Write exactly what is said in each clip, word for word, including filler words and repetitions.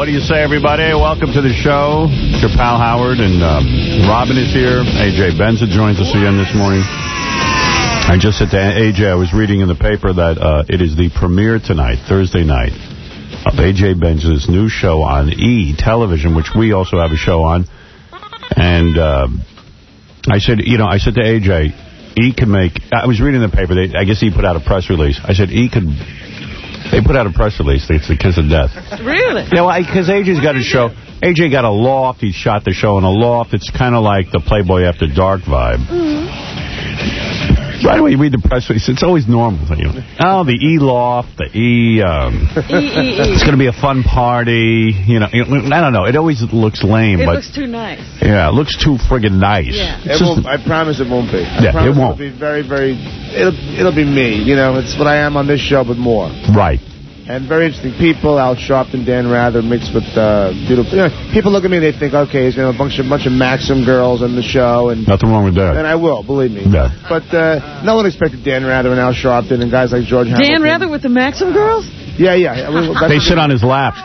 what do you say, everybody? Welcome to the show. It's your pal Howard, and uh, Robin is here. A J Benza joins us again this morning. I just said to A J, I was reading in the paper that uh, it is the premiere tonight, Thursday night, of A J Benza's new show on E! Television, which we also have a show on. And uh, I said, you know, I said to A J, E! could make... I was reading the paper. They, I guess E! put out a press release. I said, E! could... They put out a press release. It's the kiss of death. Really? Yeah, well, because A J's got a show. A J got a loft. He shot the show in a loft. It's kind of like the Playboy After Dark vibe. Mm-hmm. Right away, you read the press release. It's always normal. You know? Oh, the E! loft, the E... Um, e, e, e. It's going to be a fun party. You know, I don't know. It always looks lame. It but looks too nice. Yeah, it looks too friggin' nice. Yeah. It won't, I promise it won't be. I yeah, it won't. It'll be very, very... It'll, it'll be me. You know, it's what I am on this show, but more. Right. And very interesting people. Al Sharpton, Dan Rather, mixed with uh, beautiful... You know, people look at me and they think, okay, he's going to have a bunch of, bunch of Maxim girls on the show. And nothing wrong with that. And I will, believe me. Yeah. But uh, no one expected Dan Rather and Al Sharpton and guys like George Hamilton. Dan Rather with the Maxim girls? Yeah, yeah. They sit on his lap.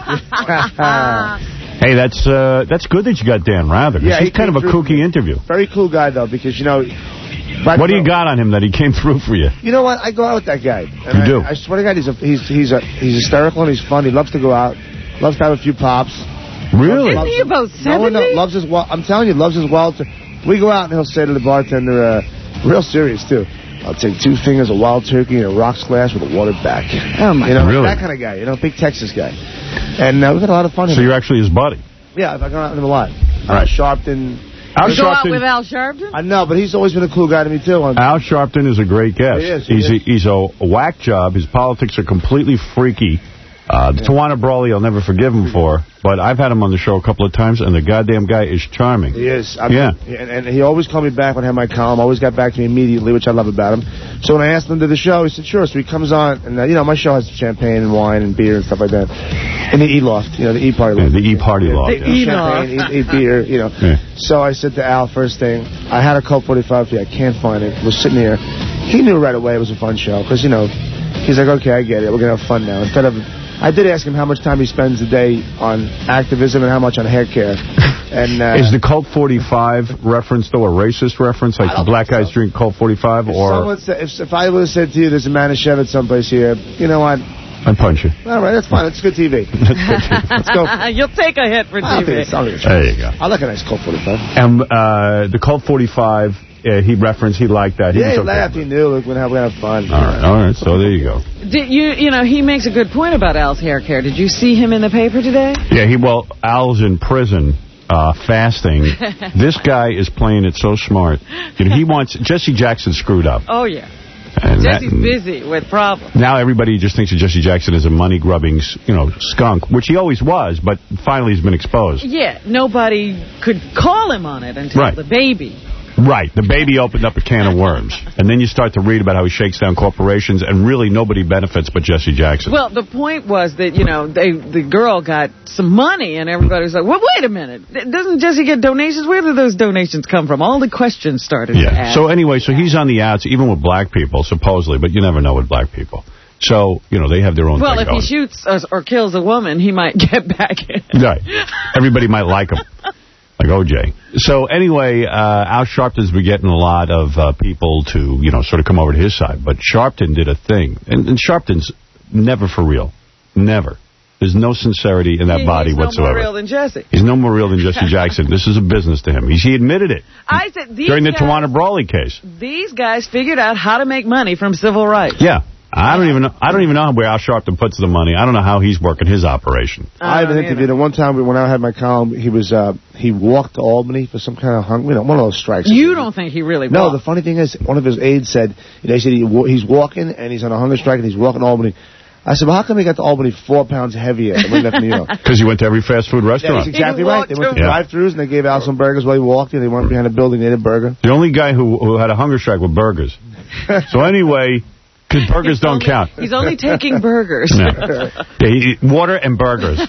Hey, that's uh, that's good that you got Dan Rather. Yeah, he's he kind of a kooky interview. Very cool guy, though, because, you know... What do you got on him that he came through for you? You know what? I go out with that guy. And you I, do? I swear to God, he's a, he's he's a, he's hysterical and he's fun. He loves to go out. Loves to have a few pops. Really? Isn't he about seventy? No, no, loves his, I'm telling you, loves his wild... We go out and he'll say to the bartender, uh, real serious, too, I'll take two fingers of wild turkey and a rocks glass with a watered back. Oh, my You know, really? that kind of guy. You know, big Texas guy. And uh, we've had a lot of fun. So you're actually his buddy? Yeah, I've gone out with him a lot. All right. Uh, Sharpton... Al You go out Sharpton, with Al Sharpton? I know, but he's always been a cool guy to me, too. Al Sharpton is a great guest. He is, he he's, is. A, he's a whack job. His politics are completely freaky. Uh, the yeah. Tawana Brawley I'll never forgive him for, but I've had him on the show a couple of times, and the goddamn guy is charming. He is. I mean, yeah. And, and he always called me back when I had my column. Always got back to me immediately, which I love about him. So when I asked him to do the show, he said, sure. So he comes on, and, uh, you know, my show has champagne and wine and beer and stuff like that. And the E-Loft, you know, the E-Party Loft. Yeah, the E-Party yeah, Loft. The E-Loft. Champagne, eat, eat beer, you know. Yeah. So I said to Al, first thing, I had a Colt forty-five for you. I can't find it. It was sitting here. He knew right away it was a fun show, because, you know, he's like, okay, I get it. We're going to have fun now. Instead of... I did ask him how much time he spends a day on activism and how much on hair care. And uh, is the Colt forty-five reference, though, a racist reference? Like the black guys so. drink Colt forty-five? If, or said, if, if I would have said to you there's a Manischewitz someplace here, you know what? I'd punch you. All right, that's fine. That's good T V. That's good T V. Let's go. You'll take a hit for T V. There you go. I like a nice Colt forty-five. And uh, the Colt forty-five... Uh, he referenced, he liked that. He yeah, was he okay. laughed, he knew. We're going to have, have fun. All right, all right, so there you go. Did you, you know, he makes a good point about Al's hair care. Did you see him in the paper today? Yeah, he, well, Al's in prison, uh, fasting. This guy is playing it so smart. You know, he wants, Jesse Jackson screwed up. Oh, yeah. And Jesse's that, busy with problems. Now everybody just thinks that Jesse Jackson is a money-grubbing, you know, skunk, which he always was, but finally he's been exposed. Yeah, nobody could call him on it until right. the baby. Right. The baby opened up a can of worms. And then you start to read about how he shakes down corporations, and really nobody benefits but Jesse Jackson. Well, the point was that, you know, they, the girl got some money, and everybody was like, well, wait a minute. Doesn't Jesse get donations? Where do those donations come from? All the questions started yeah. to ask. So anyway, so he's on the outs, even with black people, supposedly, but you never know with black people. So, you know, they have their own well, thing if going. he shoots or, or kills a woman, he might get back in. Right. Everybody might like him. Like O J. So anyway, uh, Al Sharpton's been getting a lot of uh, people to, you know, sort of come over to his side. But Sharpton did a thing. And, and Sharpton's never for real. Never. There's no sincerity in that he, body he's whatsoever. He's no more real than Jesse. He's no more real than Jesse Jackson. This is a business to him. He's, he admitted it. I said these During the guys, Tawana Brawley case. These guys figured out how to make money from civil rights. Yeah. I don't even know. I don't even know where Al Sharpton puts the money. I don't know how he's working his operation. I have interviewed him one time when I had my column. He was uh, he walked to Albany for some kind of hung, you know, one of those strikes. You don't think he really? No. Walked. The funny thing is, one of his aides said they said he, he's walking and he's on a hunger strike and he's walking to Albany. I said, well, how come he got to Albany four pounds heavier than when he left New York? Because he went to every fast food restaurant. Yeah, that's exactly right. They went to yeah. drive-thrus and they gave Al some burgers while he walked. And they went behind a building, they ate a burger. The only guy who who had a hunger strike with burgers. So anyway. Because burgers he's don't only, count. He's only taking burgers. Yeah. Yeah, water and burgers.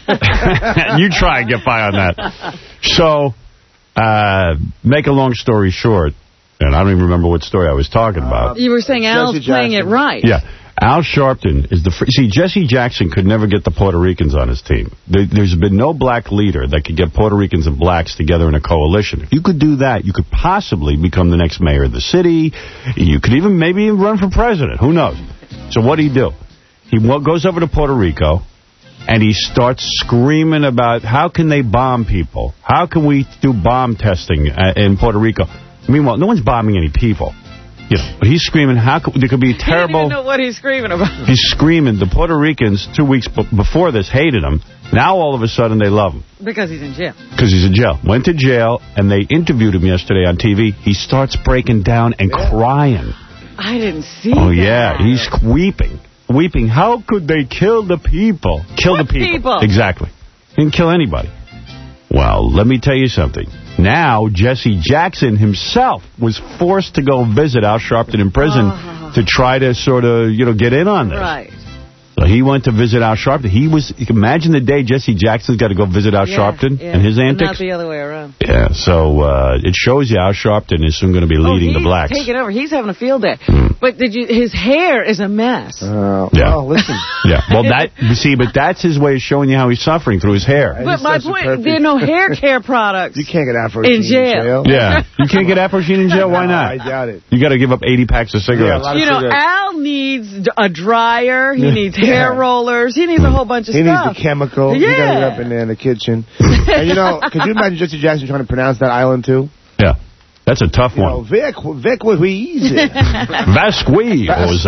You try and get by on that. So, uh, make a long story short, and I don't even remember what story I was talking about. You were saying Al's Jesse playing Jackson. it right. Yeah. Al Sharpton is the... See, Jesse Jackson could never get the Puerto Ricans on his team. There, there's been no black leader that could get Puerto Ricans and blacks together in a coalition. If you could do that, you could possibly become the next mayor of the city. You could even maybe run for president. Who knows? So what did he do? He goes over to Puerto Rico, and he starts screaming about how can they bomb people? How can we do bomb testing in Puerto Rico? Meanwhile, no one's bombing any people. You know, but he's screaming, how could, there could be a terrible... He didn't even know what he's screaming about. He's screaming. The Puerto Ricans, two weeks before this, hated him. Now, all of a sudden, they love him. Because he's in jail. Because he's in jail. Went to jail, and they interviewed him yesterday on T V. He starts breaking down and yeah. crying. I didn't see Oh, that. yeah. He's weeping. Weeping. How could they kill the people? Kill what the people. people? Exactly. He didn't kill anybody. Well, let me tell you something. Now, Jesse Jackson himself was forced to go visit Al Sharpton in prison oh. to try to sort of, you know, get in on this. Right. So he went to visit Al Sharpton. He was, imagine the day Jesse Jackson's got to go visit Al yeah, Sharpton yeah. and his antics. Not the other way around. Yeah, so uh, it shows you Al Sharpton is soon going to be leading oh, the blacks. He's taking over. He's having a field day. Mm. But did you? His hair is a mess. Uh, yeah. Well, listen. Yeah, well, that, you see, but that's his way of showing you how he's suffering through his hair. But my point, there are no hair care products. You can't get Afro in jail. in jail. Yeah, you can't get Afro Sheen in jail? Why not? No, I doubt it. You got to give up eighty packs of cigarettes. Yeah, you know, cigarettes. Al needs a dryer. He needs hair yeah. rollers. He needs a whole bunch of he stuff. He needs the chemical. Yeah. You got to get up in there in the kitchen. And, you know, could you imagine Jesse Jackson trying to pronounce that island, too? Yeah. That's a tough you one. Know, Vic, Vic was easy. Vasqui,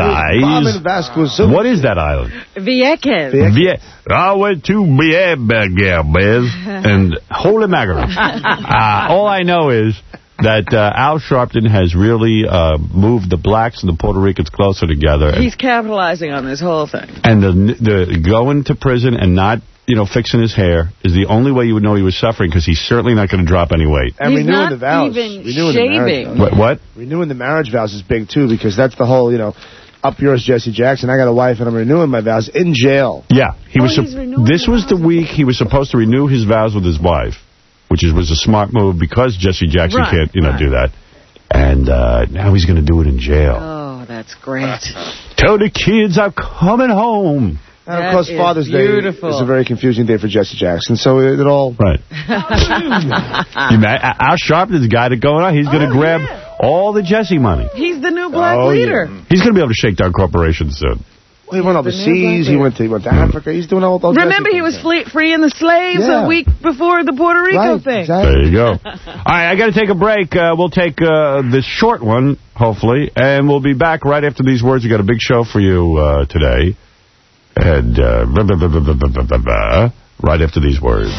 What is that island? Vieques. Vie I went to Vieques and holy mackerel. uh, all I know is that uh, Al Sharpton has really uh, moved the blacks and the Puerto Ricans closer together. He's capitalizing on this whole thing. And the, the going to prison and not, you know, fixing his hair is the only way you would know he was suffering, because he's certainly not going to drop any weight. And he's renewing not the vows. even renewing shaving. The what, what? Renewing the marriage vows is big, too, because that's the whole, you know, up yours, Jesse Jackson. I got a wife, and I'm renewing my vows in jail. Yeah. he oh, was. This was the week he was supposed to renew his vows with his wife, which is, was a smart move because Jesse Jackson right, can't, you know, right. do that. And uh, now he's going to do it in jail. Oh, that's great. Tell the kids I'm coming home. And, of course, Father's beautiful. Day is a very confusing day for Jesse Jackson, so it, it all... Right. you know, Al Sharpton's got it going on. He's going to oh, grab yeah. all the Jesse money. He's the new black oh, leader. Yeah. He's going to be able to shake down corporations soon. Well, he went overseas. He went to he went to Africa. He's doing all those. Remember, he was free, freeing the slaves yeah. a week before the Puerto Rico right, thing. Exactly. There you go. All right, I got to take a break. Uh, we'll take uh, this short one, hopefully, and we'll be back right after these words. We got a big show for you uh, today, and uh, blah, blah, blah, blah, blah, blah, blah, blah, right after these words.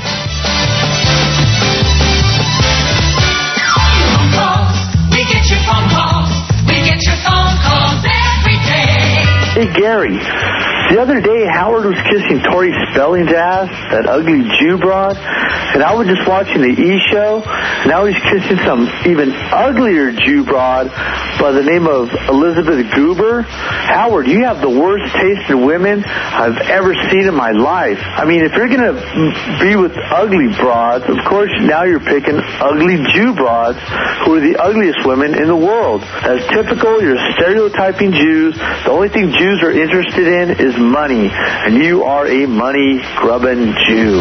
Hey, Gary, the other day Howard was kissing Tori Spelling's ass, that ugly Jew broad, and I was just watching the E! Show, and now he's kissing some even uglier Jew broad by the name of Elizabeth Goober. Howard, you have the worst taste in women I've ever seen in my life. I mean, if you're going to be with ugly broads, of course now you're picking ugly Jew broads, who are the ugliest women in the world. As typical, you're stereotyping Jews. The only thing Jews are interested in is money, and you are a money-grubbing Jew.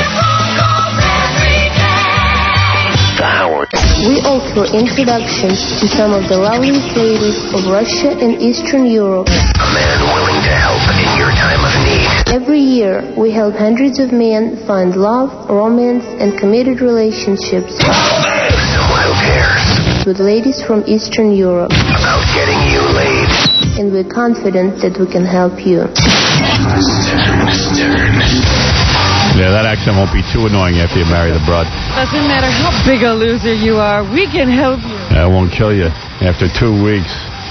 The Howard. We offer introductions to some of the loveliest ladies of Russia and Eastern Europe. A man willing to help in your time of need. Every year, we help hundreds of men find love, romance, and committed relationships. Someone who cares. With ladies from Eastern Europe. About getting you laid. And we're confident that we can help you. Yeah, that accent won't be too annoying after you marry the broad. Doesn't matter how big a loser you are, we can help you. That won't kill you after two weeks.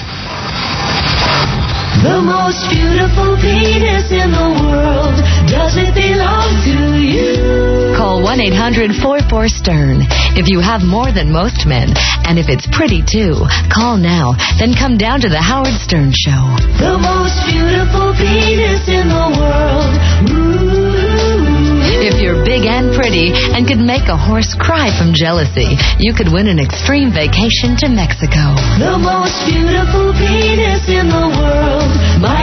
The most beautiful penis in the world, does it belong to you? Call one eight hundred four four stern. If you have more than most men, and if it's pretty too, call now. Then come down to the Howard Stern Show. The most beautiful penis in the world. Ooh. If you're big and pretty and could make a horse cry from jealousy, you could win an extreme vacation to Mexico. The most beautiful penis in the world. My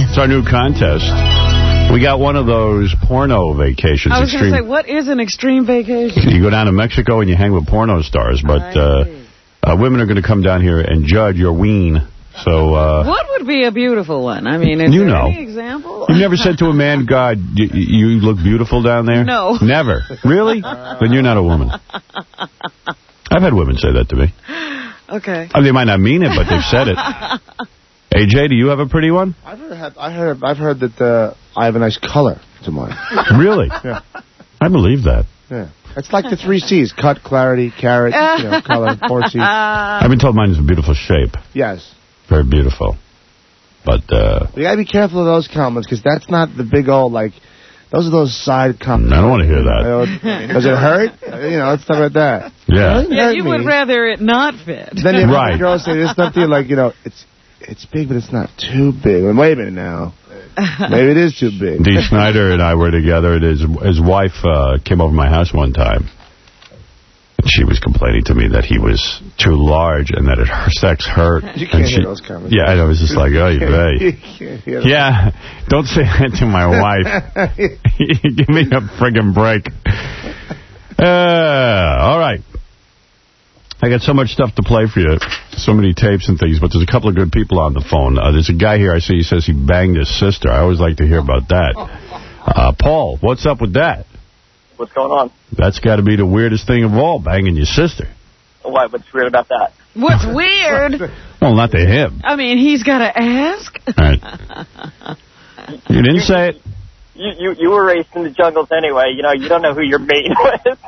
It's our new contest. We got one of those porno vacations. I was going to extreme. say, what is an extreme vacation? You go down to Mexico and you hang with porno stars, but uh, uh, women are going to come down here and judge your ween. So, uh, what would be a beautiful one? I mean, is you there know. any example? You never said to a man, God, you, you look beautiful down there? No. Never. Really? Then you're not a woman. I've had women say that to me. Okay. Oh, they might not mean it, but they've said it. A J, do you have a pretty one? I've heard, I heard, I've heard that uh, I have a nice color to mine. Really? Yeah. I believe that. Yeah. It's like the three C's: cut, clarity, carrot, you know, color, four C's. I've been told mine is a beautiful shape. Yes. Very beautiful. But, uh... You gotta be careful of those comments, because that's not the big old, like, those are those side comments. I don't want to hear that. Does it hurt? You know, stuff like that. Yeah. Yeah, you me. would rather it not fit. Then you have right. girls say this stuff to you, like, you know, it's it's big, but it's not too big. Well, wait a minute now. Maybe it is too big. Dee Snider and I were together, and his, his wife uh, came over to my house one time. And she was complaining to me that he was too large and that it, her sex hurt. You can't and hear she, those comments. Yeah, I know. It was just like, oh, you You can't hear them. Yeah, don't say that to my wife. Give me a friggin' break. Uh, all right. I got so much stuff to play for you, so many tapes and things, but there's a couple of good people on the phone. Uh, there's a guy here I see, he says he banged his sister. I always like to hear about that. Uh, Paul, what's up with that? What's going on? That's got to be the weirdest thing of all, banging your sister. Why? What's weird about that? What's weird? Well, not to him. I mean, he's got to ask. All right. You didn't say it? You, you you were raised in the jungles anyway. You know, you don't know who you're mating with.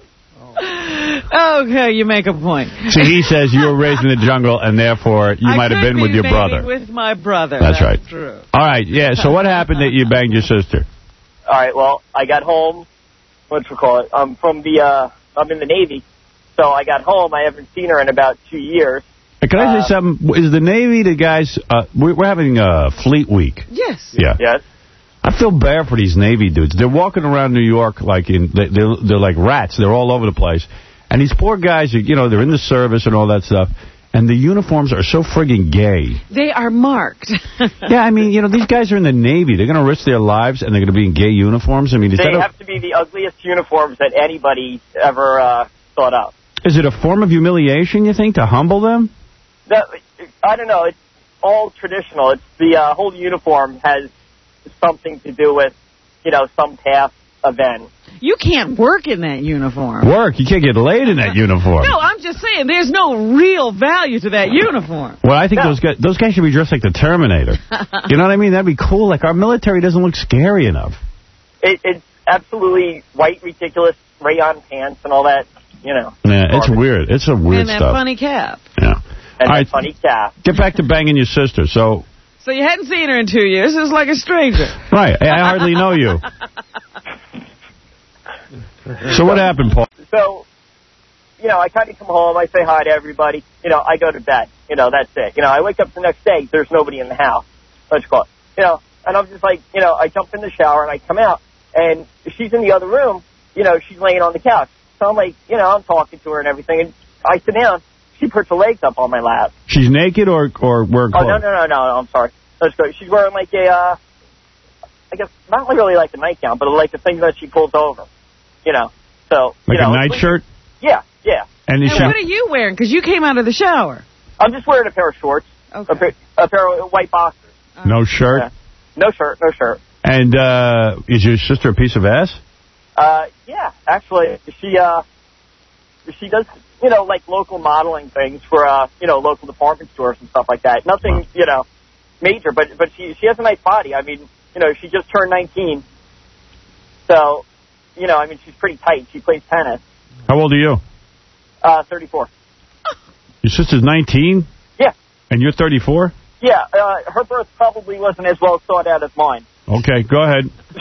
Okay, you make a point. See, he says you were raised in the jungle, and therefore you I might have could been be with your mating brother. with my brother. That's, That's right. True. All right, yeah, so what happened that you banged your sister? All right, well, I got home. What you call it? I'm from the, uh, I'm in the Navy. So I got home. I haven't seen her in about two years. Hey, can I uh, say something? Is the Navy the guys, uh, we're, we're having uh, Fleet Week. Yes. Yeah. Yes. I feel bad for these Navy dudes. They're walking around New York like in, they, they're, they're like rats. They're all over the place. And these poor guys, you know, they're in the service and all that stuff. And the uniforms are so friggin' gay. They are marked. Yeah, I mean, you know, these guys are in the Navy. They're going to risk their lives, and they're going to be in gay uniforms. I mean, is They that have a, to be the ugliest uniforms that anybody ever uh, thought up. is it a form of humiliation, you think, to humble them? That, I don't know. It's all traditional. It's the uh, whole uniform has something to do with, you know, some past event. You can't work in that uniform. Work. You can't get laid in that uniform. No, I'm just saying, there's no real value to that uniform. Well, I think No. those guys those guys should be dressed like the Terminator. You know what I mean? That'd be cool. Like, our military doesn't look scary enough. It, it's absolutely white, ridiculous rayon pants and all that, you know. Yeah, it's weird. It's a weird And that stuff. funny cap. Yeah. And All that right. funny cap. Get back to banging your sister. So, So you hadn't seen her in two years. It was like a stranger. right. I hardly know you. So what happened, Paul? So, you know, I kind of come home, I say hi to everybody, you know, I go to bed, you know, that's it. You know, I wake up the next day, there's nobody in the house. Let's call it. You know, and I'm just like, you know, I jump in the shower and I come out, and she's in the other room, you know, she's laying on the couch. So I'm like, you know, I'm talking to her and everything, and I sit down, she puts her legs up on my lap. She's naked or, or wearing Oh, clothes? no, no, no, no, I'm sorry. Let's go. She's wearing like a, uh, I guess, not really like a nightgown, but like the thing that she pulls over. You know, so, Like you know, a nightshirt? Yeah, yeah. And is And she... what are you wearing? Because you came out of the shower. I'm just wearing a pair of shorts, Okay. a, pair, a pair of white boxers. No shirt? Yeah. No shirt, no shirt. And uh, is your sister a piece of ass? Uh, yeah, actually, she, uh, she does, you know, like local modeling things for, uh, you know, local department stores and stuff like that. Nothing, you know, major, but, but she, she has a nice body. I mean, you know, she just turned nineteen. So, you know, I mean, she's pretty tight. She plays tennis. How old are you? Uh, thirty-four. Your sister's nineteen? Yeah. And you're thirty-four? Yeah, uh, her birth probably wasn't as well thought out as mine. Okay, go ahead.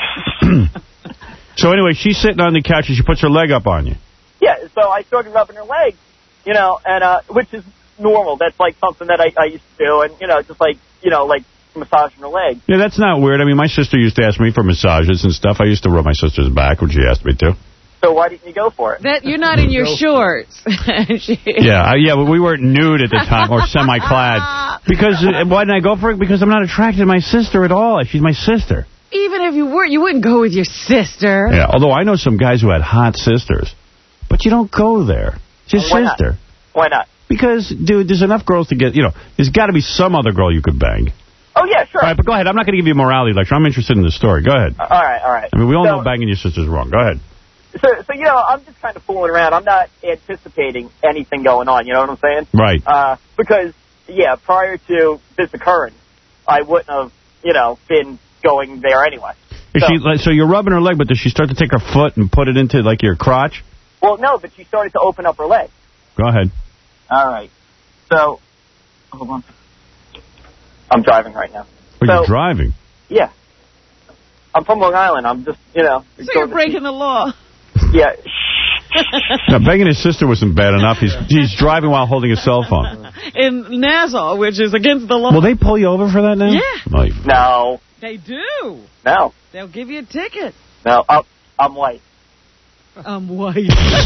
So anyway, she's sitting on the couch and she puts her leg up on you. Yeah, so I started rubbing her leg, you know, and uh, which is normal. That's like something that I, I used to do, and, you know, just like, you know, like massaging her leg. Yeah, that's not weird. I mean, my sister used to ask me for massages and stuff. I used to rub my sister's back when she asked me to. So why didn't you go for it? That you're not in your shorts. She- Yeah, I, yeah, but we weren't nude at the time, or semi-clad. Because, uh, why didn't I go for it? Because I'm not attracted to my sister at all. She's my sister. Even if you were, you wouldn't go with your sister. Yeah, although I know some guys who had hot sisters. But you don't go there. It's your Why sister. Not? Why not? Because, dude, there's enough girls to get, you know, there's got to be some other girl you could bang. Oh, yeah, sure. All right, but go ahead. I'm not going to give you a morality lecture. I'm interested in the story. Go ahead. All right, all right. I mean, we all so, know banging your sister's wrong. Go ahead. So, so, you know, I'm just kind of fooling around. I'm not anticipating anything going on, you know what I'm saying? Right. Uh, because, yeah, prior to this occurrence, I wouldn't have, you know, been going there anyway. Is so, she, like, so you're rubbing her leg, but does she start to take her foot and put it into, like, your crotch? Well, no, but she started to open up her leg. Go ahead. All right. So, hold on. I'm driving right now. Oh, so, you're driving? Yeah. I'm from Long Island. I'm just, you know. So you're breaking the law. Yeah. Now, banging his sister wasn't bad enough. He's he's driving while holding a cell phone. In Nassau, which is against the law. Will they pull you over for that now? Yeah. Like, No. They do. No. They'll give you a ticket. No. I'm, I'm white. I'm white.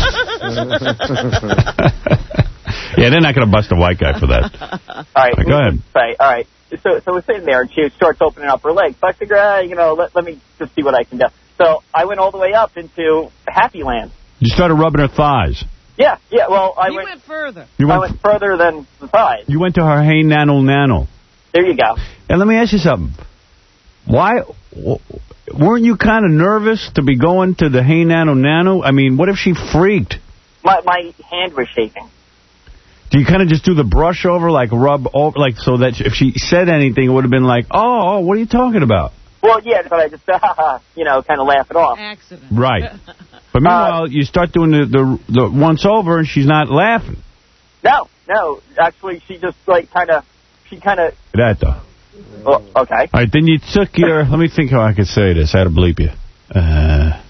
Yeah, they're not going to bust a white guy for that. All right. Go ahead. Say, all right. So, so we're sitting there, and she starts opening up her legs. So I figure, uh, you know, let, let me just see what I can do. So I went all the way up into Happy Land. You started rubbing her thighs. Yeah, yeah. Well, I you went, went further. You I went, went further than the thighs. you went to her hey nano nano. There you go. And let me ask you something. Why w- weren't you kind of nervous to be going to the hey nano nano? I mean, what if she freaked? My my hand was shaking. Do you kind of just do the brush over, like rub over, like so that if she said anything, it would have been like, oh, oh, what are you talking about? Well, yeah, but I just, uh, you know, kind of laugh it off. Accident. Right. But meanwhile, uh, you start doing the, the the once over, and she's not laughing. No, no. Actually, she just, like, kind of, she kind of... That, though. Well, okay. All right, then you took your... Let me think how I could say this. I had to bleep you. Uh,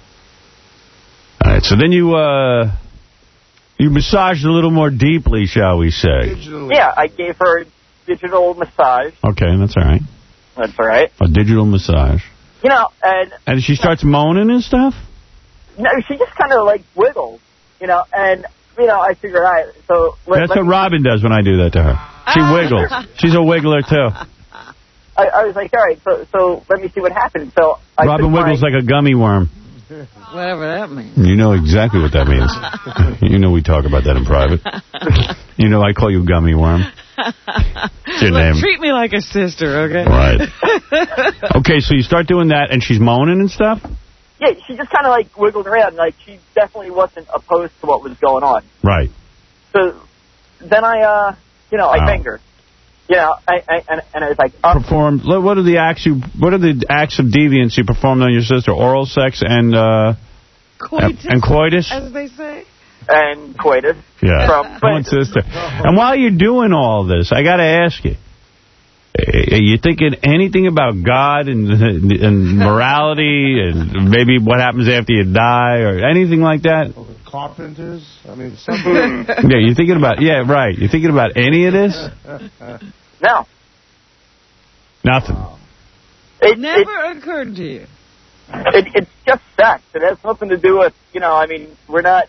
all right, so then you... Uh, You massaged a little more deeply, shall we say. Digitally. Yeah, I gave her a digital massage. Okay, that's all right. That's all right. A digital massage. You know, and... And she starts moaning and stuff? No, she just kind of, like, wiggles, you know, and, you know, I figured, all right, so... Let, That's let what me, Robin does when I do that to her. She wiggles. She's a wiggler, too. I, I was like, all right, so so let me see what happens. So I Robin took wiggles my, like a gummy worm. Whatever that means. You know exactly what that means. You know we talk about that in private. You know I call you gummy worm. It's your Look, name. treat me like a sister, okay? Right. Okay, so you start doing that, and she's moaning and stuff? Yeah, she just kind of, like, wiggled around. Like, she definitely wasn't opposed to what was going on. Right. So then I, uh, you know, Wow. I fingered. You know, I, I, and, and I was like... Uh, Performed. What are the acts you? What are the acts of deviance you performed on your sister? Oral sex and uh, Coitus, and coitus. as they say. and coitus. Yeah. From, Come on, sister. And while you're doing all this, I got to ask you: are you thinking anything about God and and morality and maybe what happens after you die or anything like that? Carpenters? I mean, something. Yeah, you're thinking about, yeah, right. You're thinking about any of this? No. Nothing. It never it, occurred to you. It, it's just sex. It has nothing to do with, you know, I mean, we're not...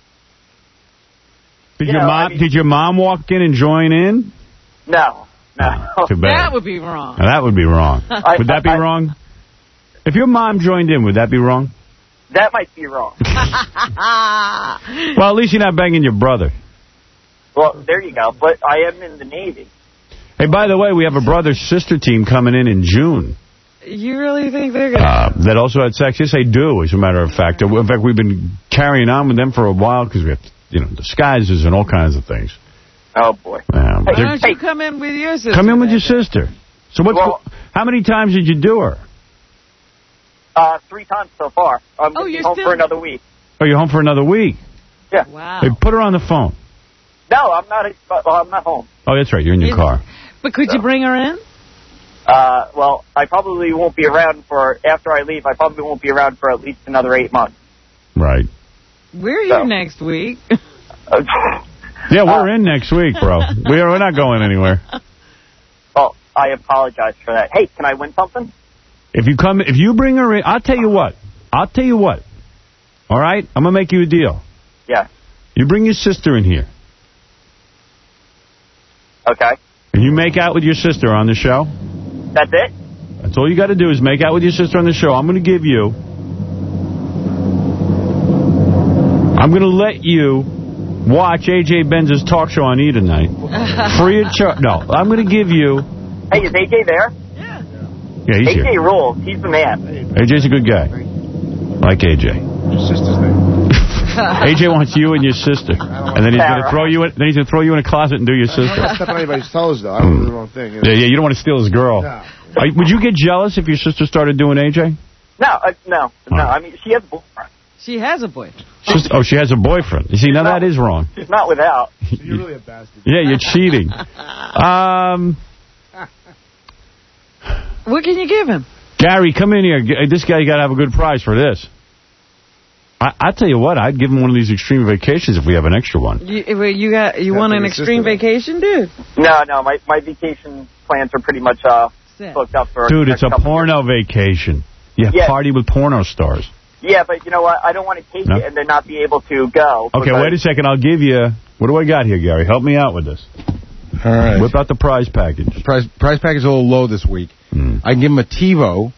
Did you your know, mom I mean, Did your mom walk in and join in? No. No. Too bad. That would be wrong. Now, that would be wrong. I, Would that be I, wrong? If your mom joined in, would that be wrong? That might be wrong. Well, at least you're not banging your brother. Well, there you go. But I am in the Navy. Hey, by the way, we have a brother-sister team coming in in June. You really think they're going to... Uh, that also had sex? Yes, they do, as a matter of fact. In fact, we've been carrying on with them for a while because we have, you know, disguises and all kinds of things. Oh, boy. Um, Why don't you come in with your sister? Come in with your sister. So what's Well, how many times did you do her? Uh, three times so far. I'm Oh, going to be you're home still- for another week. Oh, you're home for another week. Yeah. Wow. Hey, put her on the phone. No, I'm not. Well, I'm not home. Oh, that's right. You're in your Is- car. But could you bring her in? Uh, well, I probably won't be around for after I leave. I probably won't be around for at least another eight months. Right. We're here So. next week. Yeah, we're in next week, bro. We are, we're not going anywhere. Oh, I apologize for that. Hey, can I win something? If you come, if you bring her in, I'll tell you what. I'll tell you what. All right? I'm going to make you a deal. Yeah. You bring your sister in here. Okay. And you make out with your sister on the show. That's it? That's all you got to do is make out with your sister on the show. I'm going to give you... I'm going to let you watch A J Benz's talk show on E! tonight. Free of charge. No, I'm going to give you... Hey, is A J there? Yeah. Yeah, he's A J here. rules. He's the man. A J's a good guy. Like A J. Your sister's name. A J wants you and your sister. And then he's going to throw you in, then he's going to throw you in a closet and do your sister. I don't want to step on anybody's toes, though. I don't do the wrong thing. You know? Yeah, yeah, you don't want to steal his girl. No. Are, would you get jealous if your sister started doing A J? No, uh, no, no. I mean, she has a boyfriend. She has a boyfriend. She's, oh, she has a boyfriend. You see, now that is wrong. She's not without. So you're really a bastard. Yeah, you're cheating. Um, What can you give him? Gary, come in here. G- This guy got to have a good prize for this. I, I tell you what, I'd give him one of these extreme vacations if we have an extra one. You, you got you Yeah, want for an your extreme sister, vacation, dude? No, no. My my vacation plans are pretty much uh Set. booked up for. Dude, the it's next a couple porno vacation. You Yeah. party with porno stars. years. Yeah, but you know what? I don't want to take No? it and then not be able to go. Okay, because- wait a second. I'll give you... What do I got here, Gary? Help me out with this. All right. Whip out the prize package. Prize, prize package is a little low this week. Mm. I can give him a TiVo.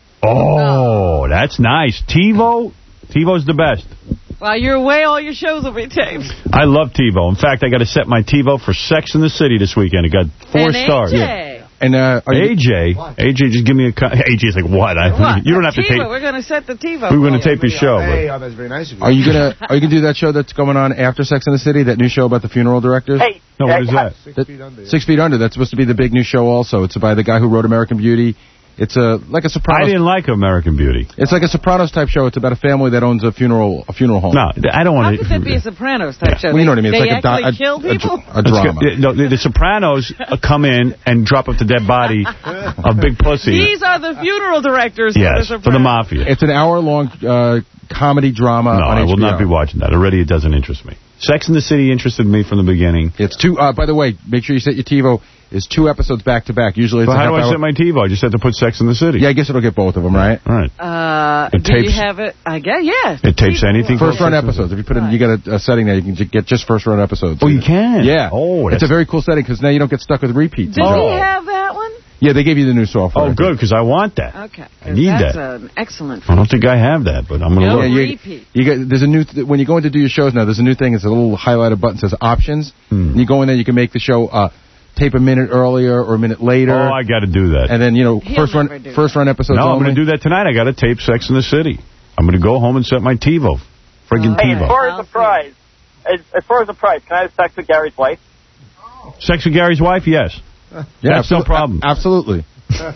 Oh, that's nice. TiVo? TiVo's the best. While you're away, all your shows will be taped. I love TiVo. In fact, I got to set my TiVo for Sex in the City this weekend. It got four and stars. A J. And uh, are you, A J, A J, just give me a... Co- A J's like, what? I, What? You don't have to TiVo. tape... We're going to set the TiVo. We're going to for you. tape your show. Hey, But oh, that's very nice of you. are you gonna are you gonna do that show that's going on after Sex and the City? That new show about the funeral directors? Hey, no, what is hey, that? Six That- feet under. Six Feet Under. That's supposed to be the big new show. Also, it's by the guy who wrote American Beauty. It's a like a I Sopranos. didn't like American Beauty. It's like a Sopranos type show. It's about a family that owns a funeral a funeral home. No, I don't How want could to... that be a Sopranos type show? Well, you know what I mean. It's They like a, actually do- kill a, a, people? a drama. No, the, the Sopranos uh, come in and drop up the dead body of Big Pussy. These are the funeral directors Yes, for the for the Sopranos. Mafia. It's an hour-long uh, comedy drama No, on I will H B O. not be watching that. Already it doesn't interest me. Sex in the City interested me from the beginning. It's two. Uh, by the way, make sure you set your TiVo. It's two episodes back to back. Usually, it's But a how half do I hour. set my TiVo? I just have to put Sex in the City. Yeah, I guess it'll get both of them, right? All right. Uh, It do you tapes- have it? I guess, yeah. It tapes anything? First run Sex in the episodes. If you put in, you got a, a setting there, you can ju- get just first run episodes. Oh, you can? Yeah. Oh, it's that's- a very cool setting because now you don't get stuck with repeats. Does Oh. he have that one? Yeah, they gave you the new software. Oh, good, because I want that. Okay. I need That's that. an excellent I don't think I have that, but I'm going to No look. Yeah, you, repeat. you get, there's a new th- when you go in to do your shows now. There's a new thing. It's a little highlighted button that says options. Hmm. And you go in there, you can make the show uh, tape a minute earlier or a minute later. Oh, I got to do that. and then you know He'll first run never do first that. run episodes. No, I'm only. going to do that tonight. I got to tape Sex in the City. I'm going to go home and set my TiVo. Friggin' All Hey, as TiVo. far as I'll the see. prize, as, as far as the prize, can I have sex with Gary's wife? Sex with Gary's wife? Yes. Yeah, That's no absolu- problem. a- Absolutely.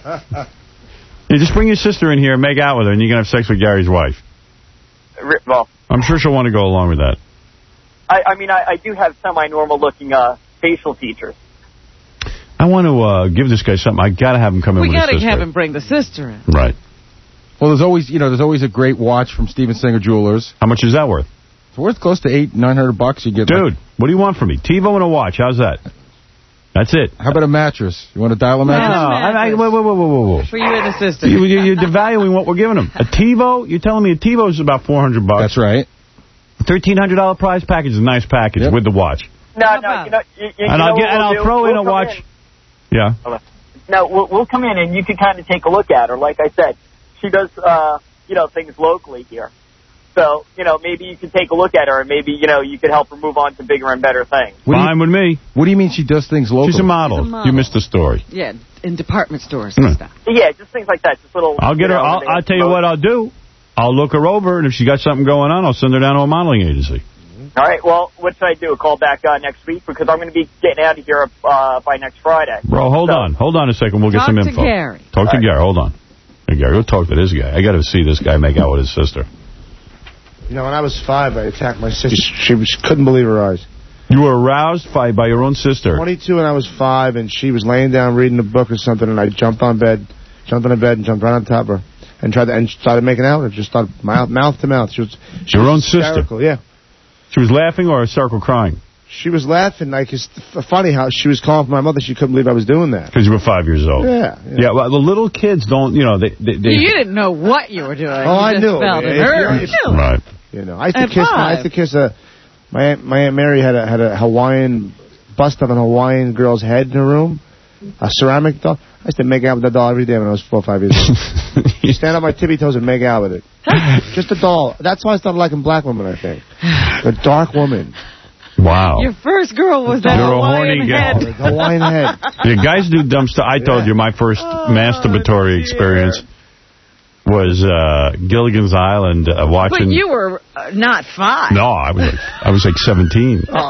You just bring your sister in here and make out with her, and you can have sex with Gary's wife. Re- Well, I'm sure she'll want to go along with that. I, I mean, I, I do have semi-normal looking uh, facial features. I want to uh, give this guy something. I got to have him come in We with got his to sister. have him bring the sister in. Right. Well, there's always you know there's always a great watch from Steven Singer Jewelers. How much is that worth? It's worth close to eight nine hundred bucks. You get Dude, what do you want from me? TiVo and a watch. How's that? That's it. How about a mattress? You want to dial a No, mattress? I, I, whoa, whoa, whoa, whoa, whoa, whoa. For you and the sister. You, you, you're devaluing what we're giving him. A TiVo? You're telling me a TiVo is about four hundred bucks. That's right. thirteen hundred dollars prize package is a nice package Yep. with the watch. No, How no, about you know, you, you And know I'll what get and we'll I'll do? throw We'll in a come watch. Yeah. No, we'll, we'll come in and you can kind of take a look at her. Like I said, she does, uh, you know, things locally here. So, you know, maybe you could take a look at her and maybe, you know, you could help her move on to bigger and better things. What do you- Fine with me. What do you mean she does things locally? She's a model. She's a model. You missed the story. Yeah, in department stores Hmm. and stuff. Yeah, just things like that. Just little. I'll get you her. know, I'll, they- I'll tell you what I'll do. I'll look her over, and if she got something going on, I'll send her down to a modeling agency. All right, well, what should I do? Call back uh, next week? Because I'm going to be getting out of here uh, by next Friday. Bro, hold So- on. Hold on a second. We'll get Talk some to info. Gary. Talk to All right. Gary. Hold on. Hey, Gary, go talk to this guy. I got to see this guy make out with his sister. You know, when I was five, I attacked my sister. She, she couldn't believe her eyes. You were aroused by, by your own sister. twenty-two, and I was five, and she was laying down reading a book or something, and I jumped on bed, jumped on the bed, and jumped right on top of her, and tried to and started making out with her. Just started mouth mouth to mouth. She was she Your was own sister? hysterical, yeah. She was laughing or a circle crying? She was laughing like it's f- funny how she was calling for my mother. She couldn't believe I was doing that. Because you were five years old. Yeah, yeah. Yeah, well, the little kids don't, you know, they... they, they You didn't know what you were doing. Oh, you I just knew. Felt If it you're- hurt. if- You. Right. You know, I used to At kiss. I five? used to kiss a. My aunt, my aunt Mary had a had a Hawaiian bust of an Hawaiian girl's head in her room, a ceramic doll. I used to make out with that doll every day when I was four or five years old. You stand on my tippy toes and make out with it. Just a doll. That's why I started liking black women, I think. A dark woman. Wow. Your first girl was that You're a Hawaiian horny head. gal. Hawaiian head. Yeah, guys do dumb stuff. I told you my first Oh, masturbatory experience was uh, Gilligan's Island uh, watching. But you were uh, not five. No, I was like, I was like seventeen. Oh,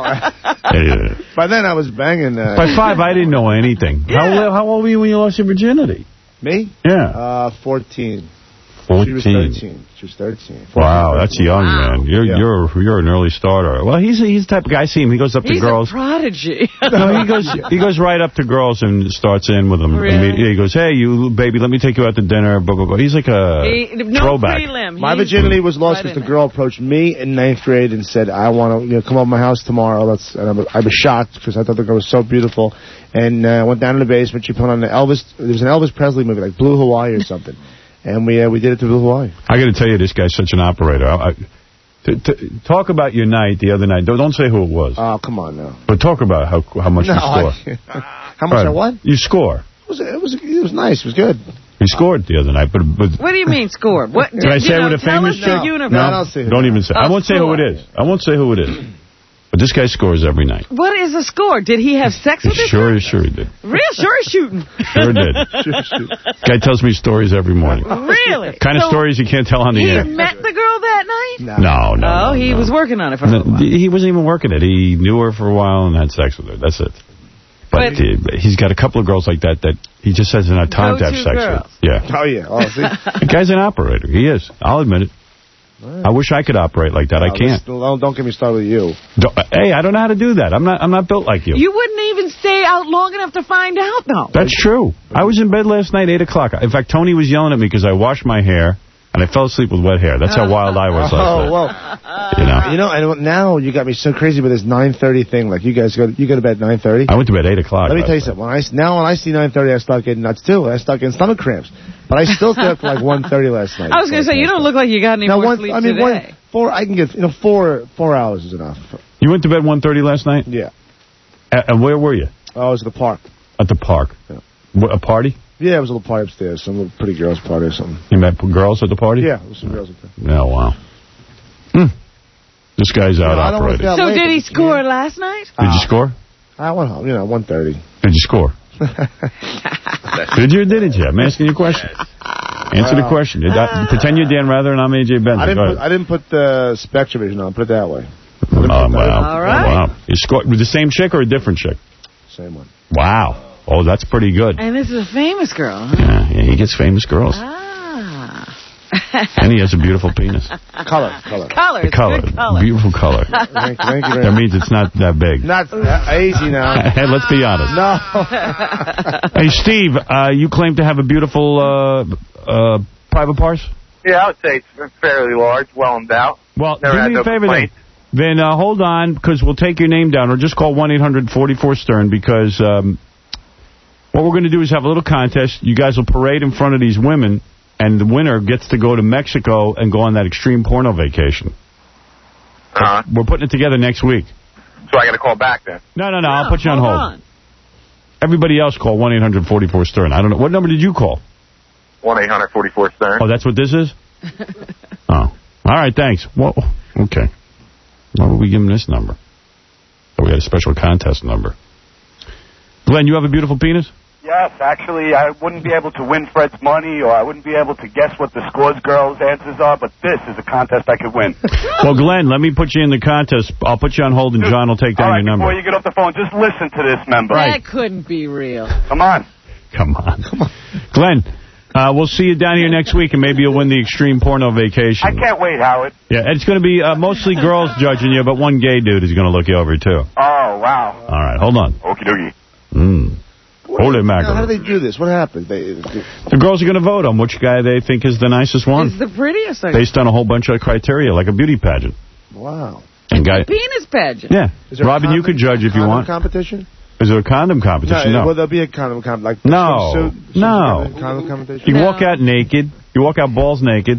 Yeah. by then I was banging. Uh, By five, I didn't know anything. How, how old were you when you lost your virginity? Me? Yeah. Uh, fourteen. fourteen. She was thirteen. She was thirteen. Wow, that's young, Wow. man. You're Yeah. you're you're an early starter. Well, he's he's the type of guy. I see him. He goes up to He's girls. a prodigy. No, he goes he goes right up to girls and starts in with them. Really? Immediately. He goes, "Hey, you baby, let me take you out to dinner." Blah blah blah. He's like a He, no throwback. prelim. My He's virginity was lost right because in the there. girl approached me in ninth grade and said, "I want to, you know, come over to my house tomorrow." Let's. And I was, I was shocked because I thought the girl was so beautiful, and uh, went down in the basement. She put on the Elvis. There was an Elvis Presley movie, like Blue Hawaii or something, and we uh, we did it to Blue Hawaii. I got to tell you, this guy's such an operator. I, I, to, to, talk about your night the other night. Don't, don't say who it was. Oh, come on now. But talk about how how much No, you score. I, how much Right. I won? You score. It was it was it was nice. It was good. You scored the other night, but but What do you mean score? What, Can I you say know, what a tell famous us the chick? universe. No, don't say who. Don't even say. I A won't say who it score. is. I won't say who it is. But this guy scores every night. What is a score? Did he have sex with this Sure, girl? sure he did. Real sure he's shooting. Sure did. Guy tells me stories every morning. Really? Kind of So stories you can't tell on the He air. met the girl that night? No, no. Oh, no, he no. was working on it for a No, little while. he wasn't even working it. He knew her for a while and had sex with her. That's it. But, But- uh, he's got a couple of girls like that that he just hasn't had time to have Go-to sex girls. with. Yeah. Oh yeah. Oh, see. The guy's an operator. He is. I'll admit it. I wish I could operate like that. I Oh, can't. listen, Don't, don't get me started with you. Don't- hey, I don't know how to do that. I'm not I'm not built like you. You wouldn't even stay out long enough to find out, though. That's true. I was in bed last night, eight o'clock. In fact, Tony was yelling at me because I washed my hair, and I fell asleep with wet hair. That's how wild I was last Oh night. well. You know. You know, and now you got me so crazy with this nine thirty thing. Like you guys go, you go to bed nine thirty. I went to bed eight o'clock. Let me last tell you night. something. When I now when I see nine thirty, I start getting nuts too. I start getting stomach cramps. But I still stayed up to like one thirty last night. I was going to say, you don't look like you got any Now, more one, sleep I mean, today. one, four. I can get you know four four hours is enough. You went to bed one thirty last night? Yeah. A- and where were you? Oh, I was at the park. At the park. Yeah. What, a party? Yeah, it was a little party upstairs. Some little pretty girls party or something. You met girls at the party? Yeah, there was some girls up there. Oh, wow. Hmm. This guy's out No, I don't want operating. that So late, did but he you score can't- last night? Did you score? I went home. You know, one thirty. Did you score? Did you or didn't you? I'm asking you a question. Answer the question. Did that- pretend you're Dan Rather and I'm A J Benson. I didn't. Go Put, ahead. I didn't put the spectrum vision on. Put it that way. Oh, wow. All right. Wow. You scored with the same chick or a different chick? Same one. Wow. Oh, that's pretty good. And this is a famous girl, huh? Yeah, yeah, he gets famous girls. Ah. And he has a beautiful penis. Color, color. Color. The color. Good color. Beautiful color. Thank, thank you very That much. means it's not that big. Not uh, easy now. Hey, let's be honest. No. Hey, Steve, uh, you claim to have a beautiful uh, uh, private parts? Yeah, I would say it's fairly large, well endowed. Well, Never do had me no a favor then. complaints. Then uh, hold on, because we'll take your name down, or just call one eight hundred forty-four stern, because um, what we're going to do is have a little contest. You guys will parade in front of these women, and the winner gets to go to Mexico and go on that extreme porno vacation. Uh-huh. We're putting it together next week. So I got to call back then. No, no, no, I'll put you on hold hold. on. Everybody else call one eight hundred forty-four stern. I don't know. What number did you call? one eight hundred forty-four stern. Oh, that's what this is? Oh. All right, thanks. Well, okay. Why would we give him this number? Oh, we had a special contest number. Glenn, you have a beautiful penis? Yes, actually, I wouldn't be able to win Fred's money, or I wouldn't be able to guess what the Scores girls' answers are, but this is a contest I could win. Well, Glenn, let me put you in the contest. I'll put you on hold, and John will take down All right, your number. before you get off the phone, just listen to this, member. That couldn't be real. Come on. Come on. Come on. Glenn, uh, we'll see you down here next week, and maybe you'll win the extreme porno vacation. I can't wait, Howard. Yeah, it's going to be uh, mostly girls judging you, but one gay dude is going to look you over, too. Oh, wow. All right, hold on. Okie dokie. Mm. Holy Now, mackerel. how do they do this? What happens? They, they, The girls are going to vote on which guy they think is the nicest one, It's the prettiest thing. based on a whole bunch of criteria, like a beauty pageant. wow. And guy, Penis pageant. yeah. Is there a Robin, you condom- could judge if you condom want. competition? Is there a condom competition? No, No. well, there'll be a condom competition. Like No. swimsuit, No. swimsuit condom competition. You No. walk out naked. You walk out balls naked.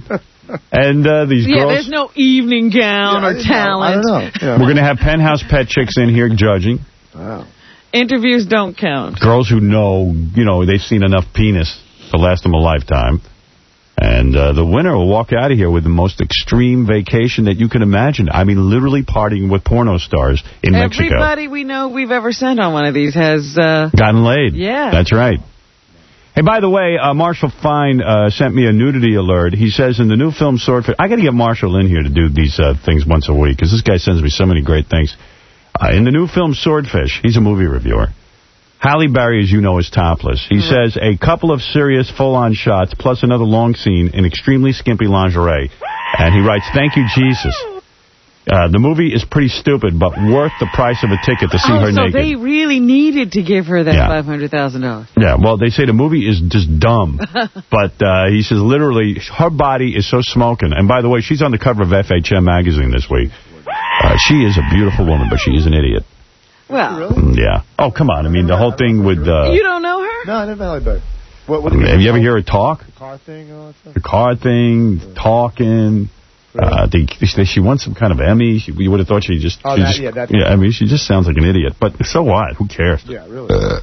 And uh, these Yeah, girls... there's no evening gown Yeah, I or didn't know. talent. I don't know. Yeah. We're going to have Penthouse Pet Chicks in here judging. Wow. Interviews don't count. Girls who know, you know, they've seen enough penis to last them a lifetime. And uh, the winner will walk out of here with the most extreme vacation that you can imagine. I mean, literally partying with porno stars in Mexico. Everybody we know we've ever sent on one of these has... Uh, Gotten laid. Yeah. That's right. Hey, by the way, uh, Marshall Fine uh, sent me a nudity alert. He says in the new film Swordfish... I got to get Marshall in here to do these uh, things once a week, because this guy sends me so many great things. Uh, in the new film Swordfish, he's a movie reviewer. Halle Berry, as you know, is topless. He Mm-hmm. says a couple of serious full-on shots, plus another long scene in extremely skimpy lingerie. And he writes, thank you, Jesus. Uh, the movie is pretty stupid, but worth the price of a ticket to see oh, her so naked. they really needed to give her that Yeah. five hundred thousand dollars. Yeah, well, they say the movie is just dumb. But uh, he says literally her body is so smoking. And by the way, she's on the cover of F H M magazine this week. Uh, she is a beautiful woman, but she is an idiot. Well, Mm, yeah. Oh, come on. I mean, the whole thing with... Uh, you don't know her? No, I never met her. What, what I mean, have you ever hear her talk? The car thing and all that stuff? The car thing, talking. Uh, the, she won some kind of Emmy. She, you would have thought she just... Oh, she that- just yeah, that- yeah, I mean, she just sounds like an idiot. But so what? Who cares? Yeah, really. Uh,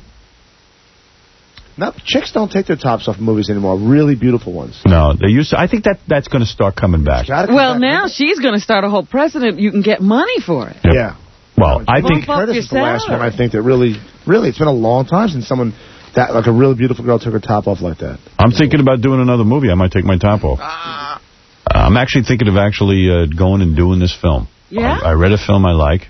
no, chicks don't take their tops off movies anymore. Really beautiful ones. No, they used to... I think that that's going to start coming back. Well, now she's going to start a whole precedent. You can get money for it. Yep. Yeah. Well, I Bump think... up Curtis your is the last salary. one, I think, that really, really, it's been a long time since someone, that like a really beautiful girl took her top off like that. I'm thinking about doing another movie. I might take my top off. Uh, I'm actually thinking of actually uh, going and doing this film. Yeah? I, I read a film I like,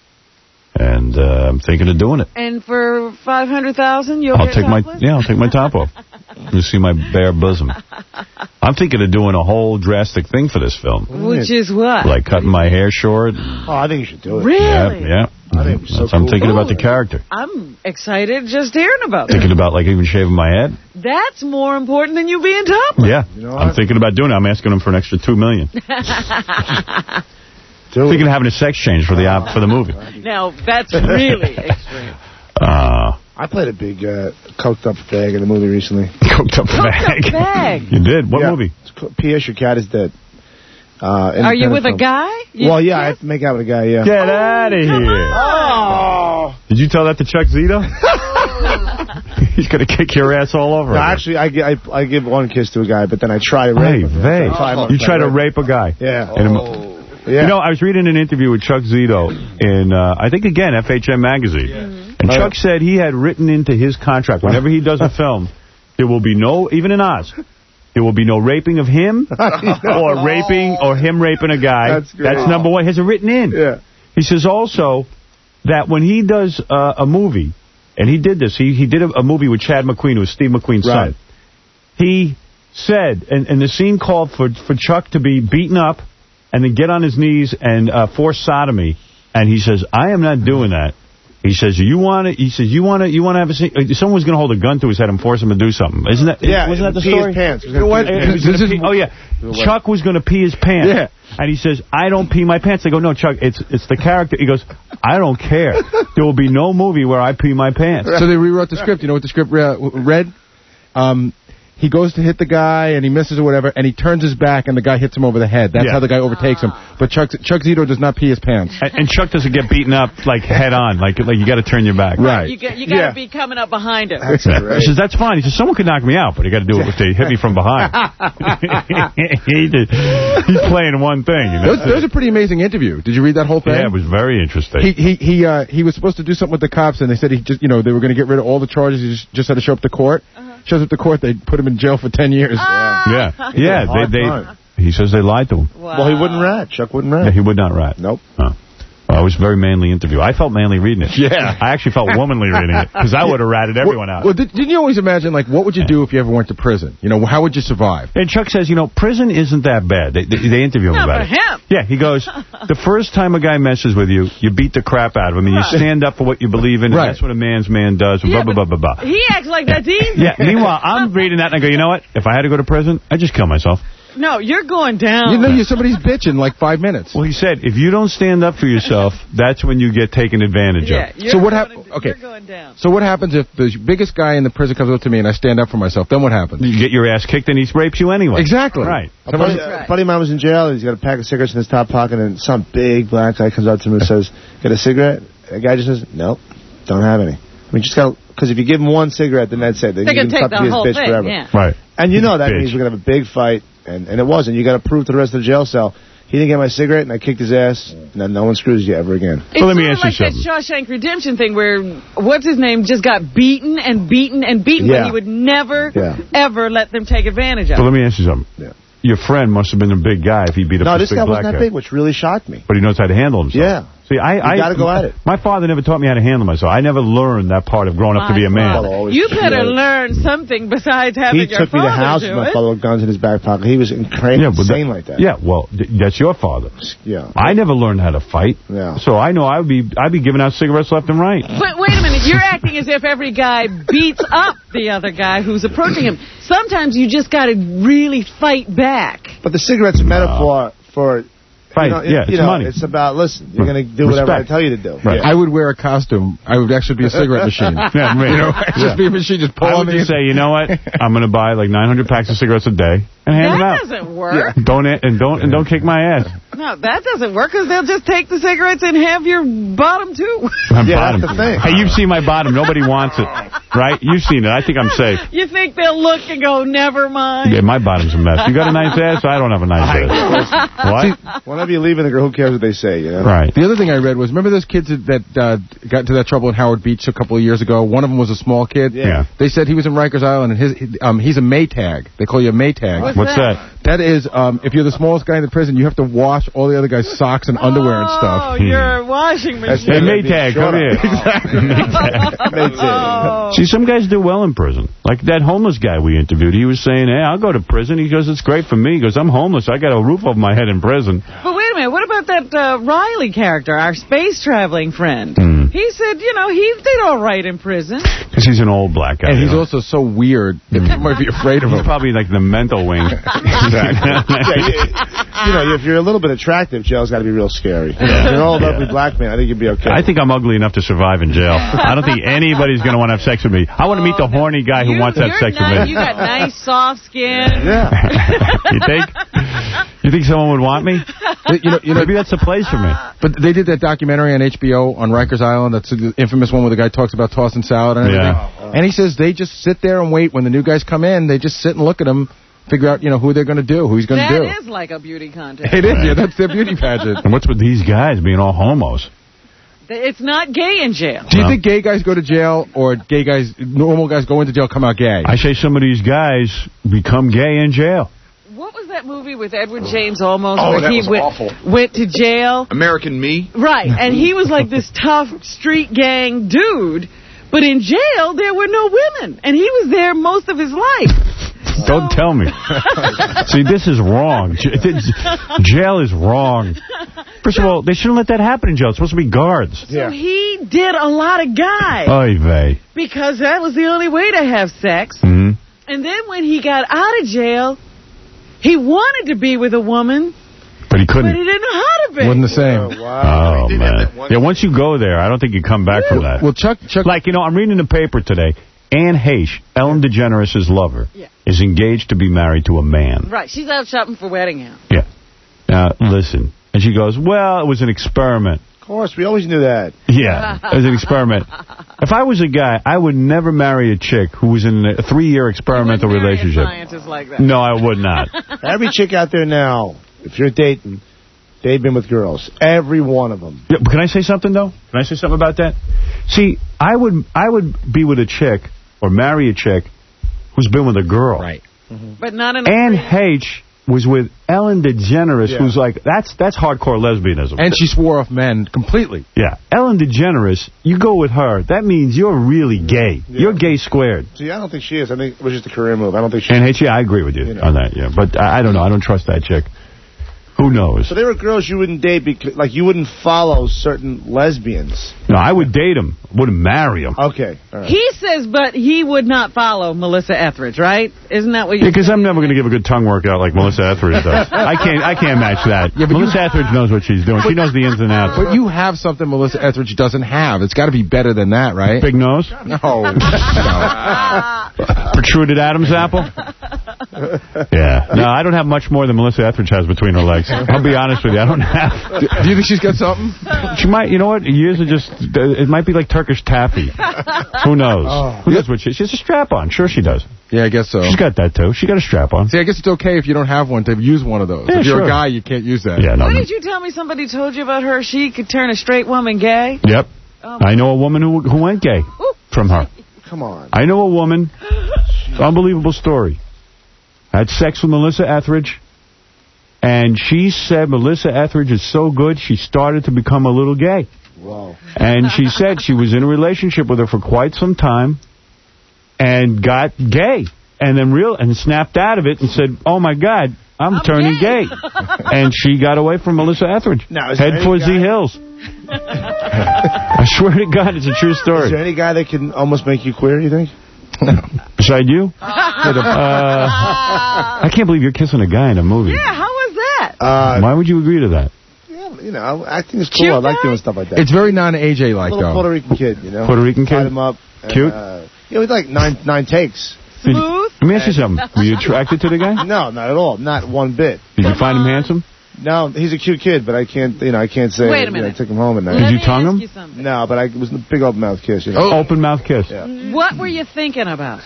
and uh, I'm thinking of doing it. And for five hundred thousand dollars, you'll I'll get take my topless? yeah, I'll take my top off. You see my bare bosom. I'm thinking of doing a whole drastic thing for this film, Which is what? like cutting my hair short. Oh, I think you should do it. Really? Yeah, yeah. I think it'd be so That's- I'm cool. thinking about the character. I'm excited just hearing about Thinking that. about like even shaving my head. That's more important than you being topless. Yeah, You know I'm what? thinking about doing it. I'm asking him for an extra two million. Do Thinking it. of having a sex change for the op- for the movie. Now, that's really extreme. Uh, I played a big uh, coked up fag in a movie recently. cooked up Coked bag. up bag. You did? What Yeah. movie? It's called P S Your Cat is Dead. Uh, Are you independent with a film. guy? You Well, yeah, I kiss? have to make out with a guy, yeah. Get out of Come here. on. Oh! Did you tell that to Chuck Zito? He's going to kick your ass all over. No, again. actually, I, gi- I, I give one kiss to a guy, but then I try to Hey, rape him. Vay. I try him- You try to rape a guy. Yeah. And him- Yeah. You know, I was reading an interview with Chuck Zito in, uh, I think, again, F H M magazine. And Oh, Chuck yeah. said he had written into his contract, whenever he does a film, there will be no, even in Oz, there will be no raping of him or raping or him raping a guy. That's great. number one. He has it written in. Yeah. He says also that when he does uh, a movie, and he did this, he, he did a, a movie with Chad McQueen, who was Steve McQueen's Right. son. He said, and, and the scene called for, for Chuck to be beaten up and then get on his knees and uh, force sodomy. And he says, I am not doing that. He says, you want to, he says, you want to, you want to have a scene, uh, someone's going to hold a gun to his head and force him to do something. Isn't that, Yeah, wasn't that the pee his story? pants. He was It gonna was- pee his he was pants. gonna pee- oh, yeah. Chuck was going to pee his pants. Yeah. And he says, I don't pee my pants. They go, no, Chuck, it's it's the character. He goes, I don't care. There will be no movie where I pee my pants. So they rewrote the script. You know what the script re- read? Um, he goes to hit the guy, and he misses or whatever, and he turns his back, and the guy hits him over the head. That's Yeah. how the guy overtakes him. But Chuck Chuck Zito does not pee his pants. And, and Chuck doesn't get beaten up, like, head on. Like, like you got to turn your back. Right. You got, you got to Yeah. be coming up behind him. That's Yeah. great. He says, that's fine. He says, someone could knock me out, but you got to do it if they hit me from behind. he did, he's playing one thing. You know? That was, that was a pretty amazing interview. Did you read that whole thing? Yeah, it was very interesting. He he he uh, he was supposed to do something with the cops, and they said he just you know they were going to get rid of all the charges. He just, just had to show up to court. Shows up to court, they put him in jail for ten years. yeah, yeah. Hard They, time. they, he says they lied to him. Wow. Well, he wouldn't rat. Chuck wouldn't rat. Yeah, he would not rat. Nope. Oh. Well, it was a very manly interview. I felt manly reading it. Yeah. I actually felt womanly reading it, because I would have ratted everyone well, out. Well, did, didn't you always imagine like what would you do if you ever went to prison? You know, how would you survive? And Chuck says, you know, prison isn't that bad. They, they, they interview him Not about for it. him. Yeah, he goes, the first time a guy messes with you, you beat the crap out of him, and you Right. stand up for what you believe in, and Right. that's what a man's man does, and Yeah, blah, blah, blah, but blah, blah. He acts like that's easy. Yeah, meanwhile, I'm reading that, and I go, you know what? If I had to go to prison, I'd just kill myself. No, you're going down. You know, you're somebody's bitch in like five minutes. Well, he said, if you don't stand up for yourself, that's when you get taken advantage Yeah, of. you're So what going- hap- okay. You're going down. So what happens if the biggest guy in the prison comes up to me and I stand up for myself? Then what happens? You get your ass kicked and he rapes you anyway. Exactly. Right. A buddy, a buddy of mine was in jail. He's got a pack of cigarettes in his top pocket, and some big black guy comes up to him and says, "Got a cigarette?" The guy just says, "Nope, don't have any." I mean, just got because if you give him one cigarette, then that's it. Then They you can take cut the to be his whole bitch thing, forever. yeah. Right. And you know that Bitch. means we're gonna have a big fight, and and it wasn't. You got to prove to the rest of the jail cell. He didn't get my cigarette, and I kicked his ass, and then no one screws you ever again. It's Well, let me sort of ask you like that something. Shawshank Redemption thing where, what's his name, just got beaten and beaten and beaten, Yeah. but he would never, Yeah. ever let them take advantage of But it. let me ask you something. Yeah. Your friend must have been a big guy if he beat up No, this this big guy black wasn't that guy. big, which really shocked me. But he knows how to handle himself. Yeah. See, I, You I gotta go at it. My father never taught me how to handle myself. I never learned that part of growing up to be a My man. father. Always You better cheated. learn something besides having He your took me father to house do with my it. father with guns in his back pocket. He was crazy, Yeah, but insane that- like that. Yeah, well, th- that's your father. Yeah. I never learned how to fight. Yeah. So I know I'd be I'd be giving out cigarettes left and right. But wait a minute, you're acting as if every guy beats up the other guy who's approaching him. Sometimes you just got to really fight back. But the cigarette's a metaphor for... Right, You know, yeah, you it's know, money. It's about, listen, you're going to do whatever I Respect. tell you to do. Right. Yeah. I would wear a costume. I would actually be a cigarette machine. Yeah, me. You know, I'd Yeah. just be a machine, just pull I on would me. just say, you know what? I'm going to buy like nine hundred packs of cigarettes a day and hand them That out. doesn't work. Don't and don't and don't kick my ass. No, that doesn't work because they'll just take the cigarettes and have your bottom too. My Yeah, bottom. that's the thing. Hey, you've seen my bottom. Nobody wants it, right? You've seen it. I think I'm safe. You think they'll look and go, never mind? Yeah, my bottom's a mess. You got a nice ass? I don't have a nice ass. What? Whenever you leave in the girl, who cares what they say, you know? Right. The other thing I read was, remember those kids that, that uh, got into that trouble in Howard Beach a couple of years ago? One of them was a small kid. Yeah. They said he was in Rikers Island, and his um, he's a Maytag. They call you a Maytag. What's What's that? that? That is, um, if you're the smallest guy in the prison, you have to wash all the other guys' socks and underwear and Oh, stuff. you're a washing That's machine. Hey, Maytag, come here. Oh. See, some guys do well in prison. Like that homeless guy we interviewed. He was saying, hey, I'll go to prison. He goes, it's great for me. He goes, I'm homeless. I got a roof over my head in prison. But wait a minute, what about that uh, Riley character, our space traveling friend? Hmm. He said, you know, he did all right in prison. Because he's an old black guy. And you he's know. also so weird that people might be afraid of He's him. probably like the mental wing. Yeah, you, you know, if you're a little bit attractive, jail's got to be real scary. If you're an old, ugly black man, I think you'd be okay. I think I'm ugly enough to survive in jail. I don't think anybody's going to want to have sex with me. I want to meet the horny guy who You- wants to have you're sex nice, with me. You got nice, soft skin. Yeah. You think? You think someone would want me? You know, you know, Maybe that's the place for me. but they did that documentary on H B O on Rikers Island. That's the infamous one where the guy talks about tossing salad and everything. Yeah. And he says they just sit there and wait when the new guys come in. They just sit and look at them, figure out, you know, who they're going to do, who he's going to do. That is like a beauty contest. It is, yeah. That's their beauty pageant. And what's with these guys being all homos? It's not gay in jail. Do you No. think gay guys go to jail or gay guys, normal guys go into jail, come out gay? I say some of these guys become gay in jail. What was that movie with Edward James Olmos Oh, where that he was went, awful. went to jail? American Me? Right, and he was like this tough street gang dude, but in jail there were no women, and he was there most of his life. Don't tell me. See, this is wrong. J- Jail is wrong. First of all, they shouldn't let that happen in jail. It's supposed to be guards. So he did a lot of guys Oy vey. because that was the only way to have sex. Hmm? And then when he got out of jail, he wanted to be with a woman, But he but couldn't. he didn't know how to be. Wasn't the same. Oh, wow. Oh, man. Yeah, once you go there, I don't think you come back from that. Well, Chuck, Chuck, Like, you know, I'm reading the paper today. Anne Heche, Ellen DeGeneres' lover, Yeah. is engaged to be married to a man. Right, she's out shopping for wedding gown. Yeah. Now, listen. And she goes, well, it was an experiment. Of course, we always knew that. Yeah, it was an experiment. If I was a guy, I would never marry a chick who was in a three-year experimental Marry a relationship. scientist like that. No, I would not. Every chick out there now, if you're dating, they've been with girls. Every one of them. Yeah, but can I say something, though? Can I say something about that? See, I would I would be with a chick or marry a chick who's been with a girl. Right. But not in a Anne free- Heche was with Ellen DeGeneres, Yeah. who's like, that's that's hardcore lesbianism. and she swore off men completely. Yeah. Ellen DeGeneres, you go with her, that means you're really gay. Yeah. You're gay squared. See, I don't think she is. I think it was just a career move. I don't think she And Heche, yeah, I agree with you, You know. on that, yeah. But I, I don't know. I don't trust that chick. Who knows? So there were girls you wouldn't date, because, like you wouldn't follow certain lesbians. No, I would date them. Wouldn't marry them. Okay. All right. He says, but he would not follow Melissa Etheridge, right? Isn't that what you? Yeah, because I'm never going to give a good tongue workout like Melissa Etheridge does. I can't. I can't match that. Yeah, but Melissa Etheridge knows what she's doing. She knows the ins and outs. But you have something Melissa Etheridge doesn't have. It's got to be better than that, right? Big nose? No. no. Protruded Adam's apple? Yeah. No, I don't have much more than Melissa Etheridge has between her legs. I'll be honest with you. I don't have. Do, do you think she's got something? She might. You know what? Years are just. It might be like Turkish taffy. Who knows? Oh. Who knows what she? She has a strap on. Sure, she does. Yeah, I guess so. She's got that too. She got a strap on. See, I guess it's okay if you don't have one to use one of those. Yeah, if you're sure. a guy, you can't use that. Yeah, no. What did you tell me? Somebody told you about her. She could turn a straight woman gay. Yep. Oh, I know a woman who who went gay Ooh. from her. Come on. I know a woman. Unbelievable story. Had sex with Melissa Etheridge. And she said Melissa Etheridge is so good, she started to become a little gay. Wow. And she said she was in a relationship with her for quite some time and got gay. And then real and snapped out of it and said, oh, my God, I'm, I'm turning gay. gay. And she got away from Melissa Etheridge. Now, is Head there for any Z guy- Hills. I swear to God, it's a true story. Is there any guy that can almost make you queer, you think? Beside you? Uh, I can't believe you're kissing a guy in a movie. Yeah, how was that? Uh, Why would you agree to that? Yeah, you know, acting is cool. I like doing stuff like that. It's very non-A J-like, a little though. Puerto Rican kid, you know. Puerto Rican kid? Tied him up. And, Cute? Uh, yeah, we did like nine nine takes. Smooth? Let me ask you something. Were you attracted to the guy? No, not at all. Not one bit. Did you find him handsome? No, he's a cute kid, but I can't, you know, I can't say. Wait a you know, minute. I took him home at night. Did you tongue him? You something. No, but I, it was a big open mouth kiss. You know? Oh, open mouth kiss. Yeah. What were you thinking about?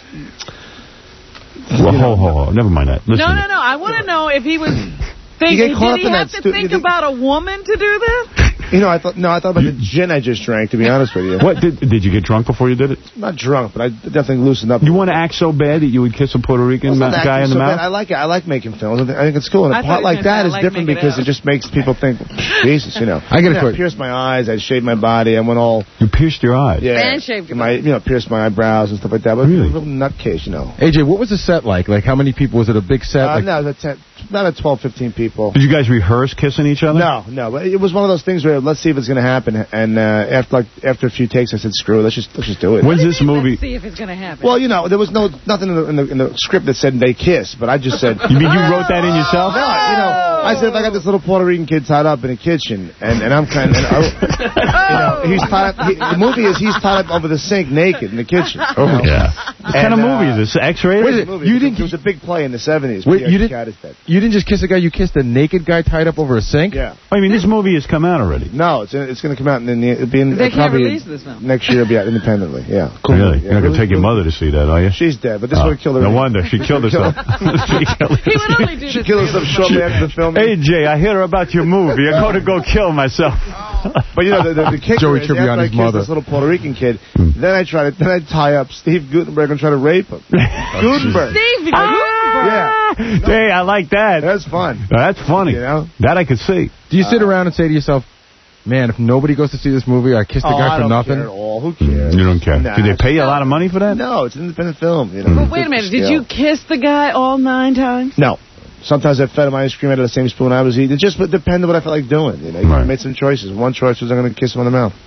Well, ho, ho, ho. Never mind that. Listen. No, no, no. I want to know if he was thinking. get caught Did he up in have that to stu- think you think- about a woman to do that? You know, I thought no, I thought about the gin I just drank. To be honest with you, What did did you get drunk before you did it? not drunk, but I definitely loosened up. You want to act so bad that you would kiss a Puerto Rican Well, it's ma- not guy in acting the so mouth? bad. I like it. I like making films. I think it's cool. And I a thought part you like were gonna that say, is I like different making because out. it just makes people think, Jesus, you know. I get a yeah, quick- I pierced my eyes. I shaved my body. I went all You pierced your eyes. yeah, And shaved your my you know pierced my eyebrows and stuff like that. But Really? a little nutcase, you know. A J, what was the set like? Like, how many people? Was it a big set? Uh, like, no, that's ten, about a twelve, fifteen people. Did you guys rehearse kissing each other? No, no, but it was one of those things where let's see if it's going to happen. And uh, after like after a few takes, I said, "Screw it, let's just let's just do it." When's this movie? Let's see if it's going to happen. Well, you know, there was no nothing in the, in the in the script that said they kiss, but I just said. You mean you wrote that in yourself? No, you know, I said if I got this little Puerto Rican kid tied up in a kitchen, and, and I'm kind of, you know, he's tied up. He, the movie is he's tied up over the sink naked in the kitchen. Oh, yeah. What kind of And, uh, movie is this? X-rated? Wait a Movie. You It was- didn't- It was a big play in the seventies. Wait, you didn't- Cat is dead. you didn't just kiss a guy, you kissed a naked guy tied up over a sink? Yeah. I mean, this movie has come out already. No, it's it's going to come out and then it'll be in. They can't probably release this film. next year. It'll be out independently. Yeah. Cool. Really? Yeah, You're not going really to take your cool. mother to see that, are you? She's dead, but this Oh, would kill her. no wonder. She killed herself. She killed He would only do She this. killed herself shortly after the film. Hey, Jay, I hear about your movie. I'm going to go kill myself. But you know the, the, the kicker Joey is Tribbiani's after I kissed mother. this little Puerto Rican kid, then I try to then I tie up Steve Gutenberg and try to rape him. Gutenberg. Steve, Yeah, Hey, I like that. that's fun. That's funny. You know? That I could see. Do you sit around and say to yourself, man, if nobody goes to see this movie, I kissed a Oh, guy I for don't nothing? care at all. Who cares? You don't care. Nah, Do they pay you a lot of money for that? No, it's an independent film. You know. But wait a minute. Did you kiss the guy all nine times? No. Sometimes I fed him ice cream out of the same spoon I was eating. It just depended what I felt like doing. You know, Right. I made some choices. One choice was I'm going to kiss him on the mouth.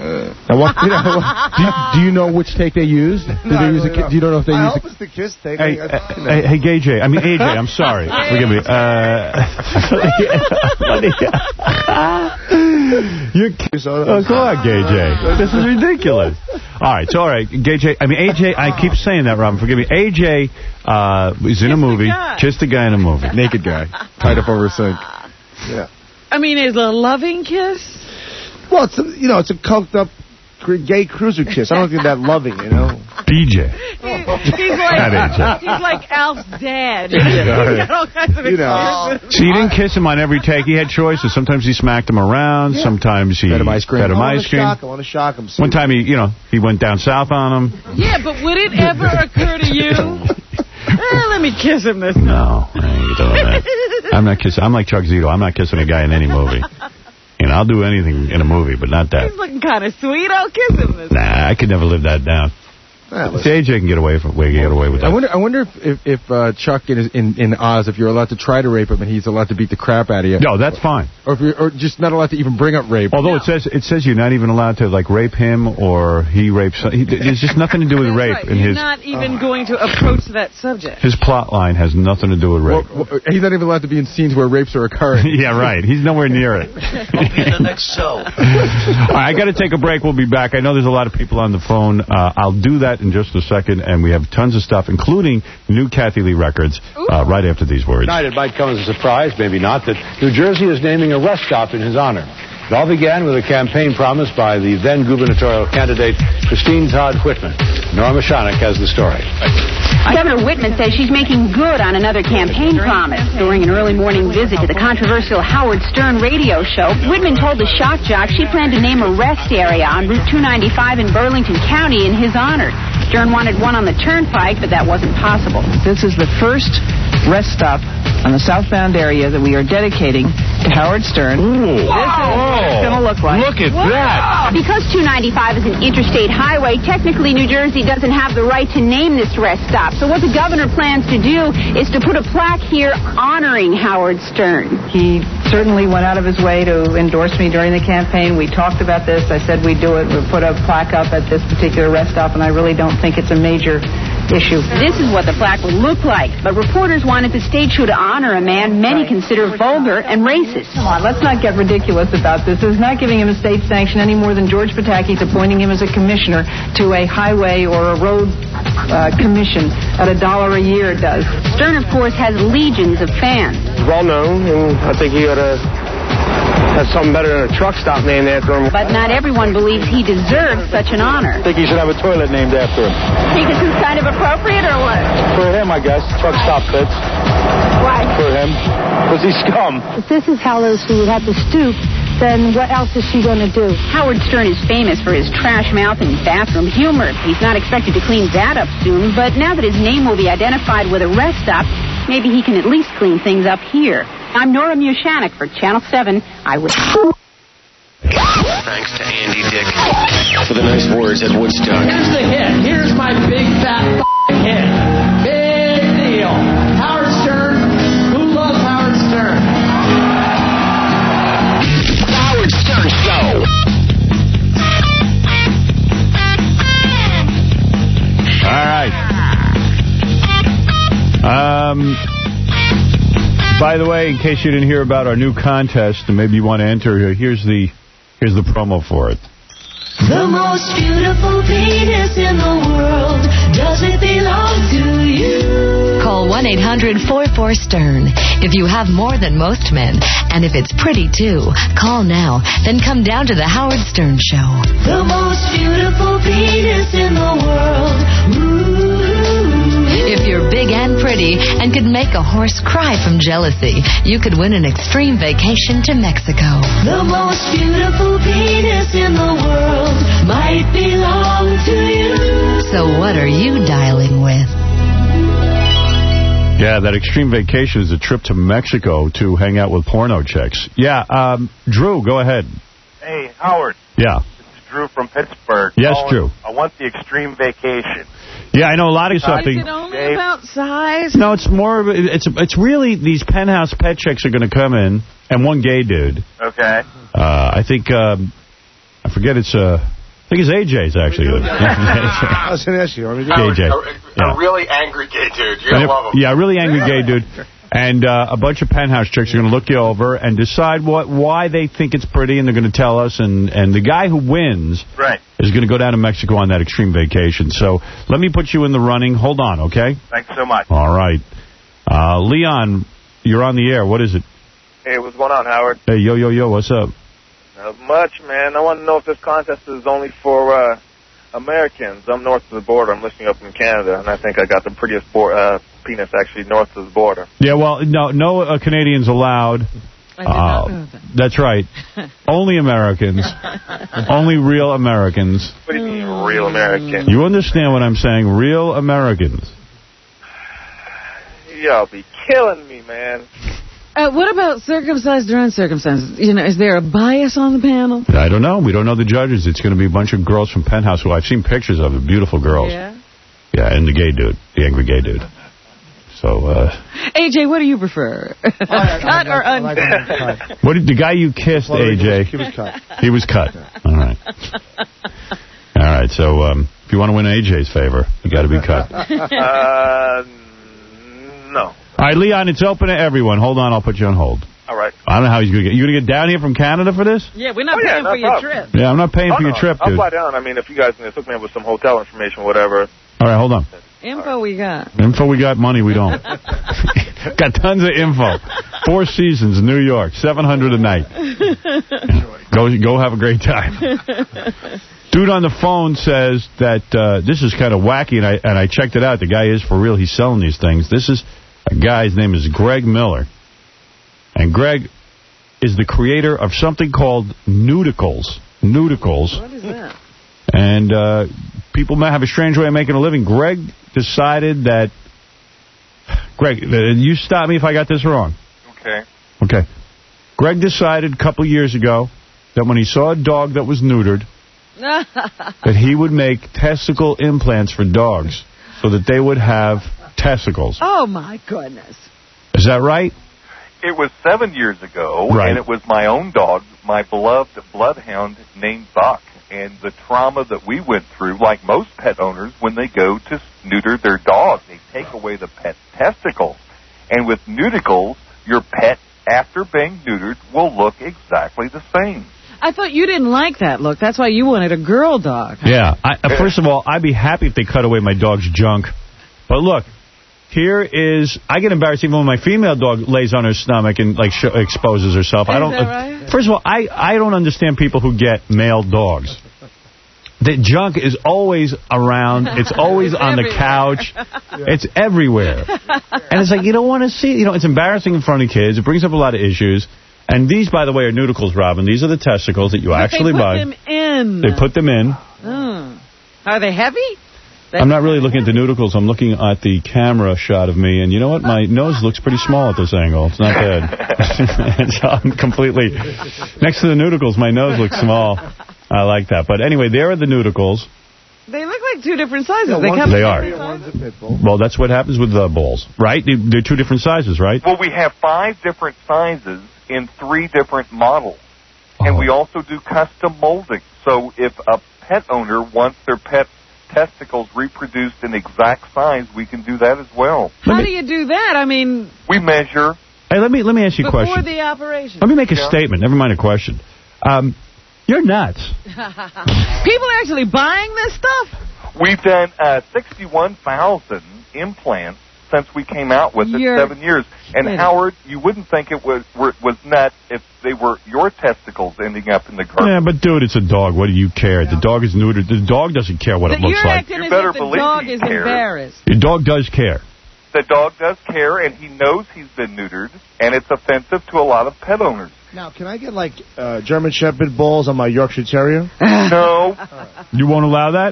And one, you know, do, you, do you know which take they used? Did No, they use a I ki- don't do you don't know if they I used hope a it's the kiss take. Hey, I- I- uh, you know. hey, hey, Gay J. I mean, A J, I'm sorry. Forgive me. Uh, You're oh, come on, Gay J. This is ridiculous. All right, so all right, Gay J. I mean, A J, I keep saying that, Robin. Forgive me. A J uh, is in a movie. Just a guy in a movie. naked guy tied up over a sink? Yeah. I mean, is a loving kiss? Well, it's a, you know, it's a coked up cr- gay cruiser kiss. I don't think that loving, you know. B J. He's That like ain't he's like Alf's dad. He's Yeah. got all kinds of You know. excuses. So you didn't kiss him on every take. He had choices. Sometimes he smacked him around. Yeah. Sometimes he Fed him ice cream. fed him I want ice to cream. shock him. I want to shock him. One time he, you know, he went down south on him. Yeah, but would it ever occur to you? Eh, let me kiss him this time. No, I ain't doing that. I'm not kissing. I'm like Chuck Zito. I'm not kissing a guy in any movie. You know, I'll do anything in a movie, but not that. He's looking kind of sweet. I'll kiss him this time. Nah, I could never live that down. Yeah, See, A J can get away from way get away with that. I wonder. I wonder if if, if uh, Chuck in, his, in in Oz, if you're allowed to try to rape him and he's allowed to beat the crap out of you. No, that's fine. Or if you're or just not allowed to even bring up rape. Although no. it says it says you're not even allowed to like rape him or he rapes. He, there's just nothing to do with rape right. in You're his. not even uh, going to approach that subject. His plot line has nothing to do with rape. Well, well, he's not even allowed to be in scenes where rapes are occurring. Yeah, right. He's nowhere near it. I'll be in the next show. All right, I got to take a break. We'll be back. I know there's a lot of people on the phone. Uh, I'll do that in just a second, and we have tons of stuff, including new Kathy Lee records, uh, right after these words. Tonight, it might come as a surprise, maybe not, that New Jersey is naming a rest stop in his honor. It all began with a campaign promise by the then gubernatorial candidate, Christine Todd Whitman. Norma Shanik has the story. Governor Whitman says she's making good on another campaign promise. During an early morning visit to the controversial Howard Stern radio show, Whitman told the shock jock she planned to name a rest area on Route two ninety-five in Burlington County in his honor. Stern wanted one on the Turnpike, but that wasn't possible. This is the first rest stop on the southbound area that we are dedicating to Howard Stern. Ooh. This is what it's going to look like. Look at wow. that. Because two ninety-five is an interstate highway, technically New Jersey doesn't have the right to name this rest stop. So what the governor plans to do is to put a plaque here honoring Howard Stern. He certainly went out of his way to endorse me during the campaign. We talked about this. I said we'd do it. We'll put a plaque up at this particular rest stop, and I really don't think it's a major issue. This is what the plaque would look like, but reporters wanted the stage show to honor a man many consider vulgar and racist. Come on, let's not get ridiculous about this. It's not giving him a state sanction any more than George Pataki's appointing him as a commissioner to a highway or a road uh, commission at a dollar a year does. Stern, of course, has legions of fans. Well known, and I think he ought to have something better than a truck stop named after him. But not everyone believes he deserves such an honor. I think he should have a toilet named after him. Think this is kind of appropriate or what? For him, I guess. Truck stop fits. Why? For him. Because he's scum. If this is how Lucy would have to stoop, then what else is she going to do? Howard Stern is famous for his trash mouth and bathroom humor. He's not expected to clean that up soon, but now that his name will be identified with a rest stop, maybe he can at least clean things up here. I'm Nora Mushanek for Channel seven Eyewitness. Thanks to Andy Dick for the nice words at Woodstock. Here's the hit. Here's my big fat hit. Big deal. Howard Stern. Who loves Howard Stern? Howard Stern Show. All right. Um... By the way, in case you didn't hear about our new contest, and maybe you want to enter, here's the here's the promo for it. The most beautiful penis in the world, does it belong to you? Call one eight hundred four four stern. If you have more than most men, and if it's pretty too, call now. Then come down to the Howard Stern Show. The most beautiful penis in the world. Ooh. If you're big and pretty and could make a horse cry from jealousy, you could win an extreme vacation to Mexico. The most beautiful penis in the world might belong to you. So what are you dialing with? Yeah, that extreme vacation is a trip to Mexico to hang out with porno chicks. Yeah, um, Drew, go ahead. Hey, Howard. Yeah. This is Drew from Pittsburgh. Yes, Calling. Drew. I want the extreme vacation. Yeah, I know a lot of stuff. Is it only Dave. about size? No, it's more of a, it's it's really these penthouse pet chicks are going to come in, and one gay dude. Okay. Uh, I think um, I forget it's uh, I think it's A J's actually. I was going to ask you. A J. A, Yeah. a really angry gay dude. You're And going to if- love him. Yeah, a really angry gay dude. And uh, a bunch of penthouse chicks are going to look you over and decide what why they think it's pretty, and they're going to tell us. And, and the guy who wins right. is going to go down to Mexico on that extreme vacation. So let me put you in the running. Hold on, okay? Thanks so much. All right. Uh, Leon, you're on the air. What is it? Hey, what's going on, Howard? Hey, yo, yo, yo, what's up? Not much, man. I want to know if this contest is only for uh, Americans. I'm north of the border. I'm listening up in Canada, and I think I got the prettiest bo- uh, penis actually north of the border. Yeah, well, no, no uh, Canadians allowed. I did not know that. That's right. Only Americans. Only real Americans. What do you mean, real American? You understand what I'm saying? Real Americans. Y'all be killing me, man. Uh, what about circumcised or uncircumcised? You know, is there a bias on the panel? I don't know. We don't know the judges. It's going to be a bunch of girls from Penthouse who I've seen pictures of. Beautiful girls. Yeah. Yeah, and the gay dude, the angry gay dude. So, uh... A J, what do you prefer? Cut or uncut? What did the guy you kissed, A J? He was cut. He was cut. All right. All right, so um, if you want to win A J's favor, you got to be cut. Uh, no. All right, Leon, it's open to everyone. Hold on, I'll put you on hold. All right. I don't know how he's going to get... You going to get down here from Canada for this? Yeah, we're not Oh, yeah, paying no for your problem. trip. Yeah, I'm not paying Oh, for your no, trip, I'll dude. fly down. I mean, if you guys can just hook me up with some hotel information, whatever. All right, hold on. Info we got. Info we got, money we don't. Got tons of info. Four seasons in New York, seven hundred a night. Go go have a great time. Dude on the phone says that uh, this is kind of wacky, and I and I checked it out. The guy is for real. He's selling these things. This is a guy, his name is Greg Miller. And Greg is the creator of something called Nudicles. Nudicles. What is that? And uh, people might have a strange way of making a living. Greg decided that... Greg, you stop me if I got this wrong. Okay. Okay. Greg decided a couple years ago that when he saw a dog that was neutered, that he would make testicle implants for dogs so that they would have testicles. Oh, my goodness. Is that right? It was seven years ago, Right. and it was my own dog, my beloved bloodhound named Buck. And the trauma that we went through, like most pet owners, when they go to neuter their dog, they take away the pet testicles. And with Nudicles, your pet, after being neutered, will look exactly the same. I thought you didn't like that look. That's why you wanted a girl dog. Yeah. I, uh, first of all, I'd be happy if they cut away my dog's junk. But look, here is... I get embarrassed even when my female dog lays on her stomach and like sh exposes herself. Is I don't. that right? First of all, I, I don't understand people who get male dogs. The junk is always around. It's always It's on everywhere. the couch. It's everywhere. And it's like, you don't want to see it. You know, it's embarrassing in front of kids. It brings up a lot of issues. And these, by the way, are Nudicles, Robin. These are the testicles that you But actually they put buy. them in. They put them in. Hmm. Are they heavy? I'm not really looking at the Nudicles. I'm looking at the camera shot of me. And you know what? My nose looks pretty small at this angle. It's not bad. So I'm completely... Next to the Nudicles, my nose looks small. I like that. But anyway, there are the Nudicles. They look like two different sizes. Yeah, they one's come They in are. different sizes? One's a pit bull. Well, that's what happens with the balls, right? They- They're two different sizes, right? Well, we have five different sizes in three different models. And Oh. we also do custom molding. So if a pet owner wants their pet testicles reproduced in exact size, we can do that as well. How do you do that? I mean, We measure. Hey, let me let me ask you a before question. the operation. Let me make a Yeah. statement. Never mind a question. Um, you're nuts. People are actually buying this stuff? We've done uh, sixty-one thousand implants since we came out with it You're seven years. And kidding. Howard, you wouldn't think it was were, was nuts if they were your testicles ending up in the garbage. Yeah, but dude, it's a dog. What do you care? The dog is neutered. The dog doesn't care what it You're looks like. acting You as better if the believe dog he is cares. embarrassed. Your dog does care. The dog does care, and he knows he's been neutered, and it's offensive to a lot of pet owners. Now, can I get, like, uh, German Shepherd balls on my Yorkshire Terrier? No, You won't allow that?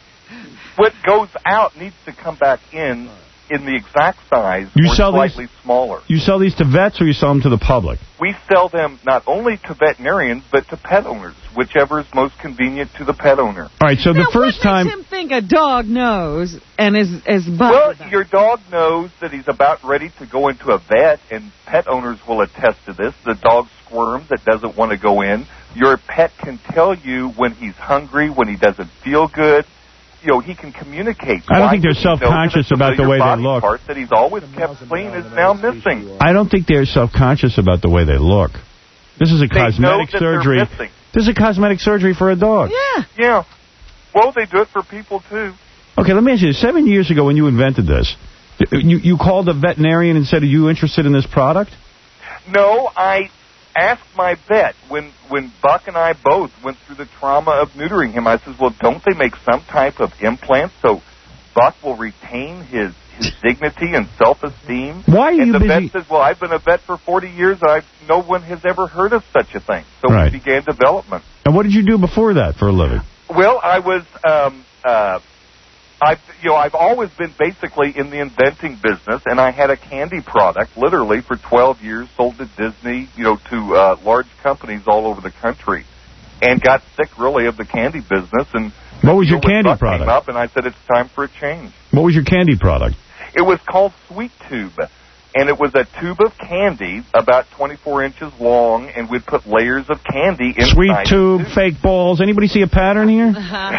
what goes out needs to come back in in the exact size You or sell these- slightly smaller. You sell these to vets or you sell them to the public? We sell them not only to veterinarians, but to pet owners, whichever is most convenient to the pet owner. All right, so the Now, first what time... makes him think a dog knows and is, is bummed Well, about it? your dog knows that he's about ready to go into a vet, and pet owners will attest to this. The dog squirms that doesn't want to go in. Your pet can tell you when he's hungry, when he doesn't feel good. You know, he can communicate. I don't Why think they're would he know that self-conscious a about the familiar way they body look. part that he's always kept clean is now missing. I don't think they're self-conscious about the way they look. This is a They know cosmetic that they're surgery. missing. This is a cosmetic surgery for a dog. Yeah. Yeah. Well, they do it for people, too. Okay, let me ask you, seven years ago when you invented this, you, you called a veterinarian and said, are you interested in this product? No, I asked my vet when when Buck and I both went through the trauma of neutering him. I says, well, don't they make some type of implant so Buck will retain his, his dignity and self-esteem? Why are and you the busy- vet says, well, I've been a vet for forty years. I no one has ever heard of such a thing. So Right. we began development. And what did you do before that for a living? Well, I was, um, uh, I've, you know, I've always been basically in the inventing business, and I had a candy product, literally, for twelve years, sold to Disney, you know, to uh, large companies all over the country. and got sick, really, of the candy business. And What was your when candy Buck product? Came up, and I said, it's time for a change. What was your candy product? It was called Sweet Tube, and it was a tube of candy about twenty-four inches long, and we'd put layers of candy inside. Sweet tube, fake balls. Anybody see a pattern here?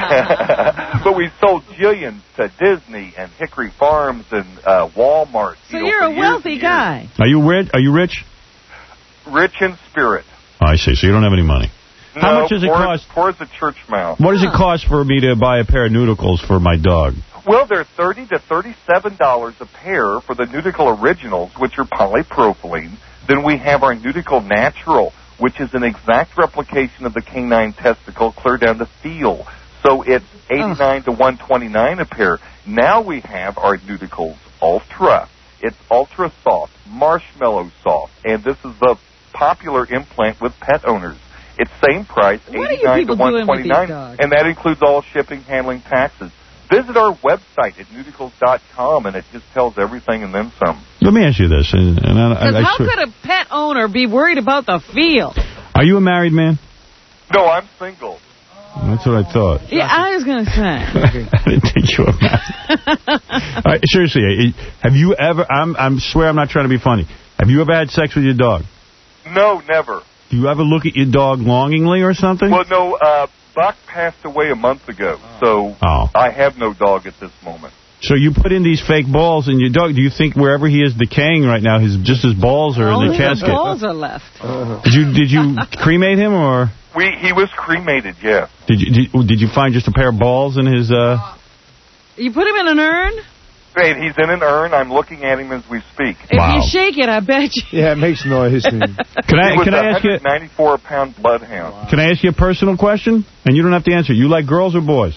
But we sold jillions to Disney and Hickory Farms and uh, Walmart. So you know, you're for a years wealthy and years. guy. Are you rich? Are you rich? Rich in spirit. Oh, I see. So you don't have any money. No, How much does it poor, cost? Poor as a church mouse. What does it cost for me to buy a pair of Nudicles for my dog? Well, they're thirty to thirty-seven dollars a pair for the Nudicle Originals, which are polypropylene. Then we have our Nudicle Natural, which is an exact replication of the canine testicle, clear down to feel. So it's eighty-nine to one twenty-nine a pair. Now we have our Nudicles Ultra. It's ultra soft, marshmallow soft, and this is the popular implant with pet owners. It's same price, eighty-nine to one twenty-nine, and that includes all shipping, handling, taxes. Visit our website at nudicles dot com, and it just tells everything and then some. Let me ask you this. And, and I, I, I how swear- could a pet owner be worried about the feel? Are you a married man? No, I'm single. That's what I thought. Yeah, I was going to say. I didn't think you were married. All right, seriously, have you ever, I'm, I'm swear I'm not trying to be funny, have you ever had sex with your dog? No, never. Do you ever look at your dog longingly or something? Well, no, uh, Buck passed away a month ago, so Oh. I have no dog at this moment. So you put in these fake balls in your dog. Do you think wherever he is decaying right now, his just his balls are in Only the his casket? balls are left. Did you did you cremate him or We he was cremated, yeah. did you did, did you find just a pair of balls in his? Uh... You put him in an urn? Great, he's in an urn. I'm looking at him as we speak. If you shake it, I bet you. Yeah, it makes noise. Can I he was can I ask you? a one ninety-four pound bloodhound. Can I ask you a personal question? And you don't have to answer. You like girls or boys?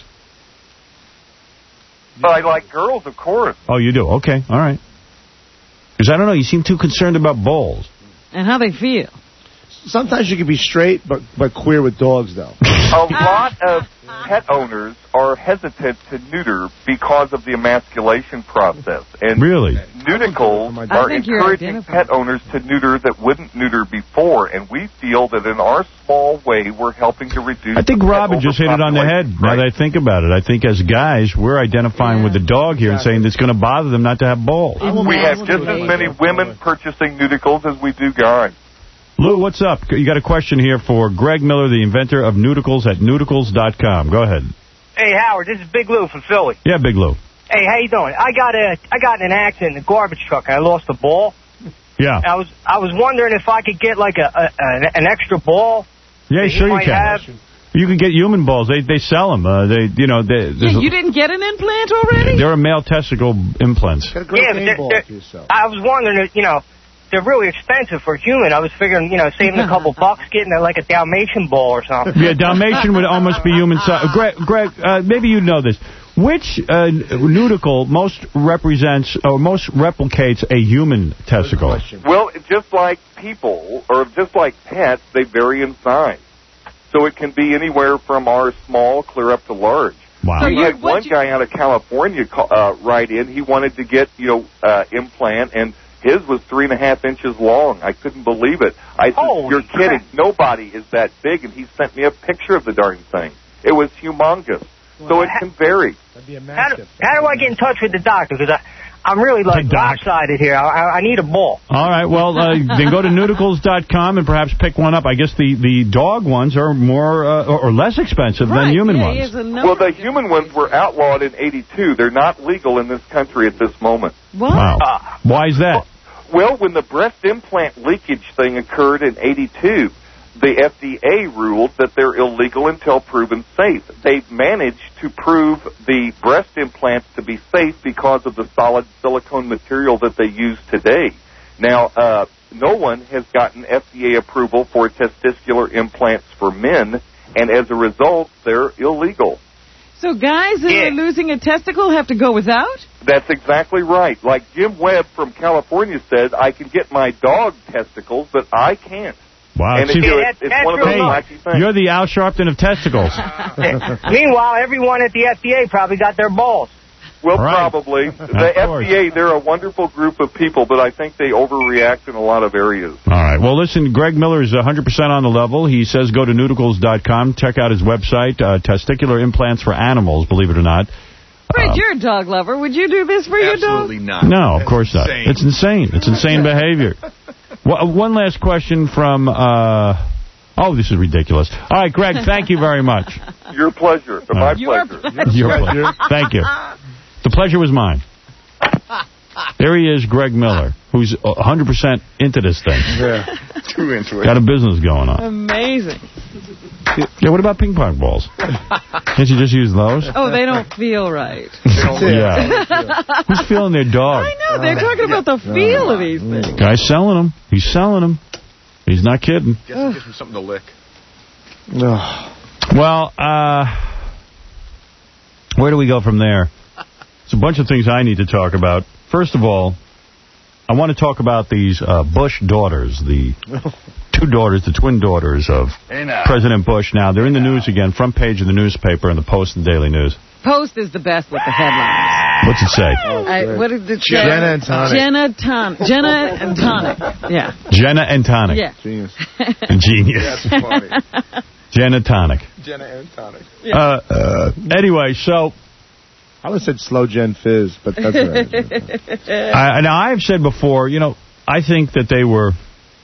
But I like girls, of course. Oh, you do. Okay, all right. Because I don't know. You seem too concerned about balls. And how they feel. Sometimes you can be straight, but but queer with dogs, though. A lot of pet owners are hesitant to neuter because of the emasculation process. And really? Nudicles I are think you're encouraging pet owners to neuter that wouldn't neuter before. And we feel that in our small way, we're helping to reduce I think the pet Robin just hit it on the head. overpopulation. Now that I think about it, I think as guys, we're identifying with the dog here and saying it's going to bother them not to have balls. We have just as many women purchasing Nudicles as we do guys. Lou, what's up? You got a question here for Greg Miller, the inventor of Nudicles at nudicles dot com. Go ahead. Hey, Howard, this is Big Lou from Philly. Yeah, Big Lou. Hey, how you doing? I got a I got in an accident in a garbage truck. I lost a ball. Yeah. I was I was wondering if I could get like a, a an, an extra ball. Yeah, that sure you might can. have. You can get human balls. They they sell them. Uh, they you know they. Yeah, you didn't get an implant already? There are male testicle implants. Yeah, but they're, they're, I was wondering, you know, they're really expensive for human. I was figuring, you know, saving a couple bucks, getting a, like a Dalmatian ball or something. Yeah, Dalmatian would almost be human size. Greg, Greg uh, maybe you know this. Which uh, nudicle most represents or most replicates a human testicle? Well, just like people, or just like pets, they vary in size. So it can be anywhere from our small clear up to large. Wow. We had one guy out of California uh, write in. He wanted to get, you know, uh, implant, and his was three and a half inches long. I couldn't believe it. I said, Holy you're kidding. crap. Nobody is that big. And he sent me a picture of the darn thing. It was humongous. So it can vary. How do, how do I get in touch with the doctor? Because I, I'm really like lopsided here. I, I, I need a ball. All right, well, uh, then go to nudicles dot com and perhaps pick one up. I guess the, the dog ones are more uh, or, or less expensive than human ones. Well, the human ones were outlawed in eighty-two. They're not legal in this country at this moment. Wow. Uh, Why is that? Well, when the breast implant leakage thing occurred in eighty-two, the F D A ruled that they're illegal until proven safe. They've managed to prove the breast implants to be safe because of the solid silicone material that they use today. Now, uh, no one has gotten F D A approval for testicular implants for men, and as a result, they're illegal. So guys that are losing a testicle have to go without? That's exactly right. Like Jim Webb from California says, I can get my dog testicles, but I can't. Wow. And See, it, it's, it's that's one of those real wacky things. You're the Al Sharpton of testicles. Meanwhile, everyone at the F D A probably got their balls. Well, right. probably. The F D A, they're a wonderful group of people, but I think they overreact in a lot of areas. All right. Well, listen, Greg Miller is one hundred percent on the level. He says go to nudicles dot com. Check out his website, uh, testicular implants for animals, believe it or not. Fred, Um, you're a dog lover. Would you do this for your dog? Absolutely not. No, of course not. insane. It's insane. It's insane behavior. Well, one last question from... Uh, oh, this is ridiculous. All right, Greg, thank you very much. Your pleasure. My Your pleasure. pleasure. Your pleasure. Thank you. The pleasure was mine. There he is, Greg Miller, who's one hundred percent into this thing. Yeah. Too into it. Got a business going on. Amazing. Yeah, what about ping pong balls? Can't you just use those? Oh, they don't feel right. Yeah. Who's feeling their dog? I know. They're talking about the feel of these things. Guy's selling them. He's selling them. He's not kidding. Guess it gives me something to lick. Well, uh, where do we go from there? There's a bunch of things I need to talk about. First of all, I want to talk about these uh, Bush daughters, the two daughters, the twin daughters of Hey now. President Bush. Now, they're in the news again, front page of the newspaper and the Post and Daily News. Post is the best with the headlines. What's it say? I, what did it say? Jenna and Tonic. Jenna, ton, Jenna and Tonic. Yeah. Jenna and Tonic. Yeah. Genius. Genius. That's funny. Jenna Tonic. Jenna and Tonic. Yeah. Uh, uh, anyway, so... I would have said Slow Gen Fizz, but that's all right. I, now, I have said before, you know, I think that they were...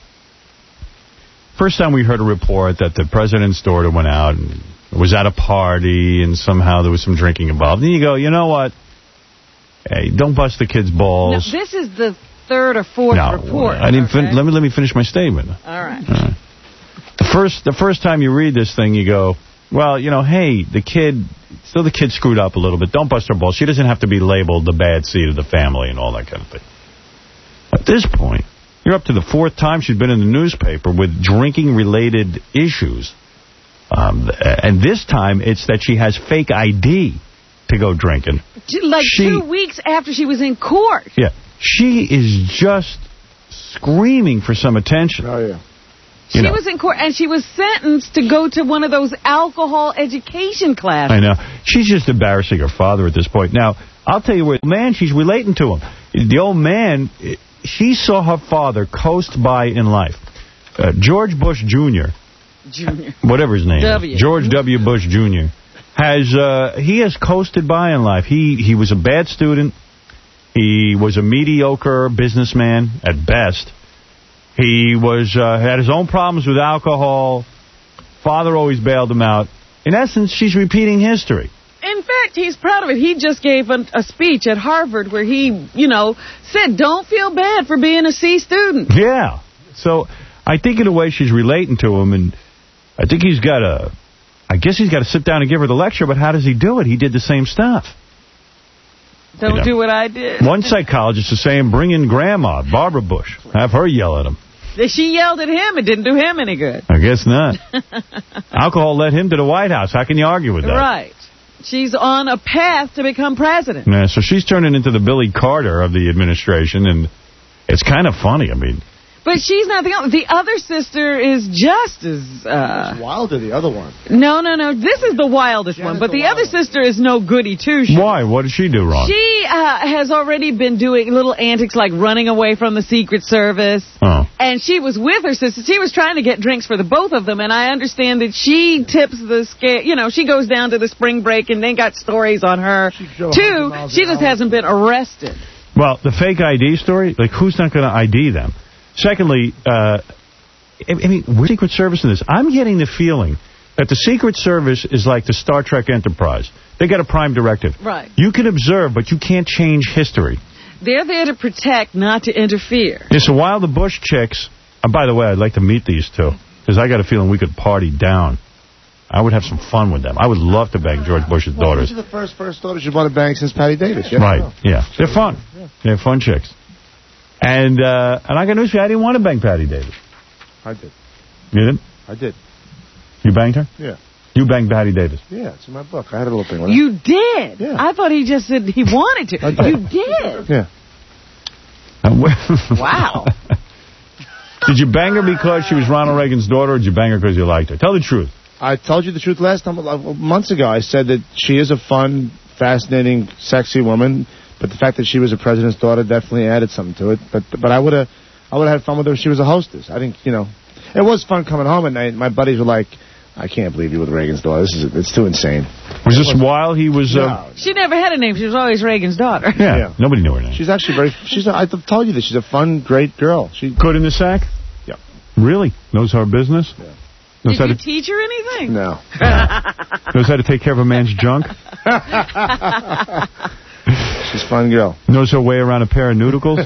First time we heard a report that the president's daughter went out and was at a party and somehow there was some drinking involved. And you go, you know what? Hey, don't bust the kid's No, balls. this is the third or fourth No, report. I didn't. Okay. Fin let me let me finish my statement. All right. All right. The first the first time you read this thing, you go, well, you know, hey, the kid, still the kid screwed up a little bit. Don't bust her balls. She doesn't have to be labeled the bad seed of the family and all that kind of thing. At this point, you're up to the fourth time she's been in the newspaper with drinking-related issues. Um, and this time, it's that she has fake I D to go drinking. Like She- two weeks after she was in court. Yeah. She is just screaming for some attention. Oh, yeah. She You know. was in court, and she was sentenced to go to one of those alcohol education classes. I know. She's just embarrassing her father at this point. Now, I'll tell you what, man, she's relating to him. The old man, she saw her father coast by in life. Uh, George Bush Junior, Junior. whatever his name W. is, George W. Bush Junior, has, uh, he has coasted by in life. He, he was a bad student. He was a mediocre businessman at best. He was uh, had his own problems with alcohol. Father always bailed him out. In essence, she's repeating history. In fact, he's proud of it. He just gave a, a speech at Harvard where he, you know, said, don't feel bad for being a C student. Yeah. So I think in a way she's relating to him, and I think he's got to, I guess he's got to sit down and give her the lecture, but how does he do it? He did the same stuff. Don't You know. do what I did. One psychologist is saying, bring in Grandma, Barbara Bush. Have her yell at him. She yelled at him. It didn't do him any good. I guess not. Alcohol led him to the White House. How can you argue with that? Right. She's on a path to become president. Yeah, so she's turning into the Billy Carter of the administration, and it's kind of funny. I mean, But she's not the only. The other sister is just as... Uh, It's Wilder, the other one. no, no, no. This is the wildest one. But the, other sister is no goody two-shoes. why? What did she do wrong? She uh, has already been doing little antics like running away from the Secret Service. Oh. And she was with her sister. She was trying to get drinks for the both of them. And I understand that she tips the scale. You know, she goes down to the spring break and they got stories on her. Two, she just hasn't been arrested. Well, the fake I D story, like, who's not going to I D them? Secondly, uh, I I mean, where's the Secret Service in this? I'm getting the feeling that the Secret Service is like the Star Trek Enterprise. They got a prime directive. Right. You can observe, but you can't change history. They're there to protect, not to interfere. Yeah, so while the Bush chicks, and by the way, I'd like to meet these two, because I got a feeling we could party down. I would have some fun with them. I would love to bang George Bush's Well, daughters. these are the first first daughters you want to bang since Patty Davis. Yeah, Right, yeah. They're fun. They're fun chicks. And uh, and I got news for you, I didn't want to bang Patty Davis. I did. You didn't? I did. You banged her? Yeah. You banged Patty Davis? Yeah, it's in my book. I had a little thing with it. You did? Yeah. I thought he just said he wanted to. I did. You did? Yeah. Wow. Did you bang her because she was Ronald Reagan's daughter, or did you bang her because you liked her? Tell the truth. I told you the truth last time, uh, months ago. I said that she is a fun, fascinating, sexy woman. But the fact that she was a president's daughter definitely added something to it. But but I would have I would have had fun with her if she was a hostess. I think, you know, it was fun coming home at night. My buddies were like, I can't believe you with Reagan's daughter. This is it's too insane. Was this while he was... Uh... No. She never had a name. She was always Reagan's daughter. Yeah, yeah. Nobody knew her name. She's actually very... She's. A, I've told you this. She's a fun, great girl. She Good in the sack? Yeah. Really? Knows her business? Yeah. Did you to... teach her anything? No. Knows how to take care of a man's junk? She's a fun girl. Knows her way around a pair of nudicles?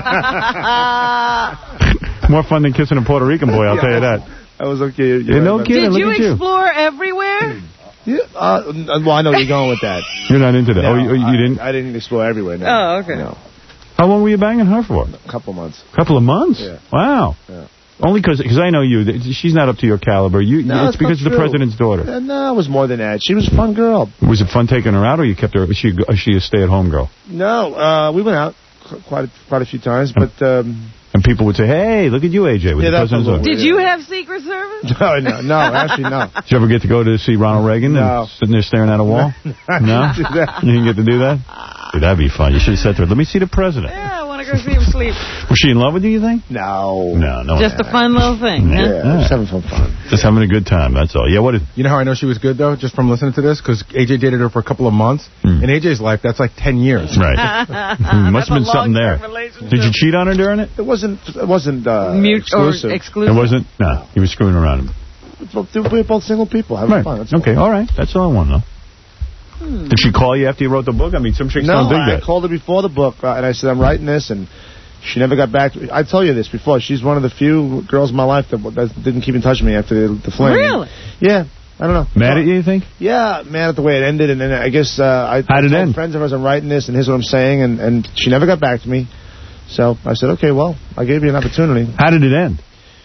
More fun than kissing a Puerto Rican boy, I'll yeah, tell you that. That was okay. Yeah, no kidding. Did you Look at explore you. everywhere? Yeah. Uh, well, I know where you're going with that. You're not into that. No, oh, you, you I, didn't? I didn't explore everywhere, no. Oh, okay. No. How long were you banging her for? A couple months. A couple of months? Yeah. Wow. Yeah. Only because I know you. She's not up to your caliber. You, no, it's because of the president's daughter. Uh, no, it was more than that. She was a fun girl. Was it fun taking her out, or you kept her? Was she, was she a stay-at-home girl? No, uh, we went out quite a, quite a few times, but... Um, and people would say, hey, look at you, A J, with yeah, the president's daughter. Did you have Secret Service? No, no, no, actually, no. Did you ever get to go to see Ronald Reagan no. and sitting there staring at a wall? No? Didn't do that. You didn't get to do that? Dude, that'd be fun. You should have said to her, let me see the president. Yeah, I want to go see him sleep. Was she in love with you, you think? No. No, no. Just a fun little thing. Yeah, huh? yeah. Just having some fun. Just having a good time, that's all. Yeah, what is... You know how I know she was good, though, just from listening to this? Because A J dated her for a couple of months. Mm. In A J's life, that's like ten years. Right. Must have been something there. Did you cheat on her during it? It wasn't It wasn't uh, Mute exclusive. Or exclusive. It wasn't? No, he was screwing around him. We're both single people. Having right. fun. That's okay, all. all right. That's all I want to know. Hmm. Did she call you after you wrote the book? I mean, some chicks no, don't do I that. called her before the book, uh, and I said, I'm writing this, and she never got back to me. I told you this before. She's one of the few girls in my life that, that didn't keep in touch with me after the, the fling. Really? Yeah. I don't know. Mad at you, you think? Yeah, mad at the way it ended, and then I guess uh, I, How did I told it end? friends of hers I'm writing this, and here's what I'm saying, and, and she never got back to me. So I said, okay, well, I gave you an opportunity. How did it end?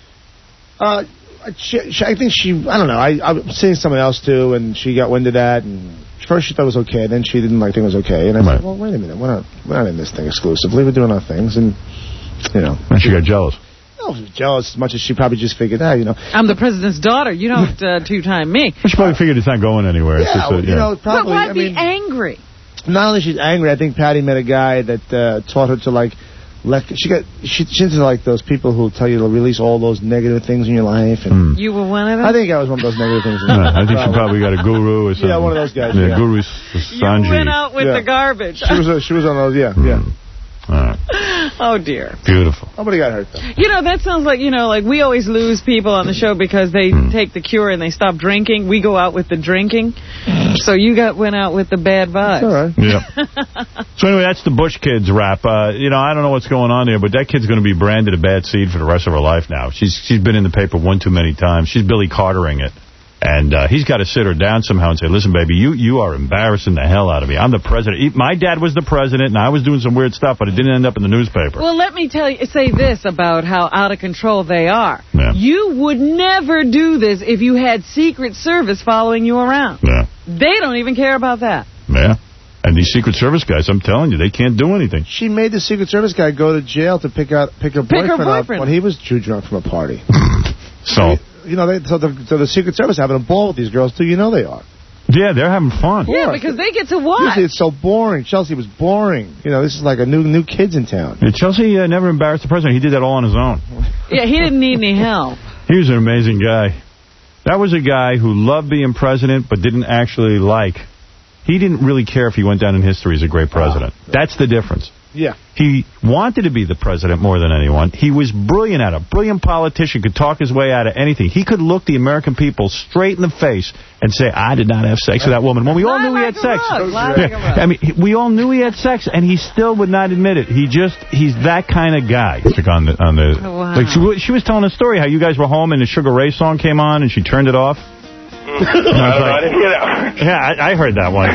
Uh, she, she, I think she, I don't know, I, I was seeing someone else too, and she got wind of that, and first she thought it was okay, then she didn't like think it was okay, and I right. said, well, wait a minute, we're not, we're not in this thing exclusively, we're doing our things, and, you know. And she got jealous. No, she was jealous as much as she probably just figured, ah, you know. I'm the president's daughter, you don't uh, two-time me. She probably figured it's not going anywhere. Yeah, it's just a, you yeah. know, probably. But why I be mean, angry? Not only she's angry, I think Patty met a guy that uh, taught her to, like, Let, she got she, she's like those people who tell you to release all those negative things in your life. And mm. You were one of them? I think I was one of those negative things. In no, I think she probably got a guru or something. Yeah, one of those guys. Yeah, yeah. Guru Sanji. You went out with yeah. the garbage. She was a, she was on those, yeah, mm. yeah. All right. Oh, dear. Beautiful. Nobody got hurt, though. You know, that sounds like, you know, like we always lose people on the show because they mm. take the cure and they stop drinking. We go out with the drinking. So you got went out with the bad vibes. All right. Yeah. So anyway, that's the Bush Kids rap. Uh, you know, I don't know what's going on there, but that kid's going to be branded a bad seed for the rest of her life now. She's She's been in the paper one too many times. She's Billy Cartering it. And uh, he's got to sit her down somehow and say, listen, baby, you, you are embarrassing the hell out of me. I'm the president. My dad was the president, and I was doing some weird stuff, but it didn't end up in the newspaper. Well, let me tell you, say this about how out of control they are. Yeah. You would never do this if you had Secret Service following you around. Yeah. They don't even care about that. Yeah. And these Secret Service guys, I'm telling you, they can't do anything. She made the Secret Service guy go to jail to pick out pick her pick boyfriend, her boyfriend up when he was too drunk from a party. So... You know, they, so, the, so the Secret Service having a ball with these girls, too. You know they are. Yeah, they're having fun. Yeah, because they get to watch. Usually it's so boring. Chelsea was boring. You know, this is like a new new kids in town. Yeah, Chelsea uh, never embarrassed the president. He did that all on his own. Yeah, he didn't need any help. He was an amazing guy. That was a guy who loved being president but didn't actually like. He didn't really care if he went down in history as a great president. Oh. That's the difference. Yeah. He wanted to be the president more than anyone. He was brilliant at it. Brilliant politician, could talk his way out of anything. He could look the American people straight in the face and say, I did not have sex with that woman. When we all Lie knew like he had sex. Rug. Lie like Yeah. I mean, we all knew he had sex, and he still would not admit it. He just, he's that kind of guy. Like on the, on the, oh, wow. like she, she was telling a story how you guys were home and the Sugar Ray song came on and she turned it off. I, I, don't like, know, I didn't hear that one. Yeah, I, I heard that one.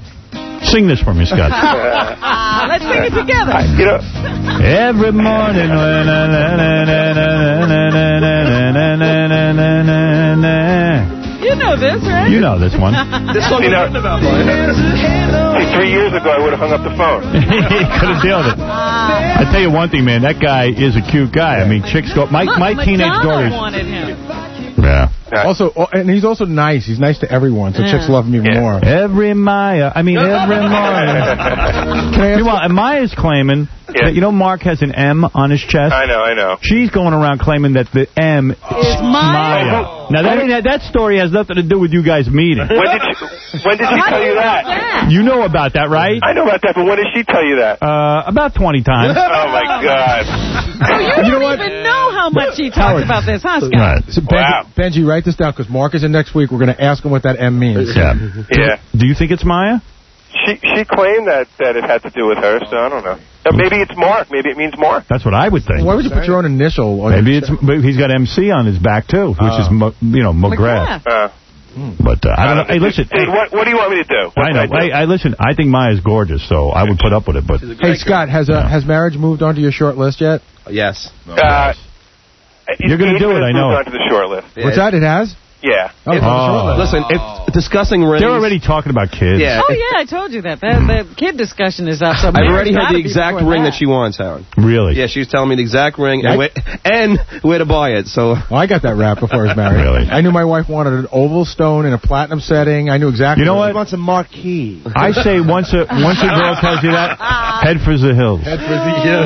Sing this for me, Scott. Let's sing it together. I, you know. Every morning when I... You know this, right? You know this one. This song, you know, see, three years ago I would have hung up the phone. He could have dealt it. I tell you one thing, man. That guy is a cute guy. I mean, chicks go... My, Look, my teenage Madonna daughters... wanted him. Yeah. Also, oh, and he's also nice. He's nice to everyone, so Yeah. chicks love him even Yeah. more. Every Maya. I mean, every Maya. Meanwhile, and Maya's claiming Yeah. that, you know, Mark has an M on his chest. I know, I know. She's going around claiming that the M is Maya. Now, that, ain't- that story has nothing to do with you guys meeting. When did she, when did she How tell do you you that? know that? You know about that, right? I know about that, but when did she tell you that? Uh, about twenty times. Oh, my God. So you, don't even know how much he talks Howard. about this, huh, Scott? Right. So Benji, Benji, write this down, because Mark is in next week. We're going to ask him what that M means. Yeah. Yeah. Do you think it's Maya? She she claimed that, that it had to do with her, so I don't know. Uh, maybe it's Mark. Maybe it means Mark. That's what I would think. Why would you put your own initial on Maybe your it's maybe he's got M C on his back, too, which Oh. is, Mo, you know, McGrath. Uh, But uh, I don't know. Hey, listen. Dude, what, what do you want me to do? What I know. can I do? Hey, I listen. I think Maya's gorgeous, so I would put up with it. But Hey, Scott, has uh, has marriage moved onto your short list yet? Yes. Uh, You're going to do it, I know. Onto the short list. What's that? It has? Yeah. Oh, it's on the short list. Listen, if discussing rings... They're already talking about kids. Yeah. Oh, yeah, I told you that. The, the kid discussion is up. So I've already marriage had the gotta be exact before ring that. that she wants, Howard. Really? Yeah, she was telling me the exact ring Yeah. and, where, and where to buy it. So Well, I got that wrap before I was married. Really? I knew my wife wanted an oval stone in a platinum setting. I knew exactly. You know what? He wants a marquee. I say once a once a girl tells you that, head for the hills. Head for the hills.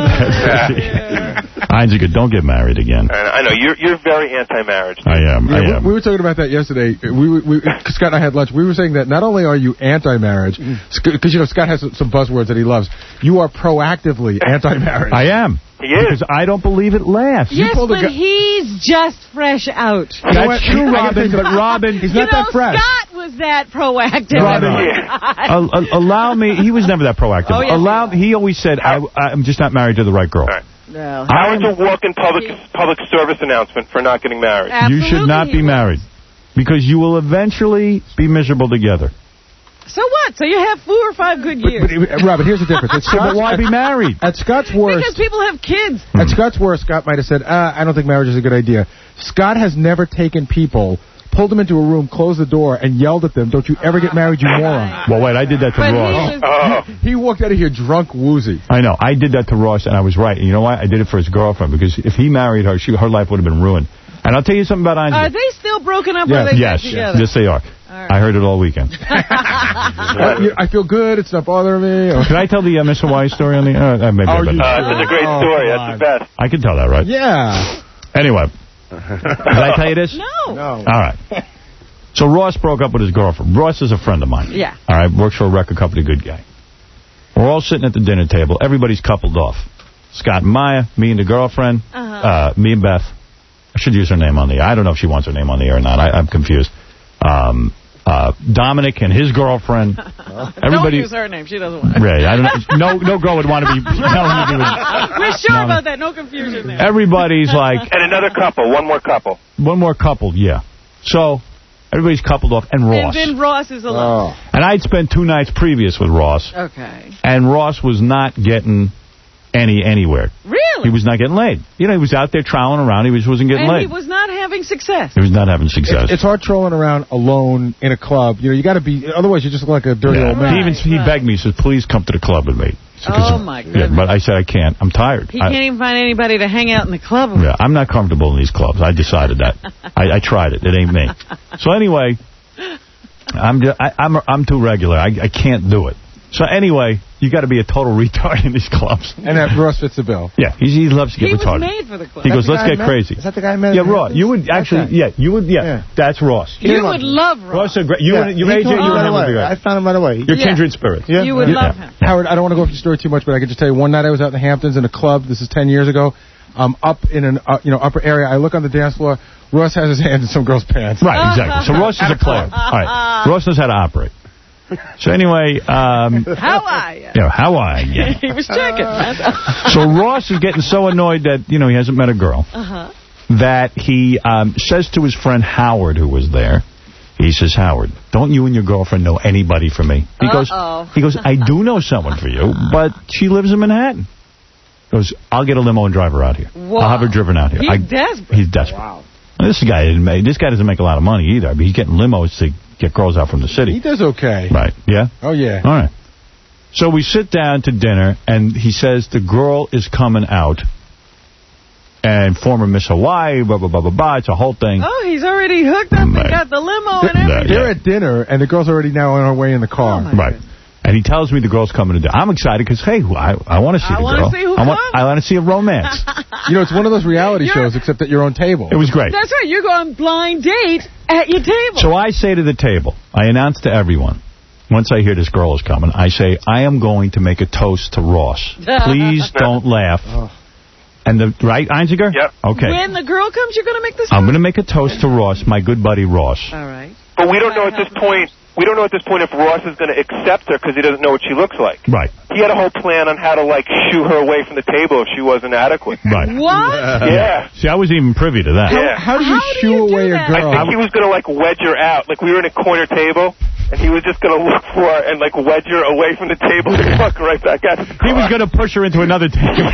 Einziger, don't get married again. I know. You're you're very anti-marriage. I am. Yeah, I we, am. we were talking about that yesterday. We, we, we Scott and I had lunch. We were saying that not only are you anti-marriage, because you know Scott has some buzzwords that he loves. You are proactively anti-marriage. I am. He is. Because I don't believe it lasts. Yes, pulled a but gu- he's just fresh out. That's true, Robin. But Robin, he's you not know, that fresh. Scott was that proactive. Robin, Oh, my Yeah. God. al- al- allow me. He was never that proactive. Oh, yes, allow. He always said, I, "I'm just not married to the right girl." All right. No. Howard's a walk-in public public service announcement for not getting married. You should Absolutely not he be was. married because you will eventually be miserable together. So what? So you have four or five good But, years. but, Robin, here's the difference. At So, but Scott's, why be married? at Scott's worst, Because people have kids. at Scott's worst, Scott might have said, uh, "I don't think marriage is a good idea." Scott has never taken people, pulled them into a room, closed the door, and yelled at them, "Don't you ever get married, you moron!" Well, wait. I did that to But he Ross. was- Oh. He walked out of here drunk, woozy. I know. I did that to Ross, and I was right. And you know why? I did it for his girlfriend, because if he married her, she, her life would have been ruined. And I'll tell you something about Are Einstein. they still broken up Yeah. or are they Yes, back together? yes, they are. right. I heard it all weekend. Uh, you- I feel good. It's not bothering me. Or- Can I tell the uh, Miss Hawaii story on the... Uh, maybe I Oh, better you- not. Uh, it's a great Oh, story. come That's on. the best. I can tell that, right? Yeah. Anyway. Did I tell you this? No. No. All right. So Ross broke up with his girlfriend. Ross is a friend of mine. Yeah. All right, works for a record company, good guy. We're all sitting at the dinner table. Everybody's coupled off. Scott and Maya, me and the girlfriend, Uh-huh. uh, me and Beth. I should use her name on the air. I don't know if she wants her name on the air or not. I, I'm confused. Um, uh, Dominic and his girlfriend. Everybody. Don't use her name. She doesn't want it. Ray, I don't know. No, no girl would want to be telling you to do We're sure No. about that. No confusion there. Everybody's like, And another couple. One more couple. one more couple, yeah. So, everybody's coupled off, and Ross. And then Ross is alone. And I'd spent two nights previous with Ross, Okay. and Ross was not getting any anywhere. Really? He was not getting laid. You know, he was out there troweling around. He was, wasn't getting And laid. he was not having success. He was not having success. It's, it's hard trolling around alone in a club. You know, you got to be. Otherwise, you just look like a dirty Yeah. old man. He even he begged me. He says, "Please come to the club with me." So, 'cause- Oh, my Yeah, goodness. but I said I can't. I'm tired. He I, can't even find anybody to hang out in the club with. yeah, I'm not comfortable in these clubs. I decided that. I, I tried it. It ain't me. So anyway, I'm just, I, I'm I'm too regular. I, I can't do it. So anyway, you got to be a total retard in these clubs. And that Ross fits the bill. Yeah, he's, he loves to get He was retarded. made for the club. He goes, Is that let's the guy get I met? crazy. Is that the guy I met? Yeah, Ross. You would actually, Okay. yeah, you would, yeah, Yeah. that's Ross. You would love Ross. Ross, are great. You Yeah, and you, he A J, told you me and right him would away. be I great. found him right away. You're Yeah. kindred spirits. Yeah. You would Yeah. love him. Howard, I don't want to go off the story too much, but I can just tell you one night I was out in the Hamptons in a club. This is ten years ago. Um, up in an uh, you know upper area. I look on the dance floor. Ross has his hand in some girl's pants. Right, exactly. So Ross is a player. All right. Ross knows how to operate. So anyway, um, How are you? you know, how I, yeah. He was checking. So Ross is getting so annoyed that, you know, he hasn't met a girl, Uh-huh. that he um, says to his friend Howard, who was there, he says, Howard, don't you and your girlfriend know anybody for me? He goes, Uh-oh. he goes, I do know someone for you, but she lives in Manhattan. He goes, I'll get a limo and drive her out here. Wow. I'll have her driven out here. He's I, desperate. He's desperate. Wow. This guy didn't make, this guy doesn't make a lot of money either. I mean, he's getting limos to get girls out from the He city. does okay. Right, yeah? Oh, yeah. All right. So we sit down to dinner, and he says the girl is coming out, and former Miss Hawaii, blah, blah, blah, blah, blah. It's a whole thing. Oh, he's already hooked up and got the limo and everything. They're at dinner, and the girl's already now on her way in the car. Oh right. And he tells me the girl's coming to dinner. I'm excited because, hey, I, I want to see I the wanna girl. see who I want comes. I want to see a romance. You know, it's one of those reality shows, except at your own table. It was great. That's right. You're going blind date at your table. So I say to the table, I announce to everyone, once I hear this girl is coming, I say, I am going to make a toast to Ross. Please don't laugh. And the right, Einziger? Yep. Okay. When the girl comes, you're going to make this I'm going to make a toast to Ross, my good buddy Ross. All right. But we don't know at this point. We don't know at this point if Ross is going to accept her because he doesn't know what she looks like. Right. He had a whole plan on how to, like, shoo her away from the table if she wasn't adequate. Right. What? Yeah. See, I wasn't even privy to that. Yeah. How do you How do shoo you do away that? a girl? I think he was going to, like, wedge her out. Like, we were in a corner table, and he was just going to look for her and, like, wedge her away from the table and walk right back out of the car. He was going to push her into another table.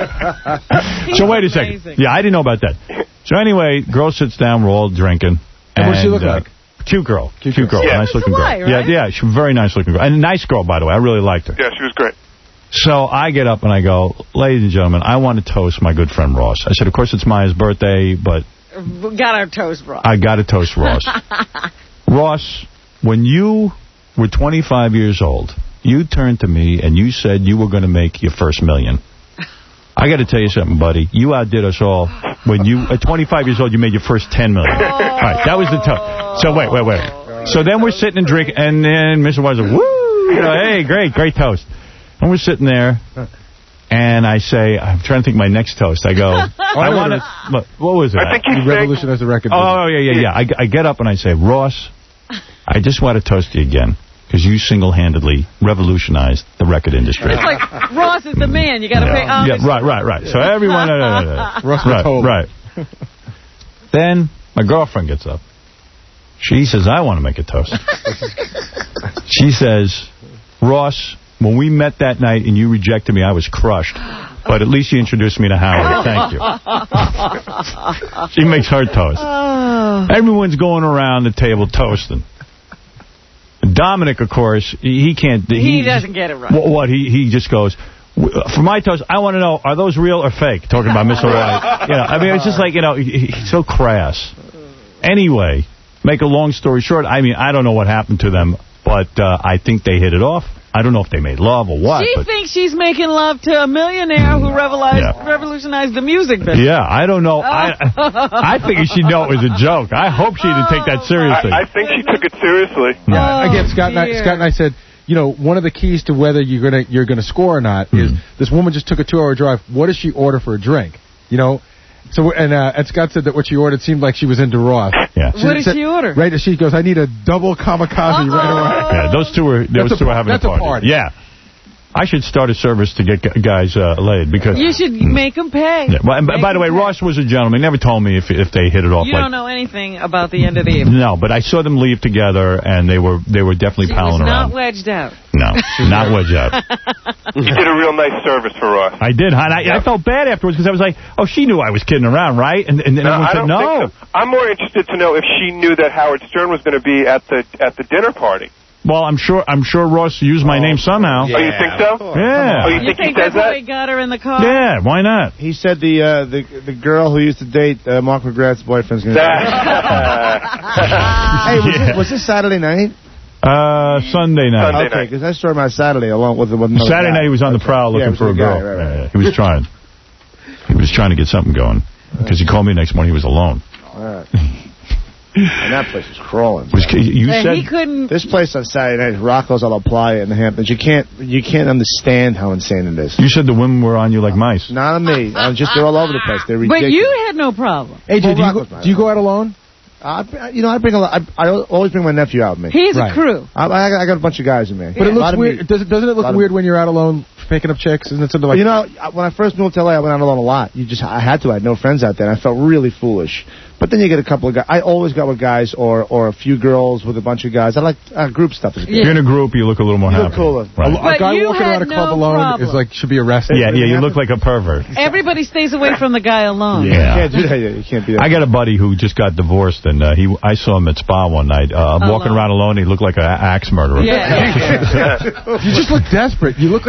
So wait a second. amazing. Yeah, I didn't know about that. So anyway, girl sits down, we're all drinking. And what does she look uh, like? Cute girl. Cute, Cute girl. girl. Yeah. Nice looking girl. Hawaii, right? Yeah, yeah, she's a very nice looking girl. And a nice girl, by the way. I really liked her. Yeah, she was great. So I get up and I go, ladies and gentlemen, I want to toast my good friend Ross. I said, of course, it's Maya's birthday, but We got our toast, bro. I got to toast Ross. Ross, when you were twenty-five years old, you turned to me and you said you were going to make your first million. I got to tell you something, buddy. You outdid us all. When you, at twenty-five years old, you made your first ten million. All right, that was the toast. So wait, wait, wait. So then we're sitting and drinking, and then Mister Weiser, woo, you know, hey, great, great toast. And we're sitting there, and I say, I'm trying to think of my next toast. I go, I want to, what was it? I think You he's revolutionized the record. Oh, yeah, yeah, yeah. I, I get up and I say, Ross, I just want to toast you again, because you single-handedly revolutionized the record industry. It's like Ross is the man. You got to pay homage. Yeah, right, right, right. So everyone, uh, uh, uh, Ross right, Matola. right. Then my girlfriend gets up. She says, I want to make a toast. She says, Ross, when we met that night and you rejected me, I was crushed. But at least you introduced me to Howard. Thank you. She makes her toast. Everyone's going around the table toasting. Dominic, of course, he can't... He, he doesn't get it right. What? what he, he just goes... For my toast, I want to know, are those real or fake? Talking about Miss Hawaii. You know, I mean, it's just like, you know, he, he's so crass. Anyway, make a long story short, I mean, I don't know what happened to them, but uh, I think they hit it off. I don't know if they made love or what. She but thinks she's making love to a millionaire who revolutionized, Yeah. revolutionized the music business. Yeah, I don't know. I I figured she'd know it was a joke. I hope she didn't take that seriously. I, I think she took it seriously. Yeah. Oh, Again, Scott and, I, dear. Scott and I said, you know, one of the keys to whether you're gonna you're gonna score or not is this woman just took a two-hour drive. What does she order for a drink? You know, so and uh, and Scott said that what she ordered seemed like she was into Ross. Yeah. What did said- she order? Right, she goes, I need a double kamikaze right away. Yeah, those two were those That's two a- were having that's a a party. party. Yeah. I should start a service to get gu- guys uh, laid because. You should make them pay. Yeah. Well, and Make by the way, 'em pay. Ross was a gentleman. He never told me if if they hit it off. You like, don't know anything about the end of the evening. No, but I saw them leave together, and they were they were definitely She was palling not around. wedged out. No, not wedged out. You did a real nice service for Ross. I did, and I, I felt bad afterwards because I was like, oh, she knew I was kidding around, right? And, and then No, everyone I said, don't no. think so. I'm more interested to know if she knew that Howard Stern was going to be at the at the dinner party. Well, I'm sure I'm sure Ross used my name somehow. Oh, you think so? Yeah. Oh, you You think, think he says that's why that? he got her in the car? Yeah, why not? He said the uh, the the girl who used to date uh, Mark McGrath's boyfriend's going to. Hey, was, Yeah. this, was this Saturday night? Uh, Sunday night. Sunday Okay, because I saw him on Saturday along with, with another Saturday guy. night he was on the prowl Yeah, looking it for a was a girl. guy, right, right. Yeah, yeah, he was trying. He was trying to get something going because he called me next morning. He was alone. All right. And that place was crawling. Was, you And said he couldn't. This place on Saturday night, Rocco's a La Playa in the Hamptons. You can't you can't understand how insane it is. you said the women were on you like mice. Not on me. I'm just they're all over the place. They're But ridiculous. you had no problem. A J, Well, do you, Rocco's go, my do you go out alone? I, you know, I bring a lot. I, I always bring my nephew out with me. He's Right. a crew. I, I, got- I got a bunch of guys in me. But it A lot looks of weird. me- Does it, doesn't it lot look of- weird when you're out alone picking up chicks? Isn't it something like You know, when I first moved to L A, I went out alone a lot. You just, I had to. I had no friends out there. And I felt really foolish. But then you get a couple of guys. I always got with guys or or a few girls with a bunch of guys. I like uh, group stuff. Is good. If you're in a group, you look a little more You happy. look cooler. Right. a, a But guy you walking had around a club no alone problem. is like should be arrested? Yeah, yeah, you look like a pervert. Everybody stays away from the guy alone. You Yeah. can't do that. You can't do that. I got a buddy who just got divorced, and uh, he I saw him at Spa one night. Uh, walking Alone. around alone, he looked like an axe murderer. Yeah. You just look desperate. You look like you're He did.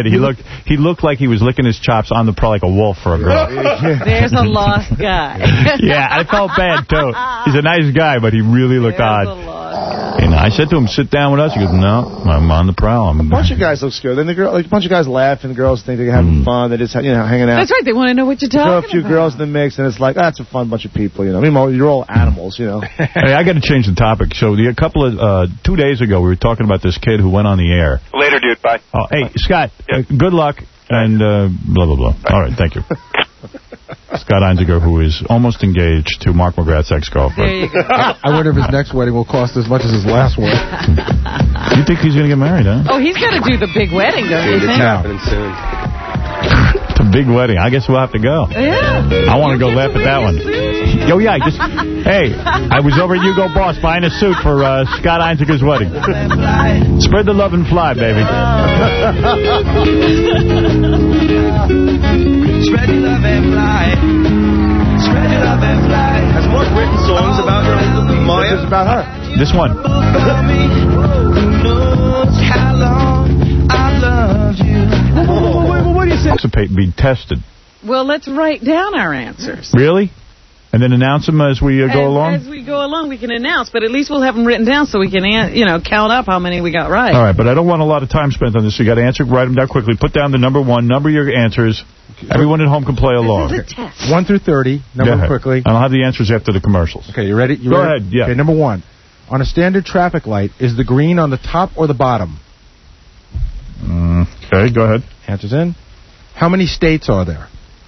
did. He looked he looked like he was licking his chops on the pro like a wolf for a girl. There's a lost guy. Yeah, I felt bad, too. He's a nice guy, but he really looked There's odd. And I said to him, sit down with us. He goes, no, I'm on the prowl. I'm a bunch of guys look good. Then the girl, like, a bunch of guys laugh, and the girls think they're having mm. fun. They're just, you know, hanging out. That's right. They want to know what you're talking Throw about. a few about. girls in the mix, and it's like, that's a fun bunch of people, you know. I mean, you're all animals, you know. Hey, I got to change the topic. So the, a couple of, uh, two days ago, we were talking about this kid who went on the air. Later, dude. Bye. Oh, hey, Scott, uh, good luck, and uh, blah, blah, blah. All right, thank you. Scott Einziger, who is almost engaged to Mark McGrath's ex-girlfriend. There you go. I wonder if his next wedding will cost as much as his last one. You think he's going to get married, huh? Oh, he's got to do the big wedding, don't you It's think? happening soon. It's a big wedding. I guess we'll have to go. Yeah. I want to go laugh at that one. Yo, yeah, just, hey, I was over at Hugo Boss buying a suit for uh, Scott Einziger's wedding. Spread the love and fly, baby. Spread your love and fly. Spread your love and fly. Has Mark written songs about her? Maya? This is about her. This one. Who knows how long I loved you. Whoa, wait, wait, what do you say? Participate and be tested. Well, let's write down our answers. Really? And then announce them as we uh, go as, along? As we go along, we can announce, but at least we'll have them written down so we can, you know, count up how many we got right. All right, but I don't want a lot of time spent on this. You got to answer, write them down quickly. Put down the number one, number your answers. Everyone at home can play along. This is a test. One through thirty, number them quickly. And I'll have the answers after the commercials. Okay, you ready? You go ready? ahead, yeah. Okay, number one. On a standard traffic light, is the green on the top or the bottom? Mm, okay, go ahead. Answers in. How many states are there?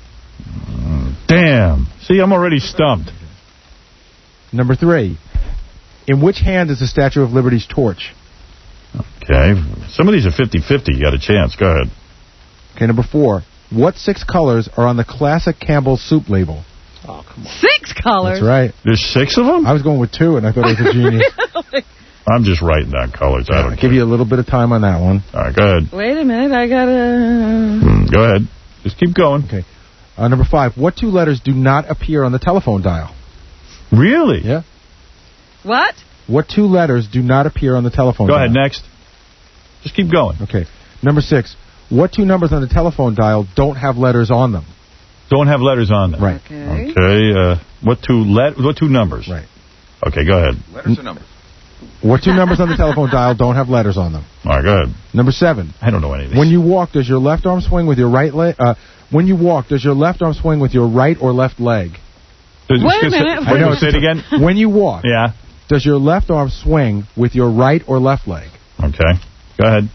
Mm, damn. See, I'm already stumped. Number three. In which hand is the Statue of Liberty's torch? Okay. Some of these are fifty-fifty. You got a chance. Go ahead. Okay, number four. What six colors are on the classic Campbell's soup label? Oh, come on. Six colors? That's right. There's six of them? I was going with two, and I thought I was a genius. Really? I'm just writing down colors. I don't I'll give you a little bit of time on that one. All right, go ahead. Wait a minute. I got to... Mm, go ahead. Just keep going. Okay. Uh, number five. What two letters do not appear on the telephone dial? Really? Yeah. What? What two letters do not appear on the telephone Go dial? ahead, next. Just keep going. Okay. Number six. What two numbers on the telephone dial don't have letters on them? Don't have letters on them. Right. Okay. Okay. Uh, what two let? What two numbers? Right. Okay, go ahead. Letters or numbers? What two numbers on the telephone dial don't have letters on them? All right, go ahead. Number seven. I don't know any of these. When you walk, does your left arm swing with your right leg? Uh, when you walk, does your left arm swing with your right or left leg? Does, Wait a minute. I know. Say it again. When you walk, yeah. does your left arm swing with your right or left leg? Okay. Go ahead.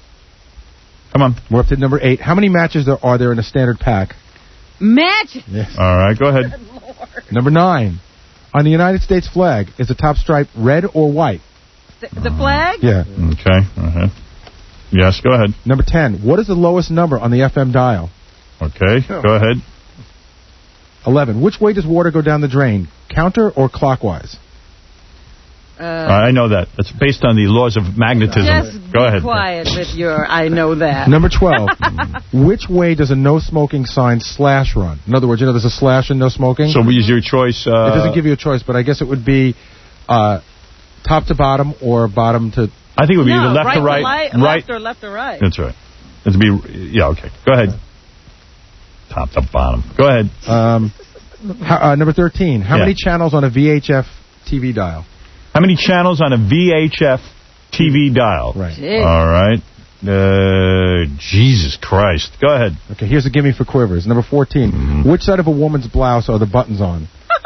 Come on. We're up to number eight. How many matches there are there in a standard pack? Matches? Yes. All right, go ahead. Number nine. On the United States flag, is the top stripe red or white? The, the flag? Yeah. Okay. Uh-huh. Yes, go ahead. Number ten. What is the lowest number on the F M dial? Okay, go ahead. eleven. Which way does water go down the drain? Counter or clockwise? Uh, I know that. That's based on the laws of magnetism. Just go be ahead. quiet with your, I know that. Number twelve. Which way does a no smoking sign slash run? In other words, you know, there's a slash in no smoking. So is your choice? Uh, it doesn't give you a choice, but I guess it would be uh, top to bottom or bottom to... I think it would be no, either left right to right. Light, right. Left or left to right. That's right. It'd be, yeah, okay. Go ahead. Top to bottom. Go ahead. Um, how, uh, number thirteen. How Yeah. many channels on a V H F T V dial? How many channels on a V H F T V dial? Right. Jeez. All right. Uh, Jesus Christ. Go ahead. Okay, here's a gimme for quivers. Number fourteen. Mm-hmm. Which side of a woman's blouse are the buttons on?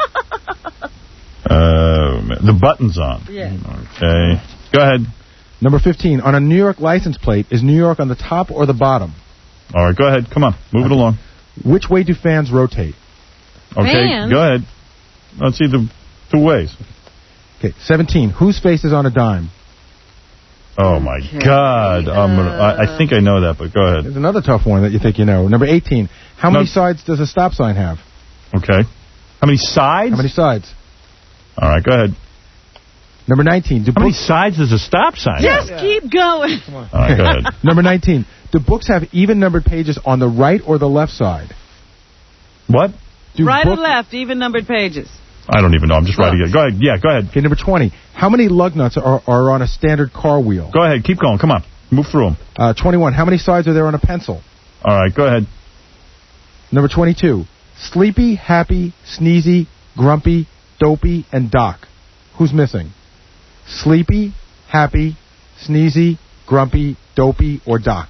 Uh, the buttons on. Yeah. Okay. Go ahead. Number fifteen. On a New York license plate, is New York on the top or the bottom? All right, go ahead. Come on. Move okay. it along. Which way do fans rotate? Okay, fans? Go ahead. Let's see the two ways. Okay, seventeen. Whose face is on a dime? Oh, my okay. God. Uh, I'm gonna, I, I think I know that, but go ahead. There's another tough one that you think you know. Number eighteen. How no. many sides does a stop sign have? Okay. How many sides? How many sides? All right, go ahead. Number nineteen. Do How many sides does a stop sign Just have? keep going. All right, go ahead. Number nineteen. Do books have even numbered pages on the right or the left side? What? Do right book- or left, even numbered pages. I don't even know. I'm just writing it. Go ahead. Yeah, go ahead. Okay, number twenty. How many lug nuts are, are on a standard car wheel? Go ahead. Keep going. Come on. Move through them. Uh, twenty-one. How many sides are there on a pencil? All right, go ahead. Number twenty-two. Sleepy, happy, sneezy, grumpy, dopey, and doc. Who's missing? Sleepy, happy, sneezy, grumpy, dopey, or doc?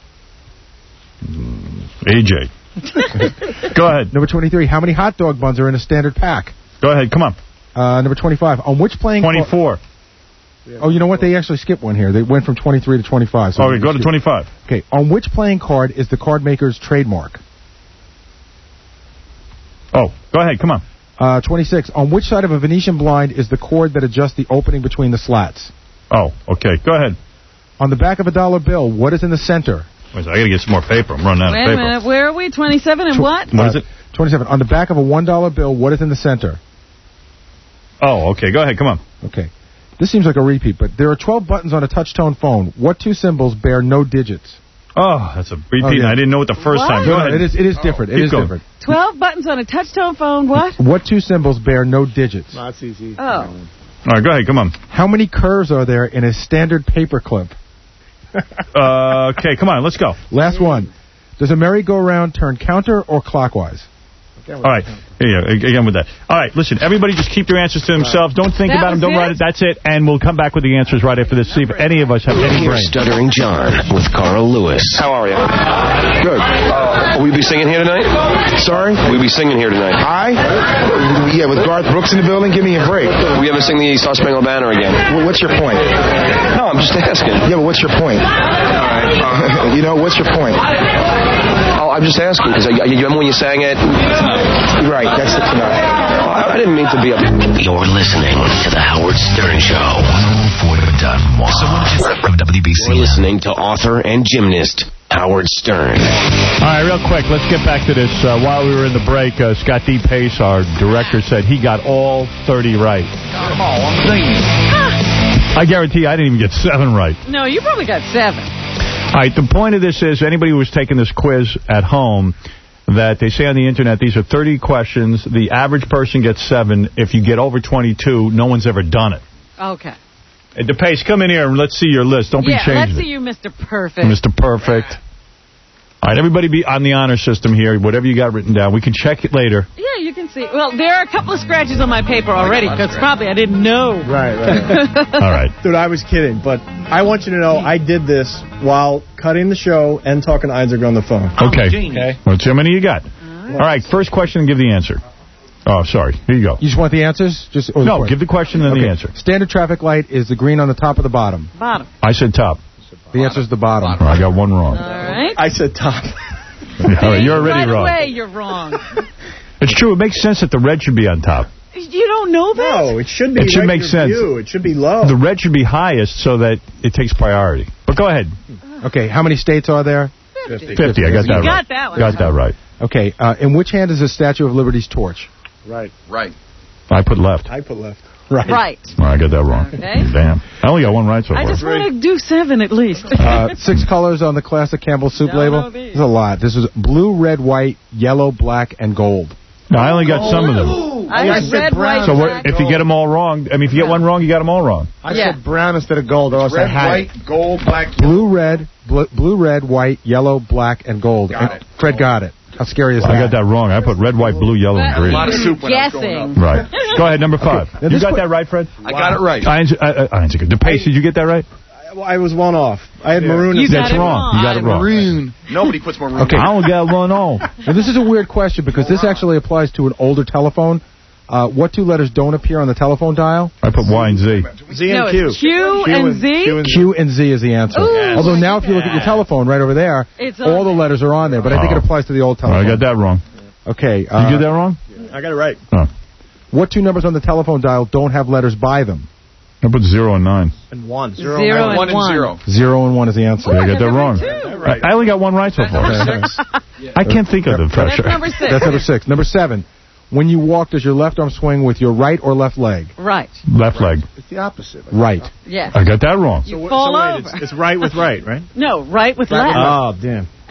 A J. Go ahead. Number twenty-three. How many hot dog buns are in a standard pack? Go ahead. Come on. Uh, number twenty-five. On which playing... twenty-four. Oh, you know what? They actually skipped one here. They went from twenty-three to twenty-five. So okay, go to twenty-five. Okay. On which playing card is the card maker's trademark? Oh, go ahead. Come on. Uh, twenty-six. On which side of a Venetian blind is the cord that adjusts the opening between the slats? Oh, okay. Go ahead. On the back of a dollar bill, what is in the center? Wait, I got to get some more paper. I'm running out Wait of a paper. minute. Where are we? twenty-seven and Tw- what? What is it? twenty-seven. On the back of a one dollar bill, what is in the center? Oh, okay. Go ahead. Come on. Okay. This seems like a repeat, but there are twelve buttons on a touch-tone phone. What two symbols bear no digits? Oh, that's a repeat. Oh, yeah. I didn't know it the first What? time. Go No, no, ahead. it is, it is different. It Keep is going. different. Twelve buttons on a touch-tone phone. What? What two symbols bear no digits? That's easy. Oh. All right, go ahead. Come on. How many curves are there in a standard paper clip? Uh, okay, come on. Let's go. Last one. Does a merry-go-round turn counter or clockwise? All right. Here you go. Again with that. All right, listen, everybody just keep their answers to themselves. Don't think That about them. was Don't it? write it. That's it. And we'll come back with the answers right after this. See if any of us have any Here's brain. Stuttering John with Carl Lewis. How are you? Good. Uh, will you be singing here tonight? Sorry? Will you be singing here tonight? I? Yeah, with Garth Brooks in the building, give me a break. Will you ever sing the Star Spangled Banner again? Well, what's your point? No, I'm just asking. Yeah, but what's your point? You know, what's your point? Oh, I'm just asking, because you remember when you sang it? Right, that's it tonight. I, I didn't mean to be a... You're listening to The Howard Stern Show. one oh four from W B C. You're listening to author and gymnast Howard Stern. All right, real quick, let's get back to this. Uh, while we were in the break, uh, Scott D. Pace, our director, said he got all thirty right. Come on, I'm singing. I guarantee I didn't even get seven right. No, you probably got seven. All right, the point of this is anybody who was taking this quiz at home, that they say on the Internet, these are thirty questions. The average person gets seven. If you get over twenty-two, no one's ever done it. Okay. Hey, DePace, come in here and let's see your list. Don't yeah, be changing let's it. see you, Mister Perfect. Mister Perfect. All right, everybody be on the honor system here. Whatever you got written down. We can check it later. Yeah, you can see. Well, there are a couple of scratches on my paper already, because probably I didn't know. Right, right. All right. Dude, I was kidding, but I want you to know I did this while cutting the show and talking to Isaac on the phone. Okay. Okay. Let's see how many you got. All right, first question and give the answer. Oh, sorry. Here you go. You just want the answers? Just or the No, question? give the question and then Okay. the answer. Standard traffic light is the green on the top or the bottom? Bottom. I said top. The answer is the bottom. All right, I got one wrong. All right. I said top. All right, you're already right wrong. away, you're wrong. It's true. It makes sense that the red should be on top. You don't know that? No, it should be It should make regular sense. view. It should be low. The red should be highest so that it takes priority. But go ahead. Okay, how many states are there? fifty. fifty. I got that You right. got that one. Got that right. Okay, uh, in which hand is the Statue of Liberty's torch? Right. Right. I put left. I put left. Right. Right. Well, I got that wrong. Okay. Damn. I only got one right so I far. just want to do seven at least. Uh, six colors on the classic Campbell soup Don't label. know these. There's a lot. This is blue, red, white, yellow, black, and gold. No, I only got some of them. I have red, white, So black. what, if you get them all wrong, I mean, if you get one wrong, you got them all wrong. I Yeah. said brown instead of gold, or else I Red, had white, it. gold, black. Blue, red, bl- blue, red, white, yellow, black, and gold. Got And it. Fred got it. How scary is I that? got that wrong. I put red, white, blue, yellow, and Well, green. A lot of you're soup when I was growing guessing. Right. Go ahead, number five. Now You this got que- that right, Fred? I got it right. Einz- uh, uh, Einziger. DePace, did you get that right? Well, I was one off. I had maroon. You and got That's it wrong. wrong. You got it wrong. Maroon. Nobody puts maroon. Okay. I only got one on. Now, this is a weird question because this actually applies to an older telephone. Uh, what two letters don't appear on the telephone dial? I put Y and Z. Z No, and Q. it's Q and Z? Q and Z. Q and Z is the answer. Ooh, Although now if you look at your telephone right over there, It's on all the there. letters are on there, but I think Oh. it applies to the old Oh, I telephone. got that wrong. Okay. You Uh, get that wrong? I got it right. Oh. What two numbers on the telephone dial don't have letters by them? I put zero and nine. And one. Zero One and and one. zero. Zero and one is the answer. I got that wrong. Two. I I only got one right so far. I can't think of the That's pressure. number six. That's number six. Number seven. When you walk, does your left arm swing with your right or left leg? Right. Left leg. It's the opposite. Right. Yes. I got that wrong. You So, fall so wait, over. it's, it's right with right, right? No, right with left. Oh, damn.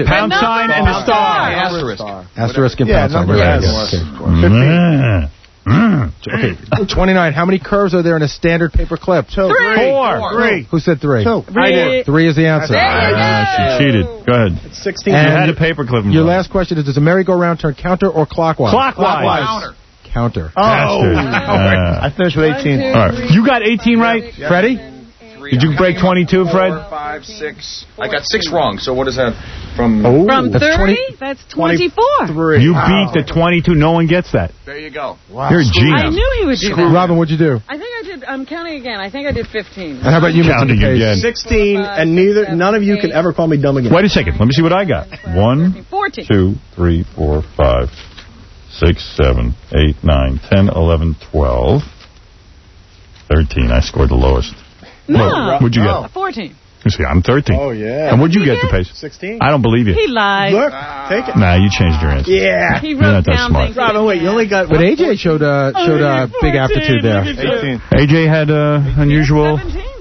digit. Pound sign and a star. Asterisk. Asterisk and Yeah, pound sign. number There S. we go. Okay. fifteen. Mm. Okay, twenty-nine. How many curves are there in a standard paper clip? Two. Three. Four. Three. Who said three? Two. Three. I did. Three is the answer. Ah, she cheated. Go ahead. It's sixteen. And you had a paperclip. Your last question is, does a merry-go-round turn counter or clockwise? Clockwise. Counter. Counter. Oh. Bastard. Uh, I finished with eighteen. One, two, all right. You got eighteen right, Yeah. Freddie? Did you break twenty-two, Fred? Four, five, six. I got six wrong. So what is that from? Oh, From that's thirty, twenty that's twenty-four. You beat the twenty-two. No one gets that. There you go. Wow. You're a genius. I knew he would do that. Robin, what'd you do? I think I did, I'm counting again. I think I did fifteen. And how about you, Counting Mister again. sixteen, and neither, none of you can ever call me dumb again. Wait a second. Let me see what I got. One, fourteen. two, three, four, five, six, seven, eight, nine, ten, eleven, twelve, thirteen. I scored the lowest. No. What, what'd you Oh. get? fourteen. You see, I'm thirteen. Oh, yeah. And what'd you get, the pace? sixteen. I don't believe you. He lied. Look, take it. Nah, you changed your answer. Yeah. He You're wrote not that down smart. things. Robin, wait, you only got... But A J showed uh, showed uh, big aptitude there. eighteen. A J had uh, unusual,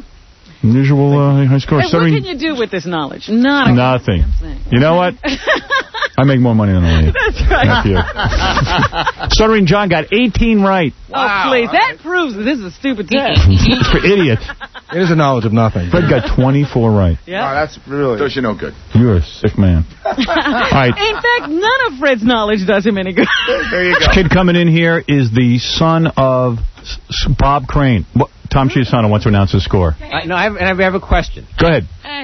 unusual uh, high score. Hey, what Stuttering, can you do with this knowledge? Not a nothing. You know what? I make more money than I leave. That's right. Not you. Stuttering John got eighteen right. Oh, please. That proves that this is a stupid test. For idiots. It is a knowledge of nothing. Fred got twenty-four right. Yeah. Oh, that's really... Does you no good. You're a sick man. All right. In fact, none of Fred's knowledge does him any good. There you go. This kid coming in here is the son of S- S- Bob Crane. What, Tom Chiusano wants to announce the score. I, no, I have, and I have a question. Go ahead.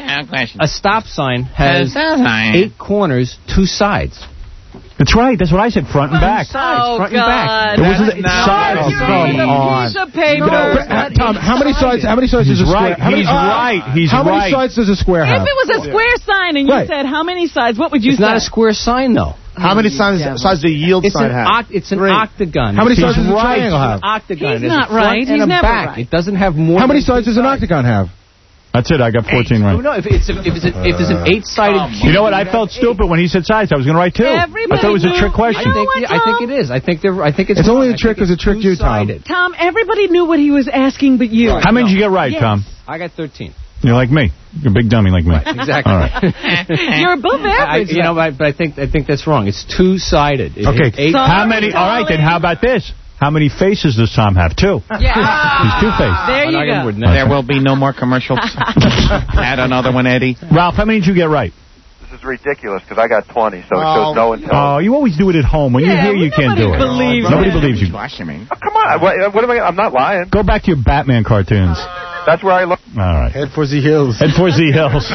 A stop sign has eight corners, two sides. That's right. That's what I said. Front and back. Sides, Oh, front God. and back. It wasn't it's sides. You need a piece of paper. Uh, Tom, how many sides? How many sides He's does a square? right. How many, He's uh, right. He's how right. many sides does a square have? If it was a square sign and you Right. said how many sides, what would you It's say? not a square sign, though. How many sides, sides does the yield It's sign an, have? oct- it's an Three. octagon. How many It's sides does a right. triangle have? It's an octagon. He's There's not a front right. and He's a never back. right. It doesn't have more How many than sides two does an sides. octagon have? That's it. I got fourteen right. Oh, no, if it's, a, if, it's a, if it's an eight-sided cube... You know what? I felt stupid when he said sides. I was going to write two. Everybody I thought it was a knew- trick question. I think, what, I think Tom? it is. I think they're. I think it's. It's only wrong. a trick I think because it tricked you, Tom. two-sided. Tom, everybody knew what he was asking but you. How many did you get right, Yes. Tom? I got thirteen. You're like me. You're a big dummy like me. Exactly. All right. You're above I, average. you know, but I, but I think I think that's wrong. It's two-sided. It- Okay. Eight, So- How many? All right, then how about this? How many faces does Tom have? Two. Yeah. He's two-faced. There you go. There will be no more commercials. Add another one, Eddie. Ralph, how many did you get right? This is ridiculous because I got twenty, so it Oh. shows no intelligence. Oh, you always do it at home. When Yeah, you're here, you well, can't do it. nobody believes Nobody it. believes you. Oh, come on. What, what am I? I'm not lying. Go back to your Batman cartoons. That's where I look. All right. Head for the hills. Head for Z Hills.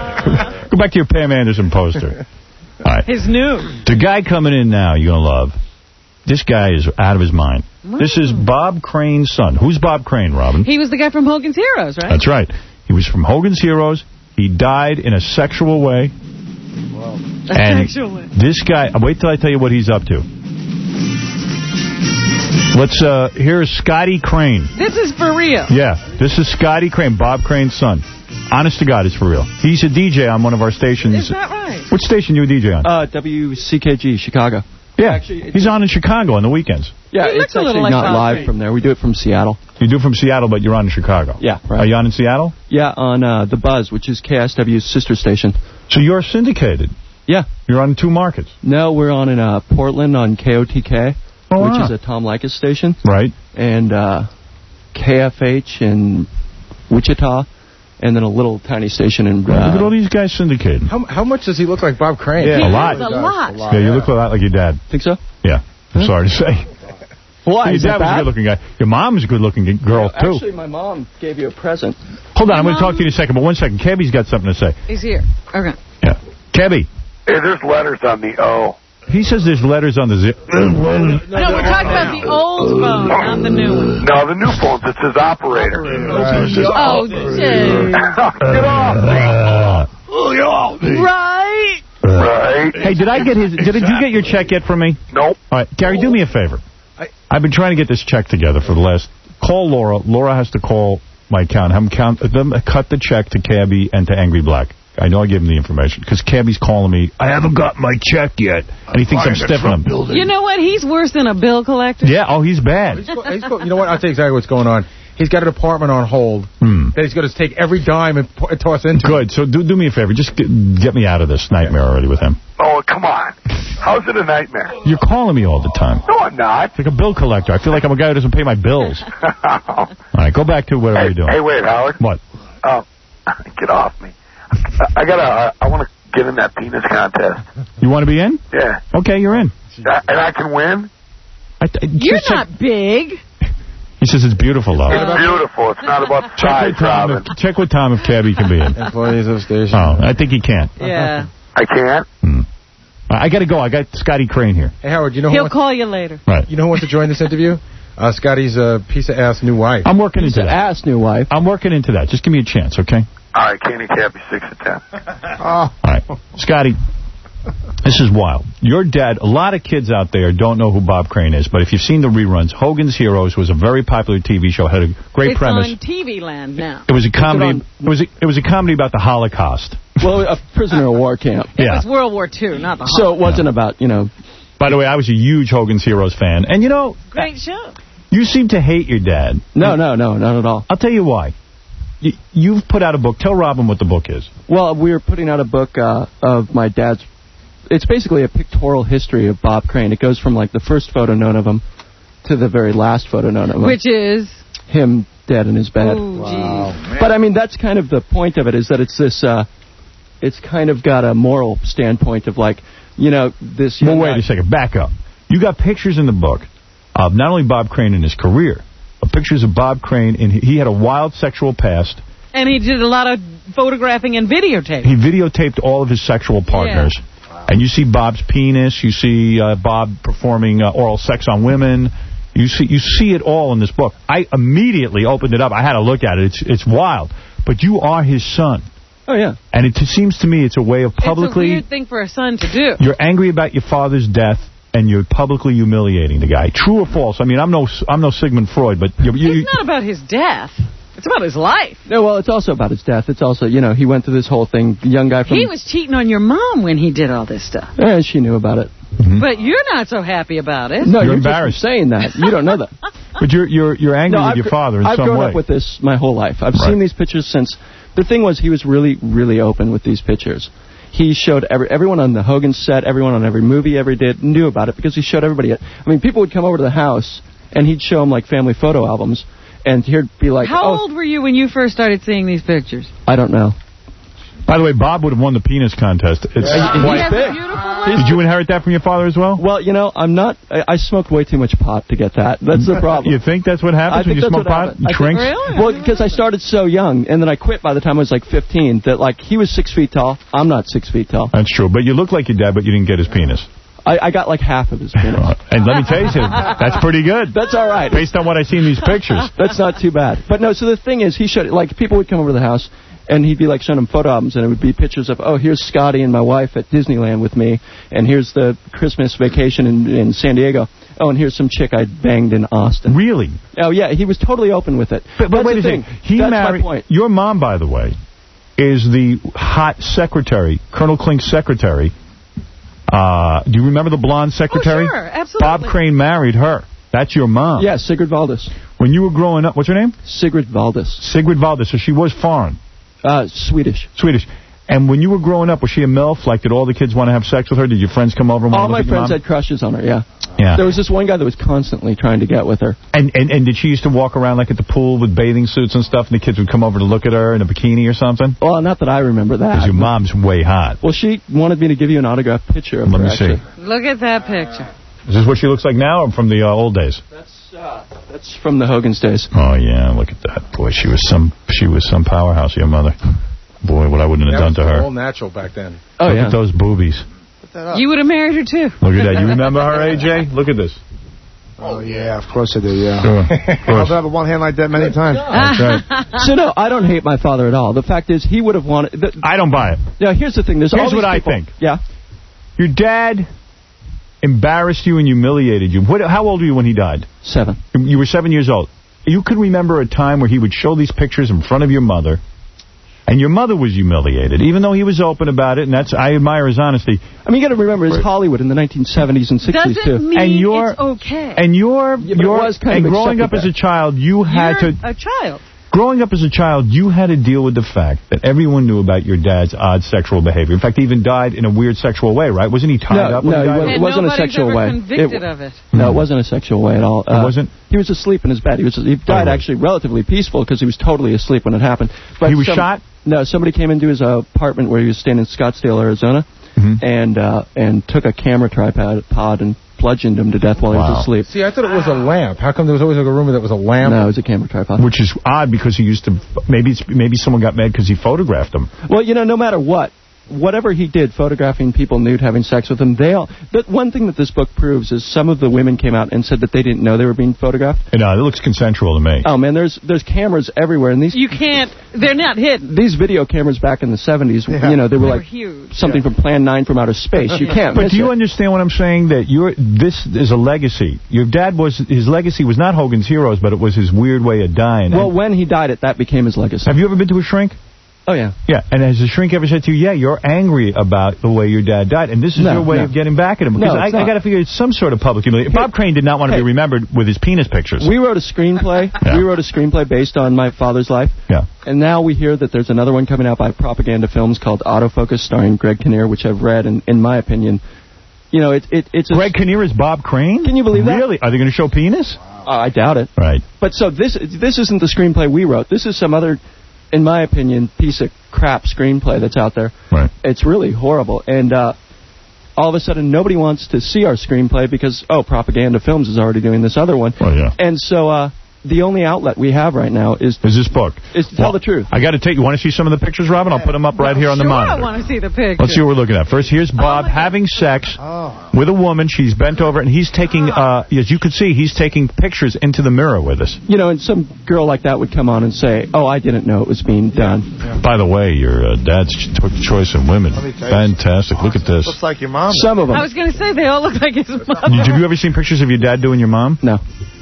Go back to your Pam Anderson poster. All right. His new. The guy coming in now, you're going to love. This guy is out of his mind. This is Bob Crane's son. Who's Bob Crane, Robin? He was the guy from Hogan's Heroes, right? That's right. He was from Hogan's Heroes. He died in a sexual way. A And sexual way. this guy, wait till I tell you what he's up to. Let's, uh, here's Scotty Crane. This is for real. Yeah, this is Scotty Crane, Bob Crane's son. Honest to God, it's for real. He's a D J on one of our stations. Is that right? What station you a D J on? Uh, W C K G, Chicago. Yeah, he's on in Chicago on the weekends. Yeah, He looks it's a little actually like not Bob live Crane. from there. We do it from Seattle. You do from Seattle, but you're on in Chicago. Yeah, right. Are you on in Seattle? Yeah, on uh, The Buzz, which is K S W's sister station. So you're syndicated. Yeah. You're on two markets. No, we're on in uh, Portland on K O T K, Oh, which wow. is a Tom Likas station. Right. And uh, K F H in Wichita, and then a little tiny station in... Look at all Uh, these guys syndicated. How, how much does he look like Bob Crane? Yeah, a lot. A lot. Yeah, you look a lot like your dad. think so? Yeah, I'm sorry to say. Why? Your Is dad that was a bad? good-looking guy. Your mom is a good-looking girl, too. Actually, my mom gave you a present. Hold on, I'm going to Mom- talk to you in a second, but one second. Kebby's got something to say. He's here. Okay. Yeah. Kebby, Hey, there's letters on the O. he says there's letters on the zip. No, we're talking about the old phone, not the new one. No, the new phones, it says operator. Oh, Jay. Get off me. Right. Right. Hey, did I get his? Did you get your check yet from me? Nope. All right, Gary, do me a favor. I've been trying to get this check together for the last. Call Laura. Laura has to call my account. Have them count them, cut the check to Cabby and to Angry Black. I know I gave him the information because Cabby's calling me. I haven't got my check yet, and he thinks I'm stiffing him. You know what? He's worse than a bill collector. Yeah. Oh, he's bad. He's go- he's go- you know what? I'll tell you exactly what's going on. He's got a department on hold Hmm. that he's going to take every dime and p- toss into. Good. So do do me a favor. Just get, get me out of this nightmare already with him. Oh, come on. How's it a nightmare? You're calling me all the time. No, I'm not. It's like a bill collector. I feel like I'm a guy who doesn't pay my bills. All right, go back to whatever hey, you're doing. Hey, wait, Howard. What? Oh, get off me. I, I gotta, I, I want to get in that penis contest. You want to be in? Yeah. Okay, you're in. Uh, and I can win? I th You're not said, big. He says it's beautiful, though. It's beautiful. It's not about the check size, with Tom Robin. if, Check with Tom if Cabby can be in. Employees of station. Oh, I think he can. Yeah. I can't? Hmm. I got to go. I got Scotty Crane here. Hey, Howard, you know who He'll wants, call you later. Right. You know who wants to join this interview? Uh, Scotty's uh, piece of ass new wife. I'm working piece into of that. ass new wife. I'm working into that. Just give me a chance, okay? All right, Kenny Cabby, six of ten. Oh. All right. Scotty, this is wild. Your dad, a lot of kids out there don't know who Bob Crane is, but if you've seen the reruns, Hogan's Heroes was a very popular T V show, had a great it's premise. It's on T V land now. It was a comedy. It, it was a, it was a comedy about the Holocaust. Well, a prisoner of war camp. It yeah. was World War Two, not the So it wasn't yeah. about, you know... By the way, I was a huge Hogan's Heroes fan. And, you know... Great show. You seem to hate your dad. No, no, no, not at all. I'll tell you why. You, you've put out a book. Tell Robin what the book is. Well, we're putting out a book uh, of my dad's... It's basically a pictorial history of Bob Crane. It goes from, like, the first photo known of him to the very last photo known of him. Which is? Him dead in his bed. Oh, wow. But, I mean, that's kind of the point of it, is that it's this... Uh, it's kind of got a moral standpoint of, like, you know, this... Well, wait guy. a second. Back up. You got pictures in the book of not only Bob Crane in his career, but pictures of Bob Crane, and he had a wild sexual past. And he did a lot of photographing and videotaping. He videotaped all of his sexual partners. Yeah. Wow. And you see Bob's penis. You see uh, Bob performing uh, oral sex on women. You see you see it all in this book. I immediately opened it up. I had to look at it. It's, it's wild. But you are his son. Oh, yeah. And it seems to me it's a way of publicly... It's a weird thing for a son to do. You're angry about your father's death, and you're publicly humiliating the guy. True or false? I mean, I'm no I'm no Sigmund Freud, but... You, you, it's not about his death. It's about his life. No, well, it's also about his death. It's also, you know, he went through this whole thing. The young guy from... He was cheating on your mom when he did all this stuff. Yeah, she knew about it. Mm-hmm. But you're not so happy about it. No, you're, you're embarrassed just saying that. You don't know that. But you're you're you're angry no, with I've, your father in I've some way. I've grown up with this my whole life. I've right. seen these pictures since... The thing was, he was really, really open with these pictures. He showed every, everyone on the Hogan set, everyone on every movie ever did, knew about it because he showed everybody it. I mean, people would come over to the house, and he'd show them, like, family photo albums, and he'd be like... How oh, old were you when you first started seeing these pictures? I don't know. By the way, Bob would have won the penis contest. It's yeah. quite big. Did you inherit that from your father as well? Well, you know, I'm not... I, I smoked way too much pot to get that. That's the problem. You think that's what happens I when you smoke pot? Happened. Drinks? Really? Well, because I started so young, and then I quit by the time I was like fifteen, that, like, he was six feet tall. I'm not six feet tall. That's true. But you look like your dad, but you didn't get his penis. I, I got, like, half of his penis. And let me tell you something. That's pretty good. That's all right. Based on what I see in these pictures. That's not too bad. But, no, so the thing is, he showed... Like, people would come over to the house... And he'd be, like, showing them photo albums, and it would be pictures of, oh, here's Scotty and my wife at Disneyland with me, and here's the Christmas vacation in, in San Diego. Oh, and here's some chick I banged in Austin. Really? Oh, yeah, he was totally open with it. But, but wait a thing. second. He That's married, my point. Your mom, by the way, is the hot secretary, Colonel Klink's secretary. Uh, do you remember the blonde secretary? Oh, sure, absolutely. Bob Crane married her. That's your mom. Yeah, Sigrid Valdis. When you were growing up, what's her name? Sigrid Valdis. Sigrid Valdis, so she was foreign. Uh, Swedish. Swedish. And when you were growing up, was she a MILF? Like, did all the kids want to have sex with her? Did your friends come over and All want to my look at friends your mom? had crushes on her, yeah. Yeah. There was this one guy that was constantly trying to get with her. And, and and did she used to walk around, like, at the pool with bathing suits and stuff, and the kids would come over to look at her in a bikini or something? Well, not that I remember that. Because your mom's way hot. Well, she wanted me to give you an autographed picture of Let her, me actually. see. Look at that picture. Is this what she looks like now or from the uh, old days? That's uh, that's from the Hogan's days. Oh, yeah, look at that. Boy, she was some she was some powerhouse, your mother. Boy, what I wouldn't have that done to her. All natural back then. Oh, look yeah. at those boobies. You would have married her, too. Look at that. You remember her, A J? Look at this. Oh, yeah, of course I do, yeah. Sure, of course. I've had one hand like that many times. That's right. So, no, I don't hate my father at all. The fact is, he would have wanted... The, I don't buy it. Yeah, here's the thing. There's Here's all what I people, think. Yeah? Your dad embarrassed you and humiliated you. What, how old were you when he died? Seven. You were seven years old. You could remember a time where he would show these pictures in front of your mother, and your mother was humiliated, even though he was open about it, and that's I admire his honesty. I mean, you got to remember, it's Hollywood in the nineteen seventies and sixties, Doesn't too. mean and you're, it's okay. And you're, Yeah, but it you're was kind and of growing up accepted as a child, you had You're to... a child. Growing up as a child, you had to deal with the fact that everyone knew about your dad's odd sexual behavior. In fact, he even died in a weird sexual way, right? Wasn't he tied no, up? No, he it, it wasn't a sexual ever way. Convicted it, of it. No, it wasn't a sexual way at all. It uh, wasn't? He was asleep in his bed. He was he died oh, actually relatively peaceful because he was totally asleep when it happened. But he was some, shot? No, somebody came into his uh, apartment where he was staying in Scottsdale, Arizona, mm-hmm. and uh, and took a camera tripod pod and bludgeoned him to death while wow. he was asleep. See, I thought it was a lamp. How come there was always like a rumor that was a lamp? No, it was a camera tripod. Which is odd because he used to, maybe it's, maybe someone got mad because he photographed them. Well, you know, no matter what, whatever he did, photographing people nude, having sex with them, they all... But one thing that this book proves is some of the women came out and said that they didn't know they were being photographed. No, it looks consensual to me. Oh, man, there's there's cameras everywhere. And these You can't... They're not hidden. These video cameras back in the seventies, Yeah. you know, they were They were like huge. something Yeah. from Plan nine from outer space. You can't But miss do you it. understand what I'm saying? That you're, this is a legacy. Your dad was... His legacy was not Hogan's Heroes, but it was his weird way of dying. Well, and, when he died, it that became his legacy. have you ever been to a shrink? Oh, yeah. Yeah, and has the shrink ever said to you, yeah, you're angry about the way your dad died, and this is No, your way no. of getting back at him? Because No, I, it's I not. got to figure it's some sort of public humiliation. Bob Crane did not want to Hey. be remembered with his penis pictures. We wrote a screenplay. Yeah. We wrote a screenplay based on my father's life. Yeah. And now we hear that there's another one coming out by Propaganda Films called Autofocus, starring Greg Kinnear, which I've read, and in my opinion, you know, it, it, it's a... Greg Kinnear is Bob Crane? Can you believe that? Really? Are they going to show penis? Uh, I doubt it. Right. But so this this isn't the screenplay we wrote. This is some other, in my opinion, piece of crap screenplay that's out there. Right. It's really horrible. And uh, all of a sudden, nobody wants to see our screenplay because, oh, Propaganda Films is already doing this other one. Oh, yeah. And so uh, the only outlet we have right now is... Is this book? Is to tell Well, the truth. I got to take... You want to see some of the pictures, Robin? I'll put them up right here on the Sure, monitor. I want to see the picture. Let's see what we're looking at. First, here's Bob having sex with a woman. She's bent over, and he's taking, uh, as you can see, he's taking pictures into the mirror with us. You know, and some girl like that would come on and say, oh, I didn't know it was being done. By the way, your uh, dad's ch- choice in women. Fantastic. Look at this. Looks like your mom. Some of them. I was going to say they all look like his mother. Have you ever seen pictures of your dad doing your mom? No.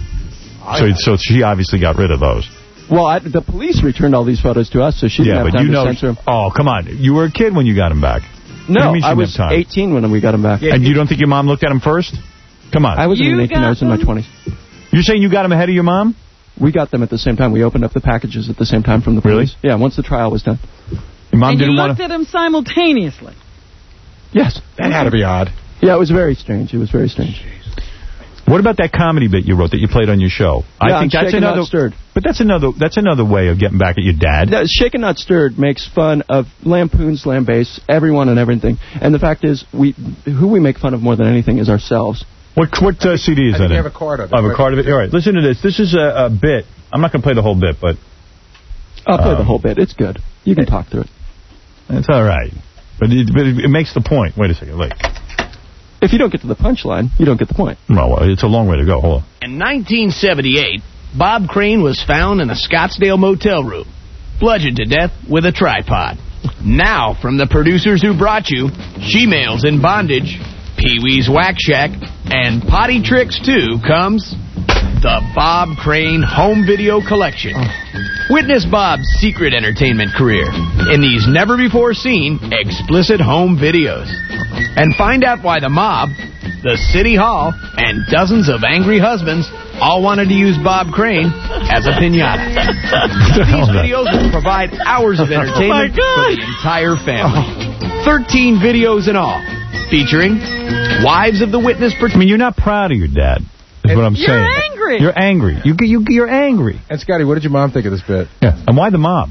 So, so she obviously got rid of those. Well, I, the police returned all these photos to us, so she Yeah, didn't have but time you to know... censor them. Oh, come on. You were a kid when you got him back. What do No, you mean she I didn't was have time? eighteen when we got him back. And you don't think your mom looked at him first? Come on. I wasn't You even eighteen, I was in my got them? twenties. You're saying you got him ahead of your mom? We got them at the same time. We opened up the packages at the same time from the police. Really? Yeah, once the trial was done. Your mom And you didn't looked want at him simultaneously. Yes. That had to be odd. Yeah, it was very strange. It was very strange. What about that comedy bit you wrote that you played on your show? Yeah, I think I'm that's Shaken, another. Not Stirred. But that's another. That's another way of getting back at your dad. Now, Shaken Not Stirred makes fun of lampoons, lambaste, everyone and everything. And the fact is, we who we make fun of more than anything is ourselves. What what uh, C D is I that think you in? have a card of it. I have a card of it. All right, listen to this. This is a, a bit. I'm not going to play the whole bit, but I'll play Um, the whole bit. It's good. You can talk through it. it's all right. But it, but it, it makes the point. Wait a second. Wait. If you don't get to the punchline, you don't get the point. No, well, it's a long way to go. Hold on. In nineteen seventy-eight, Bob Crane was found in a Scottsdale motel room, bludgeoned to death with a tripod. Now, from the producers who brought you She-Males in Bondage, Pee-wee's Whack Shack, and Potty Tricks two comes the Bob Crane Home Video Collection. Witness Bob's secret entertainment career in these never-before-seen explicit home videos. And find out why the mob, the City Hall, and dozens of angry husbands all wanted to use Bob Crane as a piñata. These videos will provide hours of entertainment for the entire family. thirteen videos in all, featuring wives of the witness... I mean, you're not proud of your dad, is what I'm You're saying. angry. You're angry. You, you, you're angry. And, Scotty, what did your mom think of this bit? Yeah. And why the mob?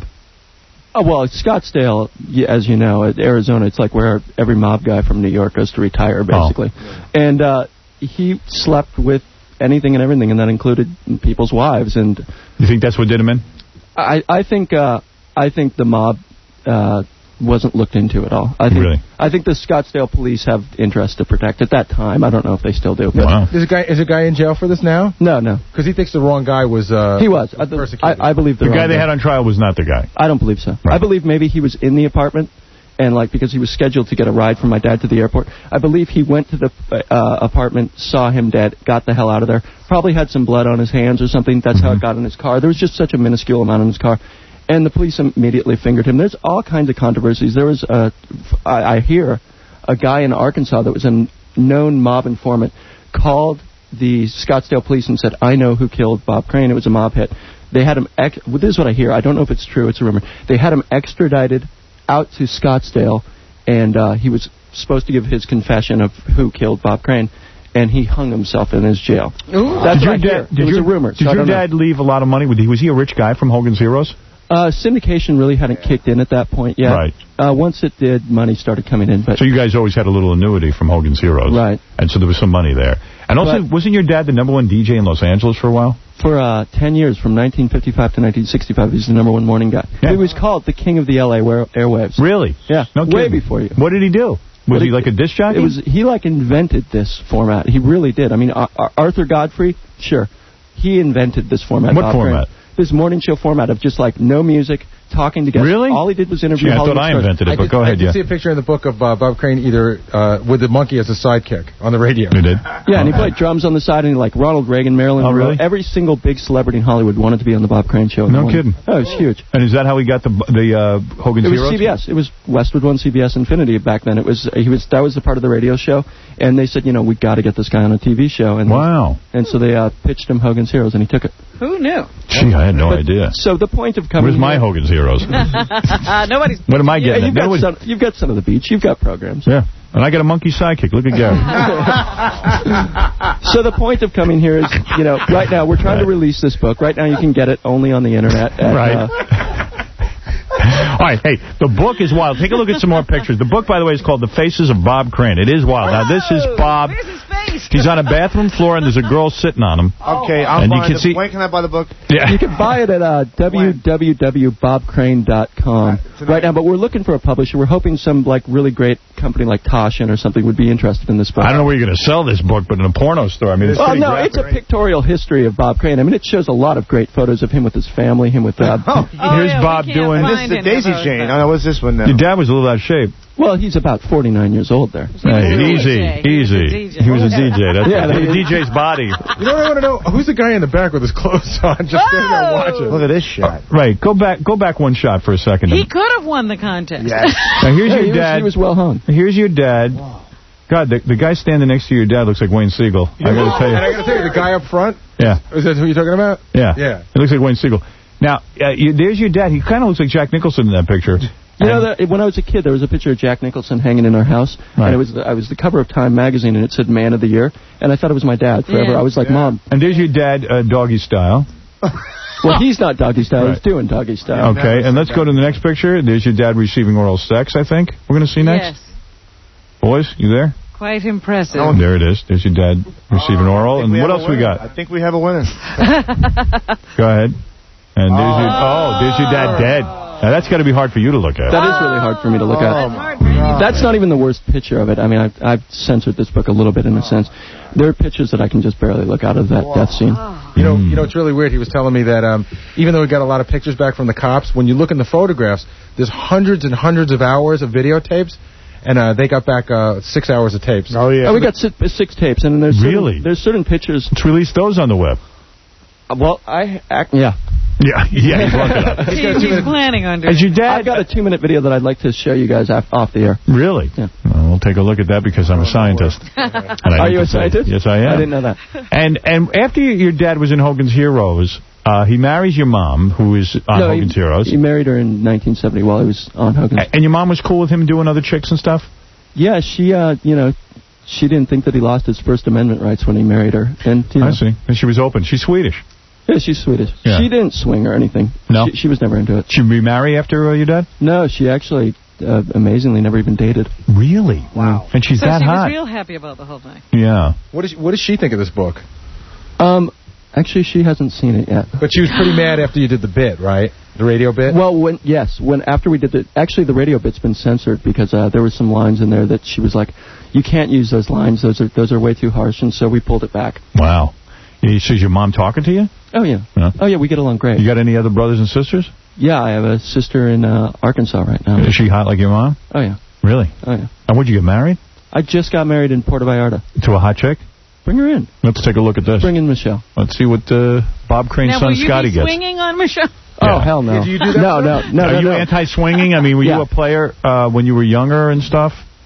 Oh, well, Scottsdale, y- as you know, at Arizona, it's like where every mob guy from New York goes to retire, basically. Oh. And uh, he slept with anything and everything, and that included people's wives. And You think that's what did him in? I, I think, uh, I think the mob uh, wasn't looked into at all. I think, Really? I think the Scottsdale police have interest to protect at that time. I don't know if they still do. But Wow. Is a guy is a guy in jail for this now? No, no. Because he thinks the wrong guy was. Uh, He was. I, persecuted. I, I believe The the guy wrong they had on trial was not the guy. I don't believe so. Right. I believe maybe he was in the apartment, and like because he was scheduled to get a ride from my dad to the airport, I believe he went to the uh, apartment, saw him dead, got the hell out of there. Probably had some blood on his hands or something. That's Mm-hmm. how it got in his car. There was just such a minuscule amount in his car. And the police immediately fingered him. There's all kinds of controversies. There was, a, I, I hear, a guy in Arkansas that was a known mob informant called the Scottsdale police and said, I know who killed Bob Crane. It was a mob hit. They had him. Ex- well, this is what I hear. I don't know if it's true. It's a rumor. They had him extradited out to Scottsdale, and uh, he was supposed to give his confession of who killed Bob Crane, and he hung himself in his jail. Ooh. That's did what your I dad, hear. Did It was your, a rumor. Did so your I don't dad know. leave a lot of money? Was he a rich guy from Hogan's Heroes? Uh, syndication really hadn't kicked in at that point yet. Right. Uh, once it did, money started coming in. But So you guys always had a little annuity from Hogan's Heroes. Right. And so there was some money there. And also, But- wasn't your dad the number one D J in Los Angeles for a while? For uh, ten years, from nineteen fifty-five to nineteen sixty-five, he was the number one morning guy. Yeah. He was called the king of the L A wear- airwaves. Really? Yeah. No Way kidding. before you. What did he do? Was But he it- like a disc jockey? It was he like invented this format. He really did. I mean, Ar- Ar- Arthur Godfrey, sure, he invented this format. What Bob format? Crane. This morning show format of just like no music, talking to guests. Really? All he did was interview Gee, I Hollywood thought I stars. invented it, I but did, go I ahead, did yeah. see a picture in the book of uh, Bob Crane either uh, with the monkey as a sidekick on the radio. You did? Yeah, and he played drums on the side, and like Ronald Reagan, Marilyn Oh, Monroe, really? every single big celebrity in Hollywood wanted to be on the Bob Crane show. in the No morning. kidding. Oh, it was huge. And is that how he got the the uh, Hogan's It was Heroes? C B S. It was Westwood One, C B S Infinity back then. It was he was that was the part of the radio show, and they said, you know, we got to get this guy on a T V show. And Wow. And so they uh, pitched him Hogan's Heroes, and he took it. Who knew? Gee, I had no But- idea. So the point of coming Where's my here- Hogan's Heroes? Nobody's. What am I Yeah, getting? you've That got, was- son, you've got Son of the Beach. You've got programs. Yeah. And I got a monkey sidekick. Look at Gary. So the point of coming here is, you know, right now we're trying to release this book. Right now you can get it only on the internet. At, Right. Uh, All right, hey, the book is wild. Take a look at some more pictures. The book, by the way, is called The Faces of Bob Crane. It is wild. Now, this is Bob. Where's his face? He's on a bathroom floor, and there's a girl sitting on him. Okay, I'm And you buying can the, see- when can I buy the book? Yeah. You can buy it at uh, w w w dot bob crane dot com right now, but we're looking for a publisher. We're hoping some like really great company like Toshin or something would be interested in this book. I don't know where you're going to sell this book, but in a porno store. I mean, it's Well, pretty no, graphic. it's a pictorial history of Bob Crane. I mean, it shows a lot of great photos of him with his family, him with uh, Oh, Here's yeah, we Bob can't doing- find This is the any daisy of those, chain. though. Oh, no, what's this one now? Your dad was a little out of shape. Well, he's about forty-nine years old there. Hey, a easy, D J. He was a easy. D J. He was a D J. That's Yeah, yeah, that the is- D J's body. You know what I want to know? Who's the guy in the back with his clothes on, just standing there watching? Look at this shot. Right, go back, go back one shot for a second. He could have won the contest. Yes. Now here's Yeah, your he was- dad. he was well hung. Here's your dad. God, the, the guy standing next to your dad looks like Wayne Siegel. I got to tell And I you. got to tell you, the guy up front, Yeah, is that who you're talking about? yeah, Yeah. It looks like Wayne Siegel. Now, uh, you, there's your dad. He kind of looks like Jack Nicholson in that picture. You know, that, when I was a kid, there was a picture of Jack Nicholson hanging in our house, Right. and it was the, I was the cover of Time magazine, and it said Man of the Year, and I thought it was my dad forever. Yeah. I was like, Yeah. Mom. And there's your dad, uh, doggy style. Well, he's not doggy style. Right. He's doing doggy style. Okay, and let's go to the next picture. There's your dad receiving oral sex, I think. We're going to see next. Yes. Boys, you there? Quite impressive. Oh, there it is. There's your dad receiving oral. And We what have else a we winner. got? I think we have a winner. Go ahead. And there's your, oh, there's your dad dead. Now, that's got to be hard for you to look at. That is really hard for me to look Oh, at. my God. That's not even the worst picture of it. I mean, I've, I've censored this book a little bit in a sense. There are pictures that I can just barely look out of that death scene. You know, you know, it's really weird. He was telling me that um, even though we got a lot of pictures back from the cops, when you look in the photographs, there's hundreds and hundreds of hours of videotapes, and uh, they got back uh, six hours of tapes. Oh, yeah. Oh, we got six, six tapes, and then there's certain, Really? there's certain pictures. Let's release those on the web. Uh, well, I act, yeah. Yeah, yeah, he's working on it. He, he's planning on doing As your dad... I've got a two-minute video that I'd like to show you guys off, off the air. Really? Yeah. Well, we'll take a look at that because I'm a scientist. And I Are hate you to a say- scientist? Yes, I am. I didn't know that. And and after you, your dad was in Hogan's Heroes, uh, he marries your mom, who is on no, Hogan's he, Heroes. He married her in nineteen seventy while he was on Hogan's. A- and your mom was cool with him doing other chicks and stuff? Yeah, she, uh, you know, she didn't think that he lost his First Amendment rights when he married her. And you know, I see. And she was open. She's Swedish. Yeah, she's Swedish. Yeah. She didn't swing or anything. No? She, she was never into it. She remarry after uh, your dad? No, she actually, uh, amazingly, never even dated. Really? Wow. And she's so that she hot. was real happy about the whole thing. Yeah. What, is, what does she think of this book? Um, actually, she hasn't seen it yet. But she was pretty mad after you did the bit, right? The radio bit? Well, when yes, when after we did the, actually the radio bit's been censored because uh, there were some lines in there that she was like, you can't use those lines, those are those are way too harsh, and so we pulled it back. Wow. So is your mom talking to you? Oh, yeah. Yeah. Oh, yeah, we get along great. You got any other brothers and sisters? Yeah, I have a sister in uh, Arkansas right now. Is she hot like your mom? Oh, yeah. Really? Oh, yeah. And would you get married? I just got married in Puerto Vallarta. To a hot chick? Bring her in. Let's take a look at this. Bring in Michelle. Let's see what uh, Bob Crane's Now, son will you Scotty be gets. swinging on Michelle? Oh, Yeah. hell no. Did you do that? No, no, no, Are no, you no. anti-swinging? I mean, were Yeah. you a player uh, when you were younger and stuff?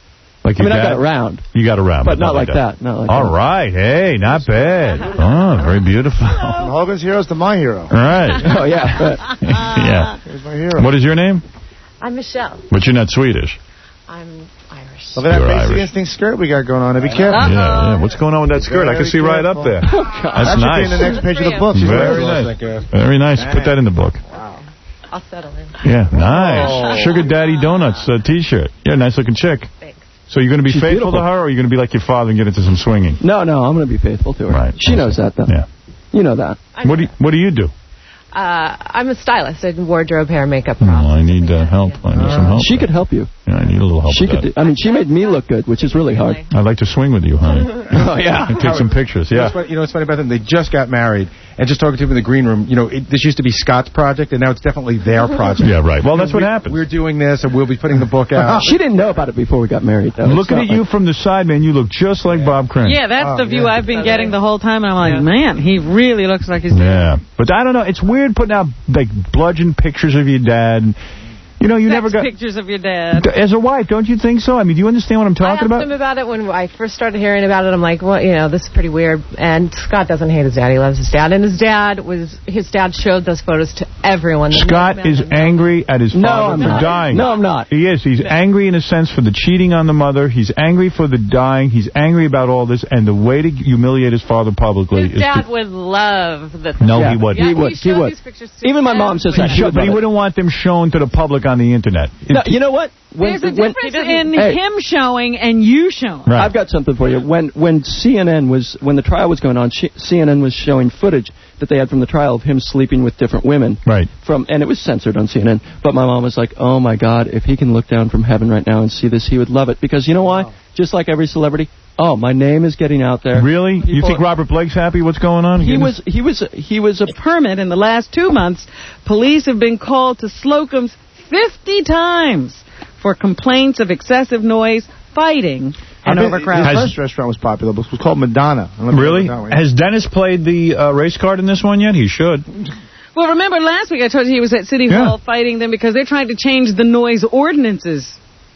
Like I mean, your I dad? got around. You got around, But not like that. Not like All that. right. Hey, not bad. Oh, very beautiful. From Hogan's Heroes to my hero. All right. Oh, yeah. Yeah. Here's my hero. What is your name? I'm Michelle. But you're not Swedish. I'm Irish. Look at that You're Basic Irish. Instinct skirt we got going on. Be careful. Yeah, yeah. What's going on with that skirt? I can see right up there. That That's should be nice. in the next page of the book. She's Very wearing nice. it. Very nice. Put that in the book. I'll settle in. Yeah, nice. Oh. Sugar Daddy Donuts uh, T-shirt. You're a nice looking chick. Thanks. So you're going to be She's faithful beautiful. to her, or are you going to be like your father and get into some swinging? No, no, I'm going to be faithful to her. Right. She knows that, though. Yeah. You know that. What do you, What do you do? Uh, I'm a stylist. I do wardrobe, hair, makeup, Oh, props. I need uh, help. I need some help. She could help you. Yeah, I need a little help She with could. that. Do, I mean, she made me look good, which is really hard. I'd like to swing with you, honey. Oh, yeah. And take some pictures. You know, Yeah. what's funny, you know what's funny about them? They just got married, and just talking to him in the green room, you know, it, this used to be Scott's project, and now it's definitely their project. Yeah, right. Well, that's You know, what we- happens. We're doing this, and we'll be putting the book out. She didn't know about it before we got married, though. Looking It's at not you like- from the side, man, you look just like Bob Crane. Yeah, that's Oh, the view yeah. I've been getting the whole time, and I'm like, man, he really looks like his dad. Yeah. But I don't know. It's weird putting out, like, bludgeon pictures of your dad. And, you know, you Sex never got... pictures of your dad. As a wife, don't you think so? I mean, do you understand what I'm I talking asked about? him about it when I first started hearing about it. I'm like, well, you know, this is pretty weird. And Scott doesn't hate his dad. He loves his dad. And his dad was, his dad showed those photos to everyone. Scott is angry at his No, father I'm for not. dying. No, I'm not. He is. He's angry in a sense for the cheating on the mother. He's angry for the dying. He's angry about all this. And the way to humiliate his father publicly His is dad to... would love the... No, Yeah, he wouldn't. Yeah, He would. He showed would. these pictures to Even my mom says that. everybody. She would But he love it. wouldn't want them shown to the public on the Internet. No, you know what? When, There's a when- difference in Hey. him showing and you showing. Right. I've got something for you. When when C N N was when the trial was going on, she, C N N was showing footage that they had from the trial of him sleeping with different women. Right. From and it was censored on C N N. But my mom was like, "Oh my God, if he can look down from heaven right now and see this, he would love it." Because you know why? Just like every celebrity, oh, my name is getting out there. Really? You People- think Robert Blake's happy? What's going on? He was he was he was a Permit in the last two months, police have been called to Slocum's fifty times for complaints of excessive noise, fighting, and His overcrowding. first restaurant was popular. It was called Madonna. I don't know if you Really? know that one. Has Dennis played the uh, race card in this one yet? He should. Well, remember last week I told you he was at City Yeah. Hall fighting them because they're trying to change the noise ordinances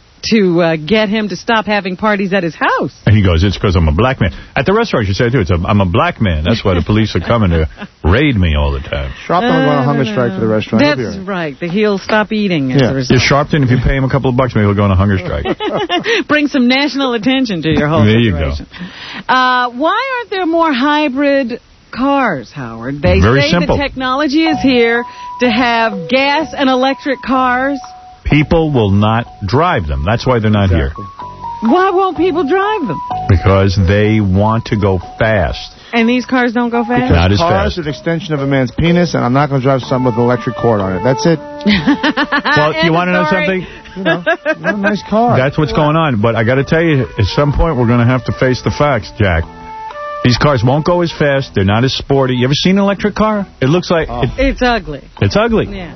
to uh, get him to stop having parties at his house. And he goes, it's because I'm a black man. At the restaurant, you say it too. It's a, I'm a black man. That's why the police are coming to raid me all the time. Sharpton will go on a hunger strike for the restaurant. He'll be That's all right. right. The he'll stop eating as a Yeah. result. You're Sharpton. If you pay him a couple of bucks, maybe he'll go on a hunger strike. Bring some national attention to your whole There you go. situation. Uh, why aren't there more hybrid cars, Howard? They Very say simple. the technology is here to have gas and electric cars. People will not drive them. That's why they're not here. Why won't people drive them? Because they want to go fast. And these cars don't go fast? Not as Cars fast. are an extension of a man's penis, and I'm not going to drive some with an electric cord on it. That's it. Well, you want to know something? You know, what a nice car. That's what's going on. But I got to tell you, at some point, we're going to have to face the facts, Jack. These cars won't go as fast. They're not as sporty. You ever seen an electric car? It looks like... Oh. It, It's ugly. it's ugly. Yeah.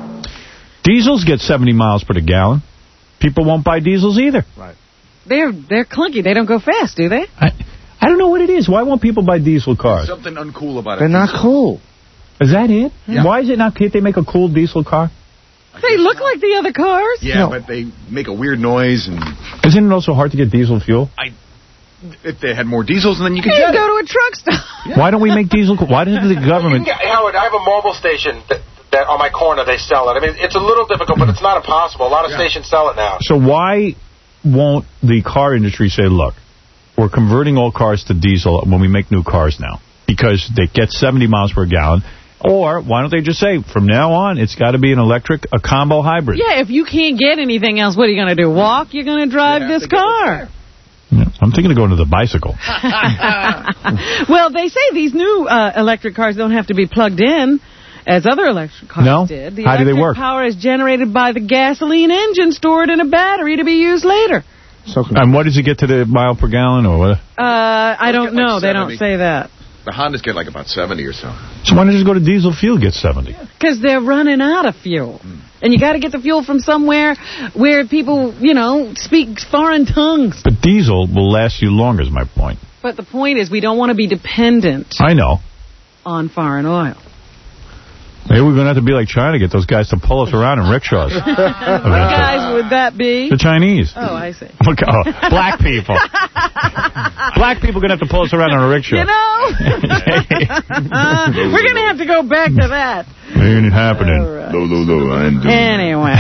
Diesels get seventy miles per gallon. People won't buy diesels either. Right. They're they're clunky. They don't go fast, do they? I, I don't know what it is. Why won't people buy diesel cars? Something uncool about it. They're not cool. Is that it? Yeah. Why is it not? Can't they make a cool diesel car? They look like the other cars. Yeah, but they make a weird noise, and Isn't it also hard to get diesel fuel? I. If they had more diesels, then you could You get go it. to a truck stop. Why don't we make diesel? Why does the You government? can get, Howard, I have a mobile station that, that on my corner they sell it. I mean, it's a little difficult, but it's not impossible. A lot of Yeah. stations sell it now. So why won't the car industry say, look, we're converting all cars to diesel when we make new cars now because they get seventy miles per gallon? Or why don't they just say, from now on, it's got to be an electric, a combo hybrid? Yeah, if you can't get anything else, what are you going to do? Walk? You're going to drive this car. Yeah, I'm thinking of going to the bicycle. Well, they say these new uh, electric cars don't have to be plugged in as other electric cars No? did. The How do they electric work? power is generated by the gasoline engine stored in a battery to be used later. So And what does it get to the mile per gallon or what? Uh, I don't get like know. They don't seventy. say that. The Hondas get like about seventy or so. So why don't you just go to diesel fuel, get seventy? Because they're running out of fuel. And you got to get the fuel from somewhere where people, you know, speak foreign tongues. But diesel will last you longer is my point. But the point is we don't want to be dependent I know. on foreign oil. Maybe we're going to have to be like China, get those guys to pull us around in rickshaws. What guys would that be? The Chinese. Oh, I see. Look, oh, black people. Black people are going to have to pull us around on a rickshaw. You know? We're going to have to go back to that. Ain't it happening? Right. No, no, no, I ain't doing Anyway.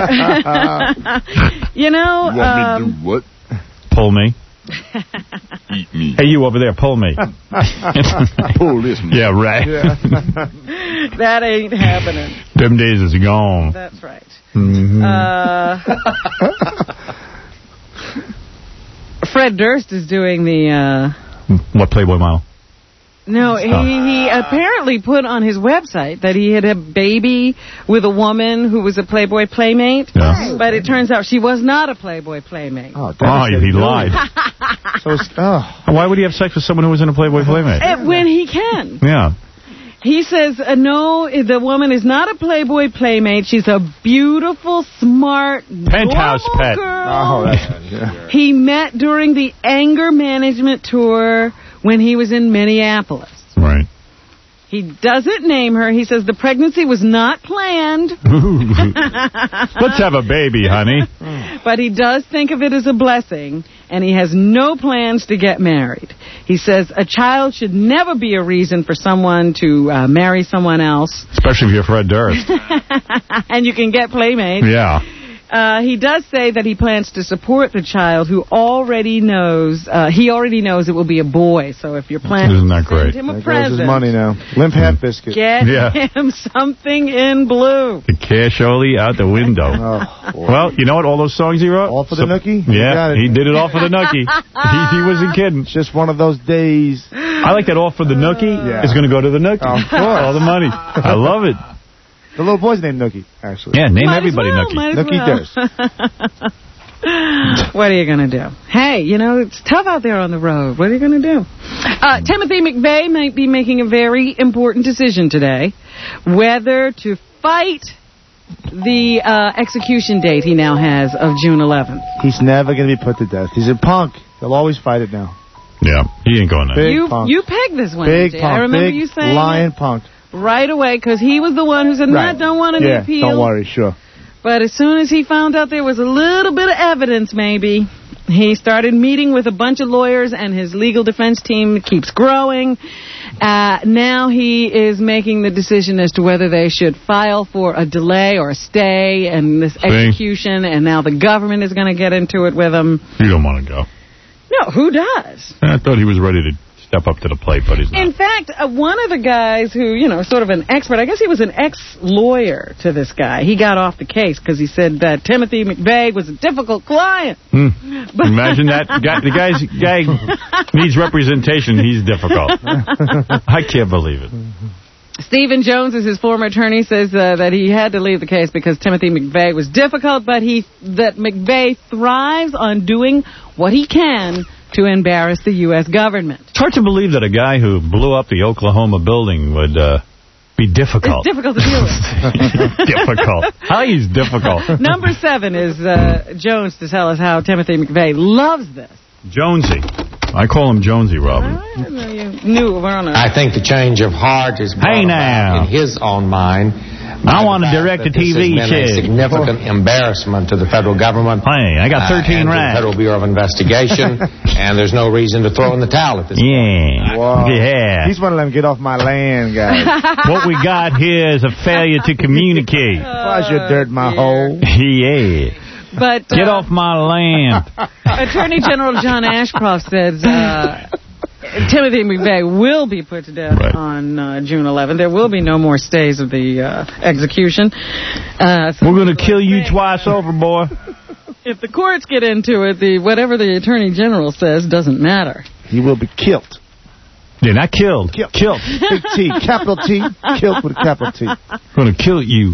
You know... You want um, me to do what? Pull me. Eat me. Hey, you over there, pull me. Pull this man. Yeah, right. Yeah. That ain't happening. Them days is gone. That's right. Mm-hmm. Uh, Fred Durst is doing the... Uh, what Playboy model? No, he, he apparently put on his website that he had a baby with a woman who was a Playboy Playmate. Yeah. But it turns out she was not a Playboy Playmate. Oh, oh he lied. so, oh. Why would he have sex with someone who wasn't a Playboy Playmate? Uh, when he can. Yeah. He says, uh, no, the woman is not a Playboy Playmate. She's a beautiful, smart, penthouse pet. Girl. Oh, that's yeah. He met during the anger management tour when he was in Minneapolis. Right. He doesn't name her. He says the pregnancy was not planned. Let's have a baby, honey. But he does think of it as a blessing, and he has no plans to get married. He says a child should never be a reason for someone to uh, marry someone else. Especially if you're Fred Durst. And you can get playmates. Yeah. Uh, he does say that he plans to support the child who already knows, uh, he already knows it will be a boy. So if you're planning Isn't that to great? send him a There goes present, his money now. Limp Hat Biscuit. get Yeah. him something in blue. The cash only out the window. Oh, well, you know what? All those songs he wrote? All for the nookie? You Yeah, got it. he did it all for the nookie. he, he wasn't kidding. It's just one of those days. I like that all for the nookie Yeah. is going to go to the nookie. Of course. All the money. I love it. The little boy's named Nookie, actually. Yeah, name Might as everybody well, Nookie. might as Nookie well. Durst. What are you going to do? Hey, you know, it's tough out there on the road. What are you going to do? Uh, Timothy McVeigh might be making a very important decision today, whether to fight the uh, execution date he now has of June eleventh. He's never going to be put to death. He's a punk. He'll always fight it now. Yeah, he ain't going there. Big You punk. you pegged this one, Big A J. punk. I remember Big you saying lion it punk. right away because he was the one who said, Right. no, don't want any yeah, appeal. don't worry, sure. But as soon as he found out there was a little bit of evidence, maybe, he started meeting with a bunch of lawyers, and his legal defense team keeps growing. Uh, now he is making the decision as to whether they should file for a delay or a stay in this execution, and now the government is going to get into it with him. You don't want to go. No, who does? I thought he was ready to step up to the plate, but he's not. In fact, uh, one of the guys who, you know, sort of an expert, I guess he was an ex-lawyer to this guy. He got off the case because he said that Timothy McVeigh was a difficult client. Hmm. Imagine that. Guy, the guy's, guy needs representation. He's difficult. I can't believe it. Stephen Jones, as his former attorney, says uh, that he had to leave the case because Timothy McVeigh was difficult, but he that McVeigh thrives on doing what he can to embarrass the U S government. It's hard to believe that a guy who blew up the Oklahoma building would uh, be difficult. It's difficult to deal with. difficult. How he's difficult. Number seven is uh, Jones to tell us how Timothy McVeigh loves this. Jonesy. I call him Jonesy, Robin. I know you knew we're on a... I think the change of heart is brought Hey, now. about in his own mind. I want to direct a T V This has been a show. significant embarrassment to the federal government. Hey, I got thirteen uh, and to racks. the Federal Bureau of Investigation, and there's no reason to throw in the towel at this Yeah. Wow. Yeah. He's one of them get off my land guys. What we got here is a failure to communicate. Why's your dirt my hole? Yeah. But, uh, Get off my land. Attorney General John Ashcroft says uh, Timothy McVeigh will be put to death Right. on uh, June eleventh. There will be no more stays of the uh, execution. Uh, so We're going to kill you twice over, boy. if the courts get into it, the whatever the Attorney General says doesn't matter. He will be killed. Yeah, not killed. Killed. Killed. Big T. Capital T. Killed with a capital T. Going to kill you.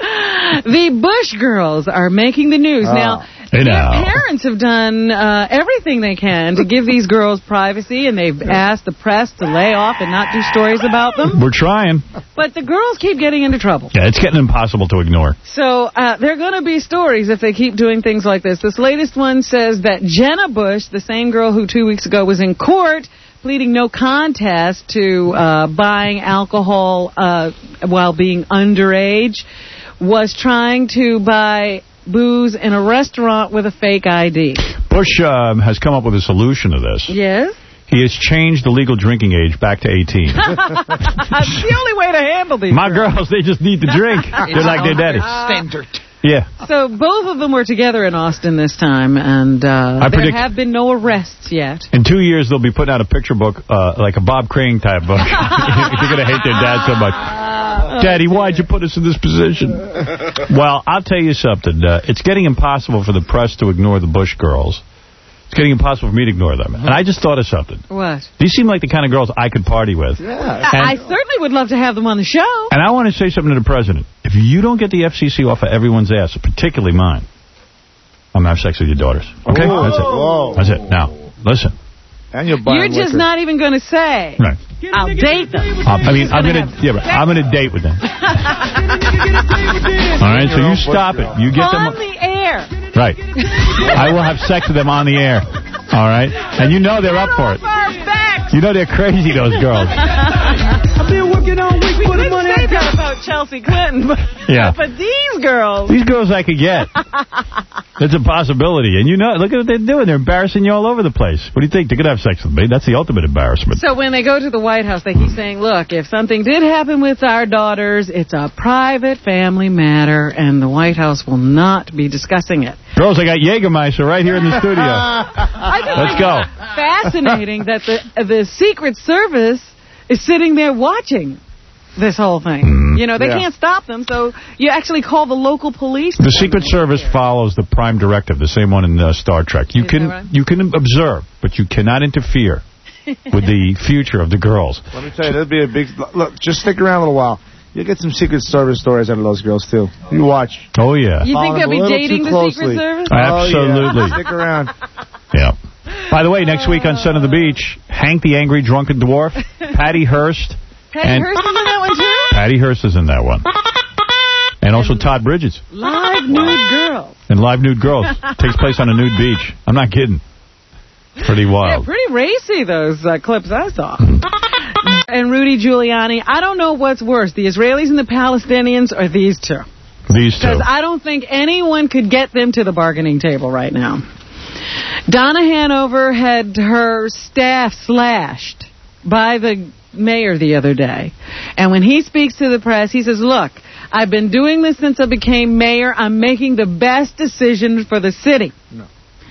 The Bush girls are making the news. Oh. Now, Hey, their now. parents have done uh, everything they can to give these girls privacy, and they've asked the press to lay off and not do stories about them. We're trying. But the girls keep getting into trouble. Yeah, it's getting impossible to ignore. So uh, there are going to be stories if they keep doing things like this. This latest one says that Jenna Bush, the same girl who two weeks ago was in court pleading no contest to uh, buying alcohol uh, while being underage, was trying to buy booze in a restaurant with a fake I D. Bush um, has come up with a solution to this. Yes? He has changed the legal drinking age back to eighteen. That's the only way to handle these My girls. girls, they just need to drink. They're like their daddy. Standard. Yeah. So both of them were together in Austin this time, and uh, I there predict- have been no arrests yet. In two years, they'll be putting out a picture book, uh, like a Bob Crane type book. They're going to hate their dad so much. Daddy, why'd you put us in this position? Well, I'll tell you something. Uh, it's getting impossible for the press to ignore the Bush girls. It's getting impossible for me to ignore them. And I just thought of something. What? These seem like the kind of girls I could party with. Yeah. I, I certainly would love to have them on the show. And I want to say something to the president. If you don't get the F C C off of everyone's ass, particularly mine, I'm going to have sex with your daughters. Okay? Whoa. That's it. Whoa. That's it. Now, listen. And you're You're just liquor. not even going to say, Right. I'll date them. Uh, I mean, I'm going to yeah, but I'm going to date with them. All right? So you stop it. You get them on the air. Right. I will have sex with them on the air. All right? And you know they're up for it. You know they're crazy, those girls. I've been working on weeks for the money. Say that about Chelsea Clinton, but, Yeah. but these girls. These girls I could get. It's a possibility. And you know, look at what they're doing. They're embarrassing you all over the place. What do you think? They're going to have sex with me. That's the ultimate embarrassment. So when they go to the White House, they keep saying, look, if something did happen with our daughters, it's a private family matter, and the White House will not be discussing it. Girls, I got Jägermeister right here in the studio. I just Let's think go. it's fascinating that the the Secret Service is sitting there watching this whole thing. Mm, you know, they yeah. can't stop them, so you actually call the local police. The Secret Service follows the Prime Directive, the same one in uh, Star Trek. You Is can that right? you can observe, but you cannot interfere with the future of the girls. Let me tell you, that'd be a big... Look, just stick around a little while. You'll get some Secret Service stories out of those girls, too. You watch. Oh, yeah. You think Follow they'll them a be little dating too the closely. Secret Service? Absolutely. Oh, yeah. Stick around. Yeah. By the way, next week on Son of the Beach, Hank the Angry Drunken Dwarf, Patty Hearst. Patty and Hearst is in that one, too? Patty Hearst is in that one. And also Todd Bridges. Live nude girls. And Live Nude Girls. Takes place on a nude beach. I'm not kidding. It's pretty Yeah, wild. pretty racy, those uh, clips I saw. And Rudy Giuliani, I don't know what's worse, the Israelis and the Palestinians or these two. These two. Because I don't think anyone could get them to the bargaining table right now. Donna Hanover had her staff slashed by the mayor the other day. And when he speaks to the press, he says, look, I've been doing this since I became mayor. I'm making the best decision for the city. No.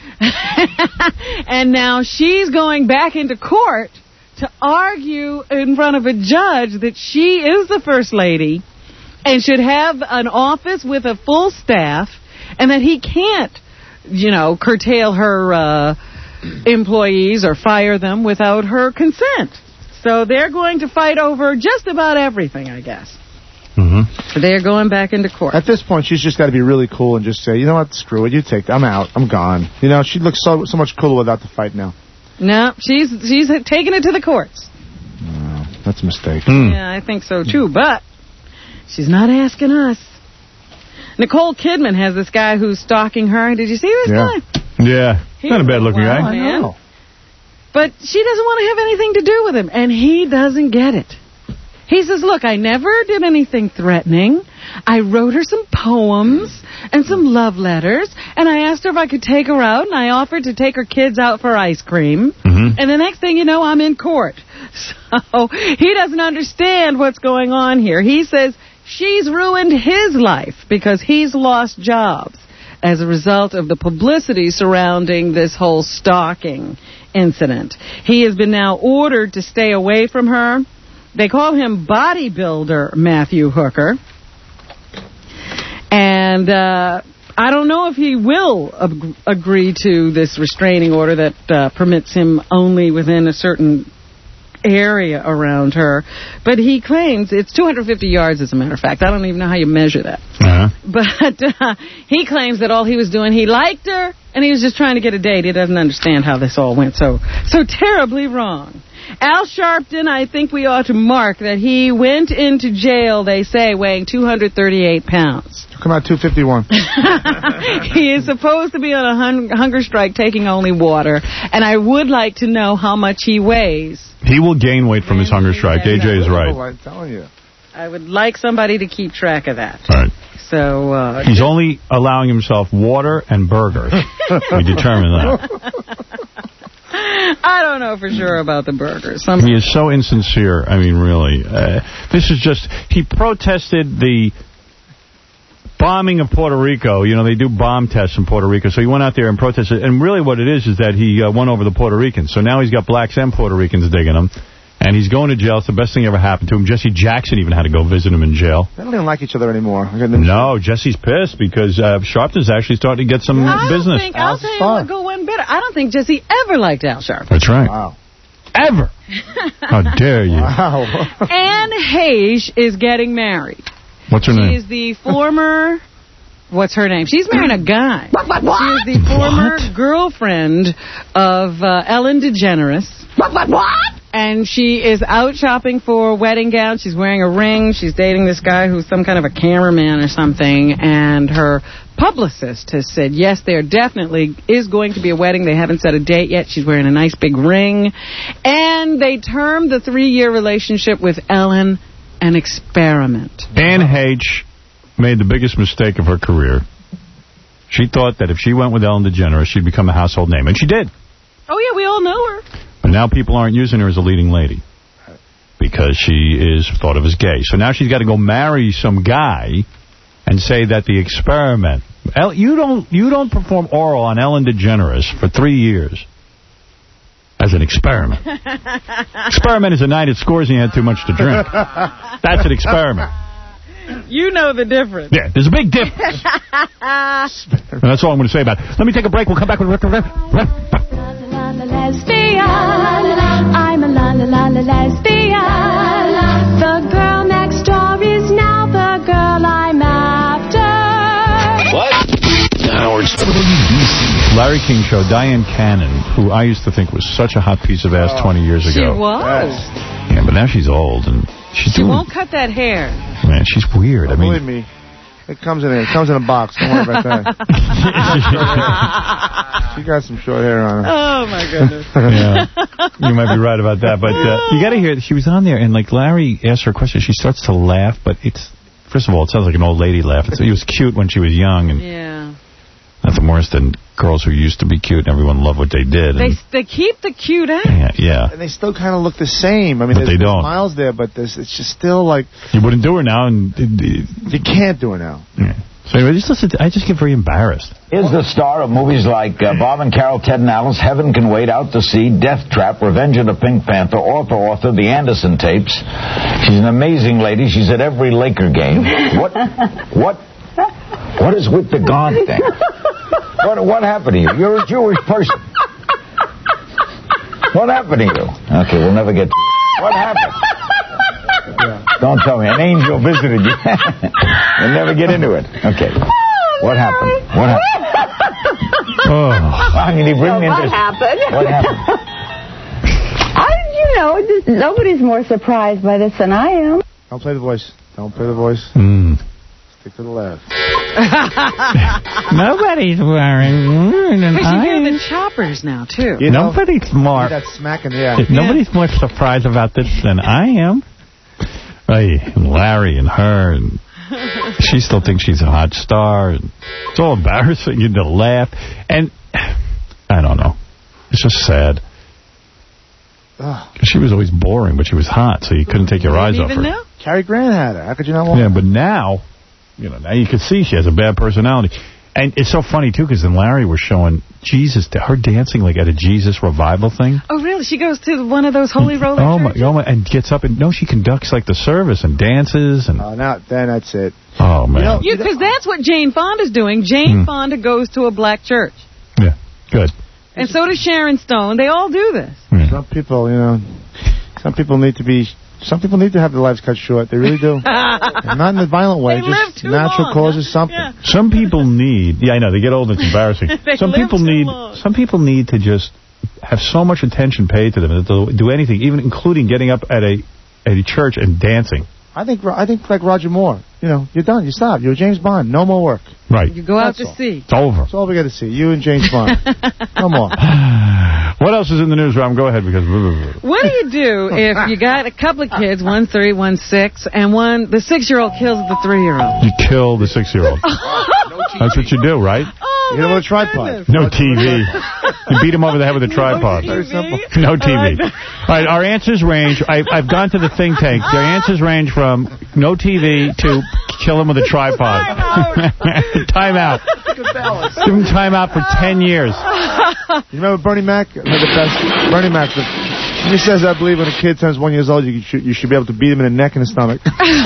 And now she's going back into court to argue in front of a judge that she is the first lady and should have an office with a full staff and that he can't, you know, curtail her uh, employees or fire them without her consent. So they're going to fight over just about everything, I guess. Mm-hmm. They're going back into court. At this point, she's just got to be really cool and just say, you know what, screw it, you take, I'm out, I'm gone. You know, she looks so so much cooler without the fight now. No, she's she's taking it to the courts. No, that's a mistake. Mm. Yeah, I think so too. But she's not asking us. Nicole Kidman has this guy who's stalking her. Did you see this Yeah. guy? Yeah. He Not a was bad looking wild guy. man. But she doesn't want to have anything to do with him, and he doesn't get it. He says, look, I never did anything threatening. I wrote her some poems and some love letters, and I asked her if I could take her out, and I offered to take her kids out for ice cream. Mm-hmm. And the next thing you know, I'm in court. So he doesn't understand what's going on here. He says she's ruined his life because he's lost jobs as a result of the publicity surrounding this whole stalking incident. He has been now ordered to stay away from her. They call him bodybuilder Matthew Hooker. And uh, I don't know if he will ag- agree to this restraining order that uh, permits him only within a certain area around her. But he claims it's two hundred fifty yards, as a matter of fact. I don't even know how you measure that. Uh-huh. But uh, he claims that all he was doing, he liked her, and he was just trying to get a date. He doesn't understand how this all went so so terribly wrong. Al Sharpton, I think we ought to mark that he went into jail, they say, weighing two hundred thirty-eight pounds. Come out two fifty-one. He is supposed to be on a hun hunger strike taking only water, and I would like to know how much he weighs. He will gain weight from his hunger strike. A J is right. I'm telling you. I would like somebody to keep track of that. All right. So uh, he's only allowing himself water and burgers. We determined that. I don't know for sure about the burgers. Some he is so insincere. I mean, really. Uh, this is just... He protested the bombing of Puerto Rico. You know, they do bomb tests in Puerto Rico. So he went out there and protested. And really what it is is that he uh, won over the Puerto Ricans. So now he's got blacks and Puerto Ricans digging him. And he's going to jail. It's the best thing ever happened to him. Jesse Jackson even had to go visit him in jail. They don't even like each other anymore. No, Jesse's pissed because uh, Sharpton's actually starting to get some I don't business. Think, I'll tell you what, go one better. I don't think Jesse ever liked Al Sharpton. That's right. Wow. Ever. How dare you. Wow. Anne Heche is getting married. What's her she name? She is the former... What's her name? She's marrying a guy. What, what, what? She is the former what? girlfriend of uh, Ellen DeGeneres. What, what, what? And she is out shopping for a wedding gown. She's wearing a ring. She's dating this guy who's some kind of a cameraman or something. And her publicist has said, yes, there definitely is going to be a wedding. They haven't set a date yet. She's wearing a nice big ring. And they termed the three-year relationship with Ellen an experiment. Anne Heche made the biggest mistake of her career. She thought that if she went with Ellen DeGeneres, she'd become a household name. And she did. Oh, yeah, we all know her. But now people aren't using her as a leading lady because she is thought of as gay. So now she's got to go marry some guy and say that the experiment... El, you don't you don't perform oral on Ellen DeGeneres for three years as an experiment. Experiment is a night at Scores and you had too much to drink. That's an experiment. You know the difference. Yeah, there's a big difference. And that's all I'm going to say about it. Let me take a break. We'll come back with... Lesbian, I'm a la la la la lesbian. The girl next door is now the girl I'm after. What? Howard Larry King Show, Diane Cannon, who I used to think was such a hot piece of ass twenty years ago. She was. Yeah, but now she's old and she's She doing, won't cut that hair. Man, she's weird. I mean, believe me. It comes in a, it comes in a box. Don't worry about that. She got some short hair on her. Oh, my goodness. Yeah, you might be right about that. But uh, you got to hear, she was on there, and like Larry asked her a question. She starts to laugh, but it's, first of all, it sounds like an old lady laugh. It's, it was cute when she was young. And yeah. nothing worse than girls who used to be cute and everyone loved what they did. They And, they keep the cute out. yeah, yeah. And they still kind of look the same. I mean, But there's they don't. smiles there, but there's, it's just still like... You wouldn't do her now. and it, it, You can't do it now. Yeah. So anyway, just listen to, I just get very embarrassed. Is the star of movies like uh, Bob and Carol, Ted and Alice, Heaven Can Wait, Out to Sea, Death Trap, Revenge of the Pink Panther, Author, Author, The Anderson Tapes. She's an amazing lady. She's at every Laker game. What? What? What is with the God thing? What, what happened to you? You're a Jewish person. What happened to you? Okay, we'll never get to What happened? Yeah. Don't tell me. An angel visited you. We'll never get into it. Okay. What happened? What happened? Oh. I mean, he bring me into What happened? What happened? I, you know, just, nobody's more surprised by this than I am. Don't play the voice. Don't play the voice. Mm. Stick to the left. Nobody's wearing... We should hear the choppers now, too. You know, Nobody's more... that smack in the air. Nobody's more surprised about this than I am. Hey, and Larry and her, and she still thinks she's a hot star. And it's all embarrassing and to laugh. And I don't know. It's just sad. She was always boring, but she was hot, so you couldn't take your eyes off her. Know? Cary Grant had her. How could you not want Yeah, her? but now, you know, now you can see she has a bad personality. And it's so funny, too, because then Larry was showing Jesus, her dancing like at a Jesus revival thing. Oh, really? She goes to one of those holy roller Oh, my, churches? oh my, and gets up and, no, she conducts like the service and dances. And Oh, now, then that's it. oh, man. Yeah, because that's what Jane Fonda's doing. Jane Hmm. Fonda goes to a black church. Yeah, good. And so does Sharon Stone. They all do this. Some people, you know, some people need to be, some people need to have their lives cut short. They really do. Not in a violent way, They live just too natural long, causes, huh? something. Yeah. Some people need, yeah, I know, they get old, it's embarrassing. They some live people too need, long. some people need to just have so much attention paid to them that they'll do anything, even including getting up at a at a church and dancing. I think I think like Roger Moore. You know, you're done. You stop. You're James Bond. No more work. Right. You go out That's to all. sea. It's over. That's all we got to see. You and James Bond. Come on. What else is in the news, Rob? Go ahead, because... What do you do if you got a couple of kids, one three, one six, and one the six-year-old kills the three-year-old? You kill the six-year-old. That's what you do, right? Oh, you know, with a tripod. No T V. You beat him over the head with a tripod. Very simple. No T V. All right, our answers range. I, I've gone to the think tank. Their answers range from no T V to kill him with a tripod. Time out. Give him time out for ten years. You remember Bernie Mac? The best. Bernie Mac. The, he says, I believe when a kid turns one years old, you should, you should be able to beat him in the neck and the stomach.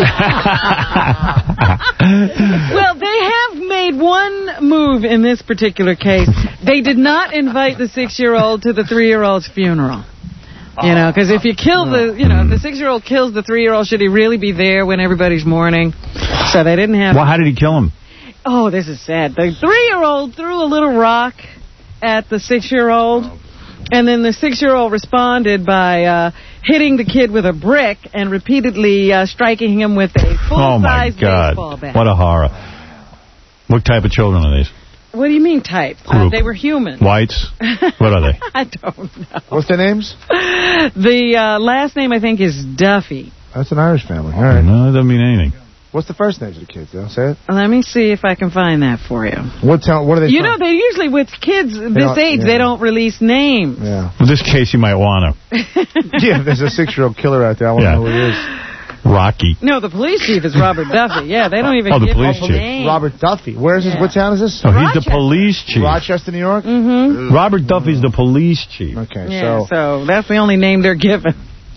Well, they have made one move in this particular case. They did not invite the six-year-old to the three-year-old's funeral. You know, because if you kill the, you know, if the six-year-old kills the three-year-old, should he really be there when everybody's mourning? So they didn't have... Well, how did he kill him? Oh, this is sad. The three-year-old threw a little rock at the six-year-old, and then the six-year-old responded by uh, hitting the kid with a brick and repeatedly uh, striking him with a Oh, my full-size God. baseball bat. What a horror. What type of children are these? What do you mean type? Uh, they were human. Whites? What are they? I don't know. What's their names? The uh, last name, I think, is Duffy. That's an Irish family. All right. No, that doesn't mean anything. What's the first names of the kids, though? Say it. Let me see if I can find that for you. What town? What are they You from? know, they usually, with kids this don't- age, yeah. they don't release names. Yeah. In this case, you might want to. Yeah, if there's a six-year-old killer out there, I want to Yeah. know who it is. Rocky. No, the police chief is Robert Duffy. Yeah, they don't even Oh, the give police his chief. name. Robert Duffy. Where is this? Yeah. What town is this? Oh, he's the police chief. Rochester, New York? Mm-hmm. Robert Duffy's the police chief. Okay, Yeah, so... so that's the only name they're given.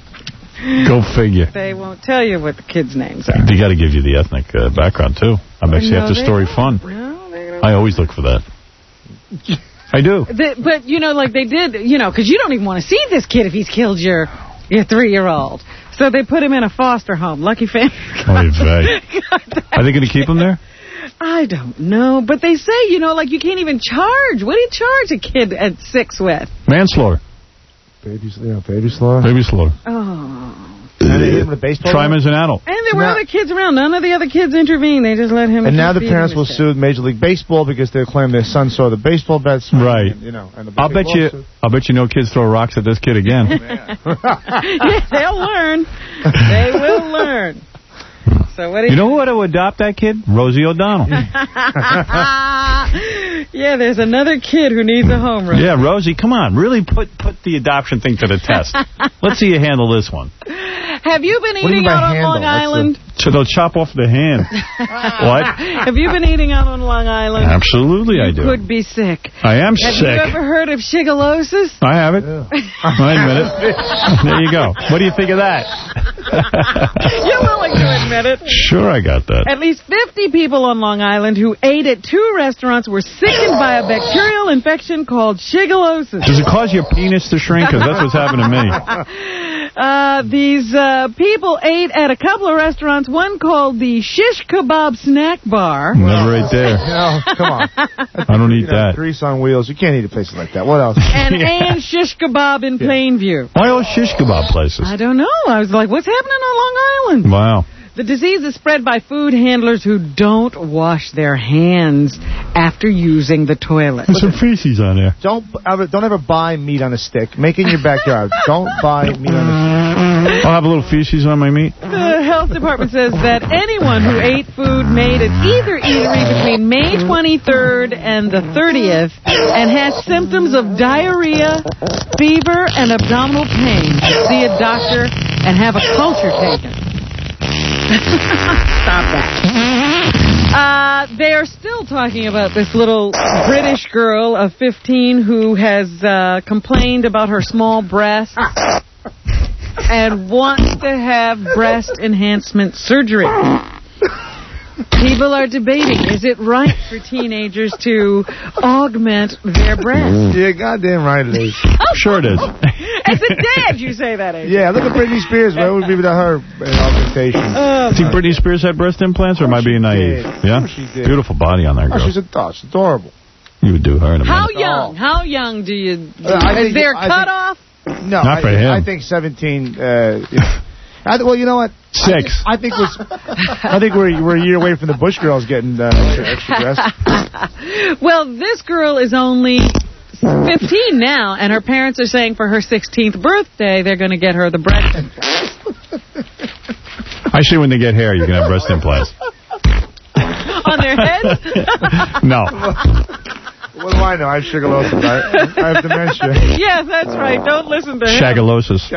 Go figure. They won't tell you what the kids' names are. They got to give you the ethnic uh, background, too. That makes the No, after they story don't. fun. No, they don't. I always look for that. I do. The, but, you know, like they did, you know, because you don't even want to see this kid if he's killed your your three-year-old. So they put him in a foster home. Lucky family. Oy vey. Are they going to keep him there? I don't know. But they say, you know, like you can't even charge. What do you charge a kid at six with? Manslaughter. Baby, yeah, baby slaughter. Baby slaughter. Oh. And they hit him with a baseball Try him bat? as an adult. And there were Now- other kids around. None of the other kids intervened. They just let him. And now keep the beating parents this will kid. sue Major League Baseball because they claim their son saw the baseball bat swing. Right. And, you know, and the I'll big bet you. lawsuit. I'll bet you no kids throw rocks at this kid again. Yeah, they'll learn. They will learn. So what do You know who ought to adopt that kid? Rosie O'Donnell. Yeah, there's another kid who needs a home run. Yeah, Rosie, come on. Really put put the adoption thing to the test. Let's see you handle this one. Have you been What do you eating mean by out on handle? Long That's Island? So they'll chop off the hand. What? Have you been eating out on Long Island? Absolutely I do. You could be sick. I am Have sick. you ever heard of shigellosis? I have it. I admit it. There you go. What do you think of that? You're willing to admit it. Sure, I got that. At least fifty people on Long Island who ate at two restaurants were sickened by a bacterial infection called shigellosis. Does it cause your penis to shrink? Because that's what's happened to me. Uh, these uh, people ate at a couple of restaurants, one called the Shish Kebab Snack Bar. Never ate there. No, come on. I don't eat You know, that. Grease on wheels. You can't eat at places like that. What else? And Ann Shish Kebab in Plainview. Why all shish kebab places? I don't know. I was like, what's happening on Long Island? Wow. The disease is spread by food handlers who don't wash their hands after using the toilet. There's some feces on there. Don't ever, don't ever buy meat on a stick. Make it in your backyard. Don't buy meat on a stick. I'll have a little feces on my meat. The health department says that anyone who ate food made at either eatery between May twenty-third and the thirtieth and has symptoms of diarrhea, fever, and abdominal pain should see a doctor and have a culture taken. Stop that. Uh, they are still talking about this little British girl of fifteen who has uh, complained about her small breasts and wants to have breast enhancement surgery. People are debating, is it right for teenagers to augment their breasts? Yeah, goddamn right it is. Sure it is. As a dad, you say that, Adrian. Yeah, look at Britney Spears. Where would be without her uh, augmentation? Oh, Think Britney Spears had breast implants, or am I being naive? did. Of Yeah? course she did. Beautiful body on that Oh, girl. she's a doll. She's adorable. You would do her in a How minute. young? How young do you... Uh, I is think- there I cutoff? No, Not I, for him. I think seventeen. Uh, I, well, you know what? Six. I think, I think, was, I think we're we're a year away from the Bush girls getting uh, extra, extra dress. Well, this girl is only fifteen now, and her parents are saying for her sixteenth birthday, they're going to get her the breast implants. I see when they get hair, you can have breast implants. On their heads? No. What do I know? I have sugarlosis. I, I have dementia. Yes, that's right. Don't listen to him. Shagalosis.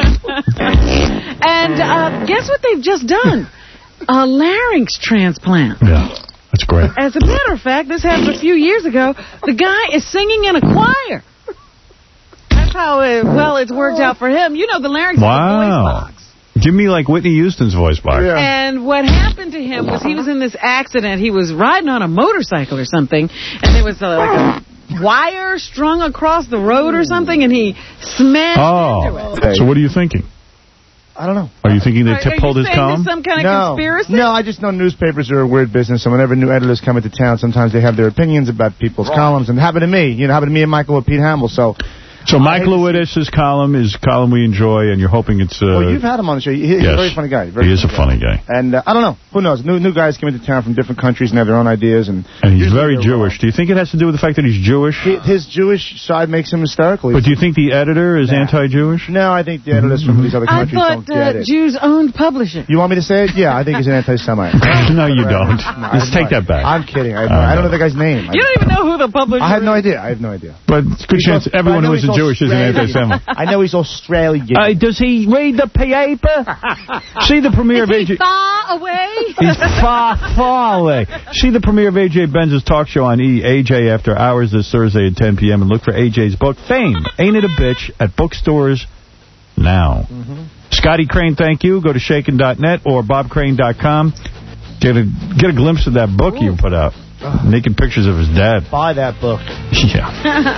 And uh, guess what they've just done? A larynx transplant. Yeah, that's great. As a matter of fact, this happened a few years ago. The guy is singing in a choir. That's how it, well it's worked out for him. You know, the larynx is a voice Wow. box. Give me like Whitney Houston's voice box. Yeah. And what happened to him was he was in this accident. He was riding on a motorcycle or something, and there was a, like a wire strung across the road or something, and he smashed into it. Oh. So what are you thinking? I don't know. Are you thinking they Are- tip are pulled you his saying column? there's some kind of No. conspiracy? No, I just know newspapers are a weird business, and whenever new editors come into town, sometimes they have their opinions about people's columns. And it happened to me. You know, it happened to me and Michael with Pete Hamill. So, So Mike Lewis' column is a column we enjoy, and you're hoping it's... Uh, well, you've had him on the show. He- He's yes. a very funny guy. Very He is a funny guy. And uh, I don't know. Who knows? New new guys come into town from different countries and have their own ideas. And, And he's usually very they're Jewish. wrong. Do you think it has to do with the fact that he's Jewish? He- His Jewish side makes him hysterical. But do you think the editor is anti-Jewish? No, I think the editors from these other I countries thought don't get uh, it. Jews owned publishing. You want me to say it? Yeah, I think he's an anti-Semite. No, you don't. No, I Let's have take no that back. I'm kidding. I, have Uh, no, I don't know the guy's name. You don't even know who the publisher I have no is. idea. I have no idea. But it's a good chance everyone who isn't Jewish is an anti-Semite. I know he's Australian. Uh, does he read the paper? See the premiere of A J... Far away? He's far, far away. See the premiere of A J Benz's talk show on E! A J After Hours this Thursday at ten p.m. and look for A J's book, Fame, Ain't It a Bitch, at bookstores now. Mm-hmm. Scotty Crane, thank you. Go to shaken dot net or bob crane dot com. Get a, get a glimpse of that book Ooh. you put out. Naked pictures of his dad. Buy that book. Yeah.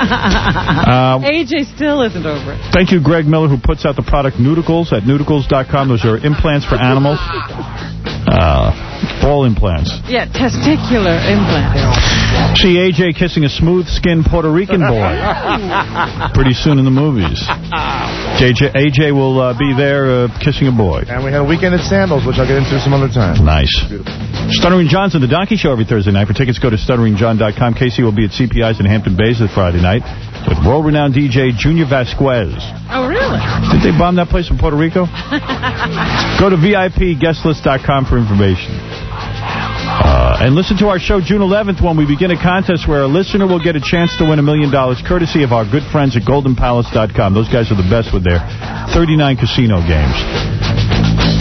uh, A J still isn't over it. Thank you, Greg Miller, who puts out the product Nudicles at nudicles dot com. Those are implants for animals. Uh, all implants. Yeah, testicular implant. See A J kissing a smooth-skinned Puerto Rican boy pretty soon in the movies. A J, A J will uh, be there uh, kissing a boy. And we had a weekend at Sandals, which I'll get into some other time. Nice. Stuttering John's on the Donkey Show every Thursday night. For tickets, go to stuttering john dot com. Casey will be at C P I's in Hampton Bays this Friday night with world-renowned D J Junior Vasquez. Oh, really? Did they bomb that place in Puerto Rico? Go to V I P guest list dot com for information. Uh, and listen to our show June eleventh when we begin a contest where a listener will get a chance to win a million dollars courtesy of our good friends at golden palace dot com. Those guys are the best with their thirty-nine casino games.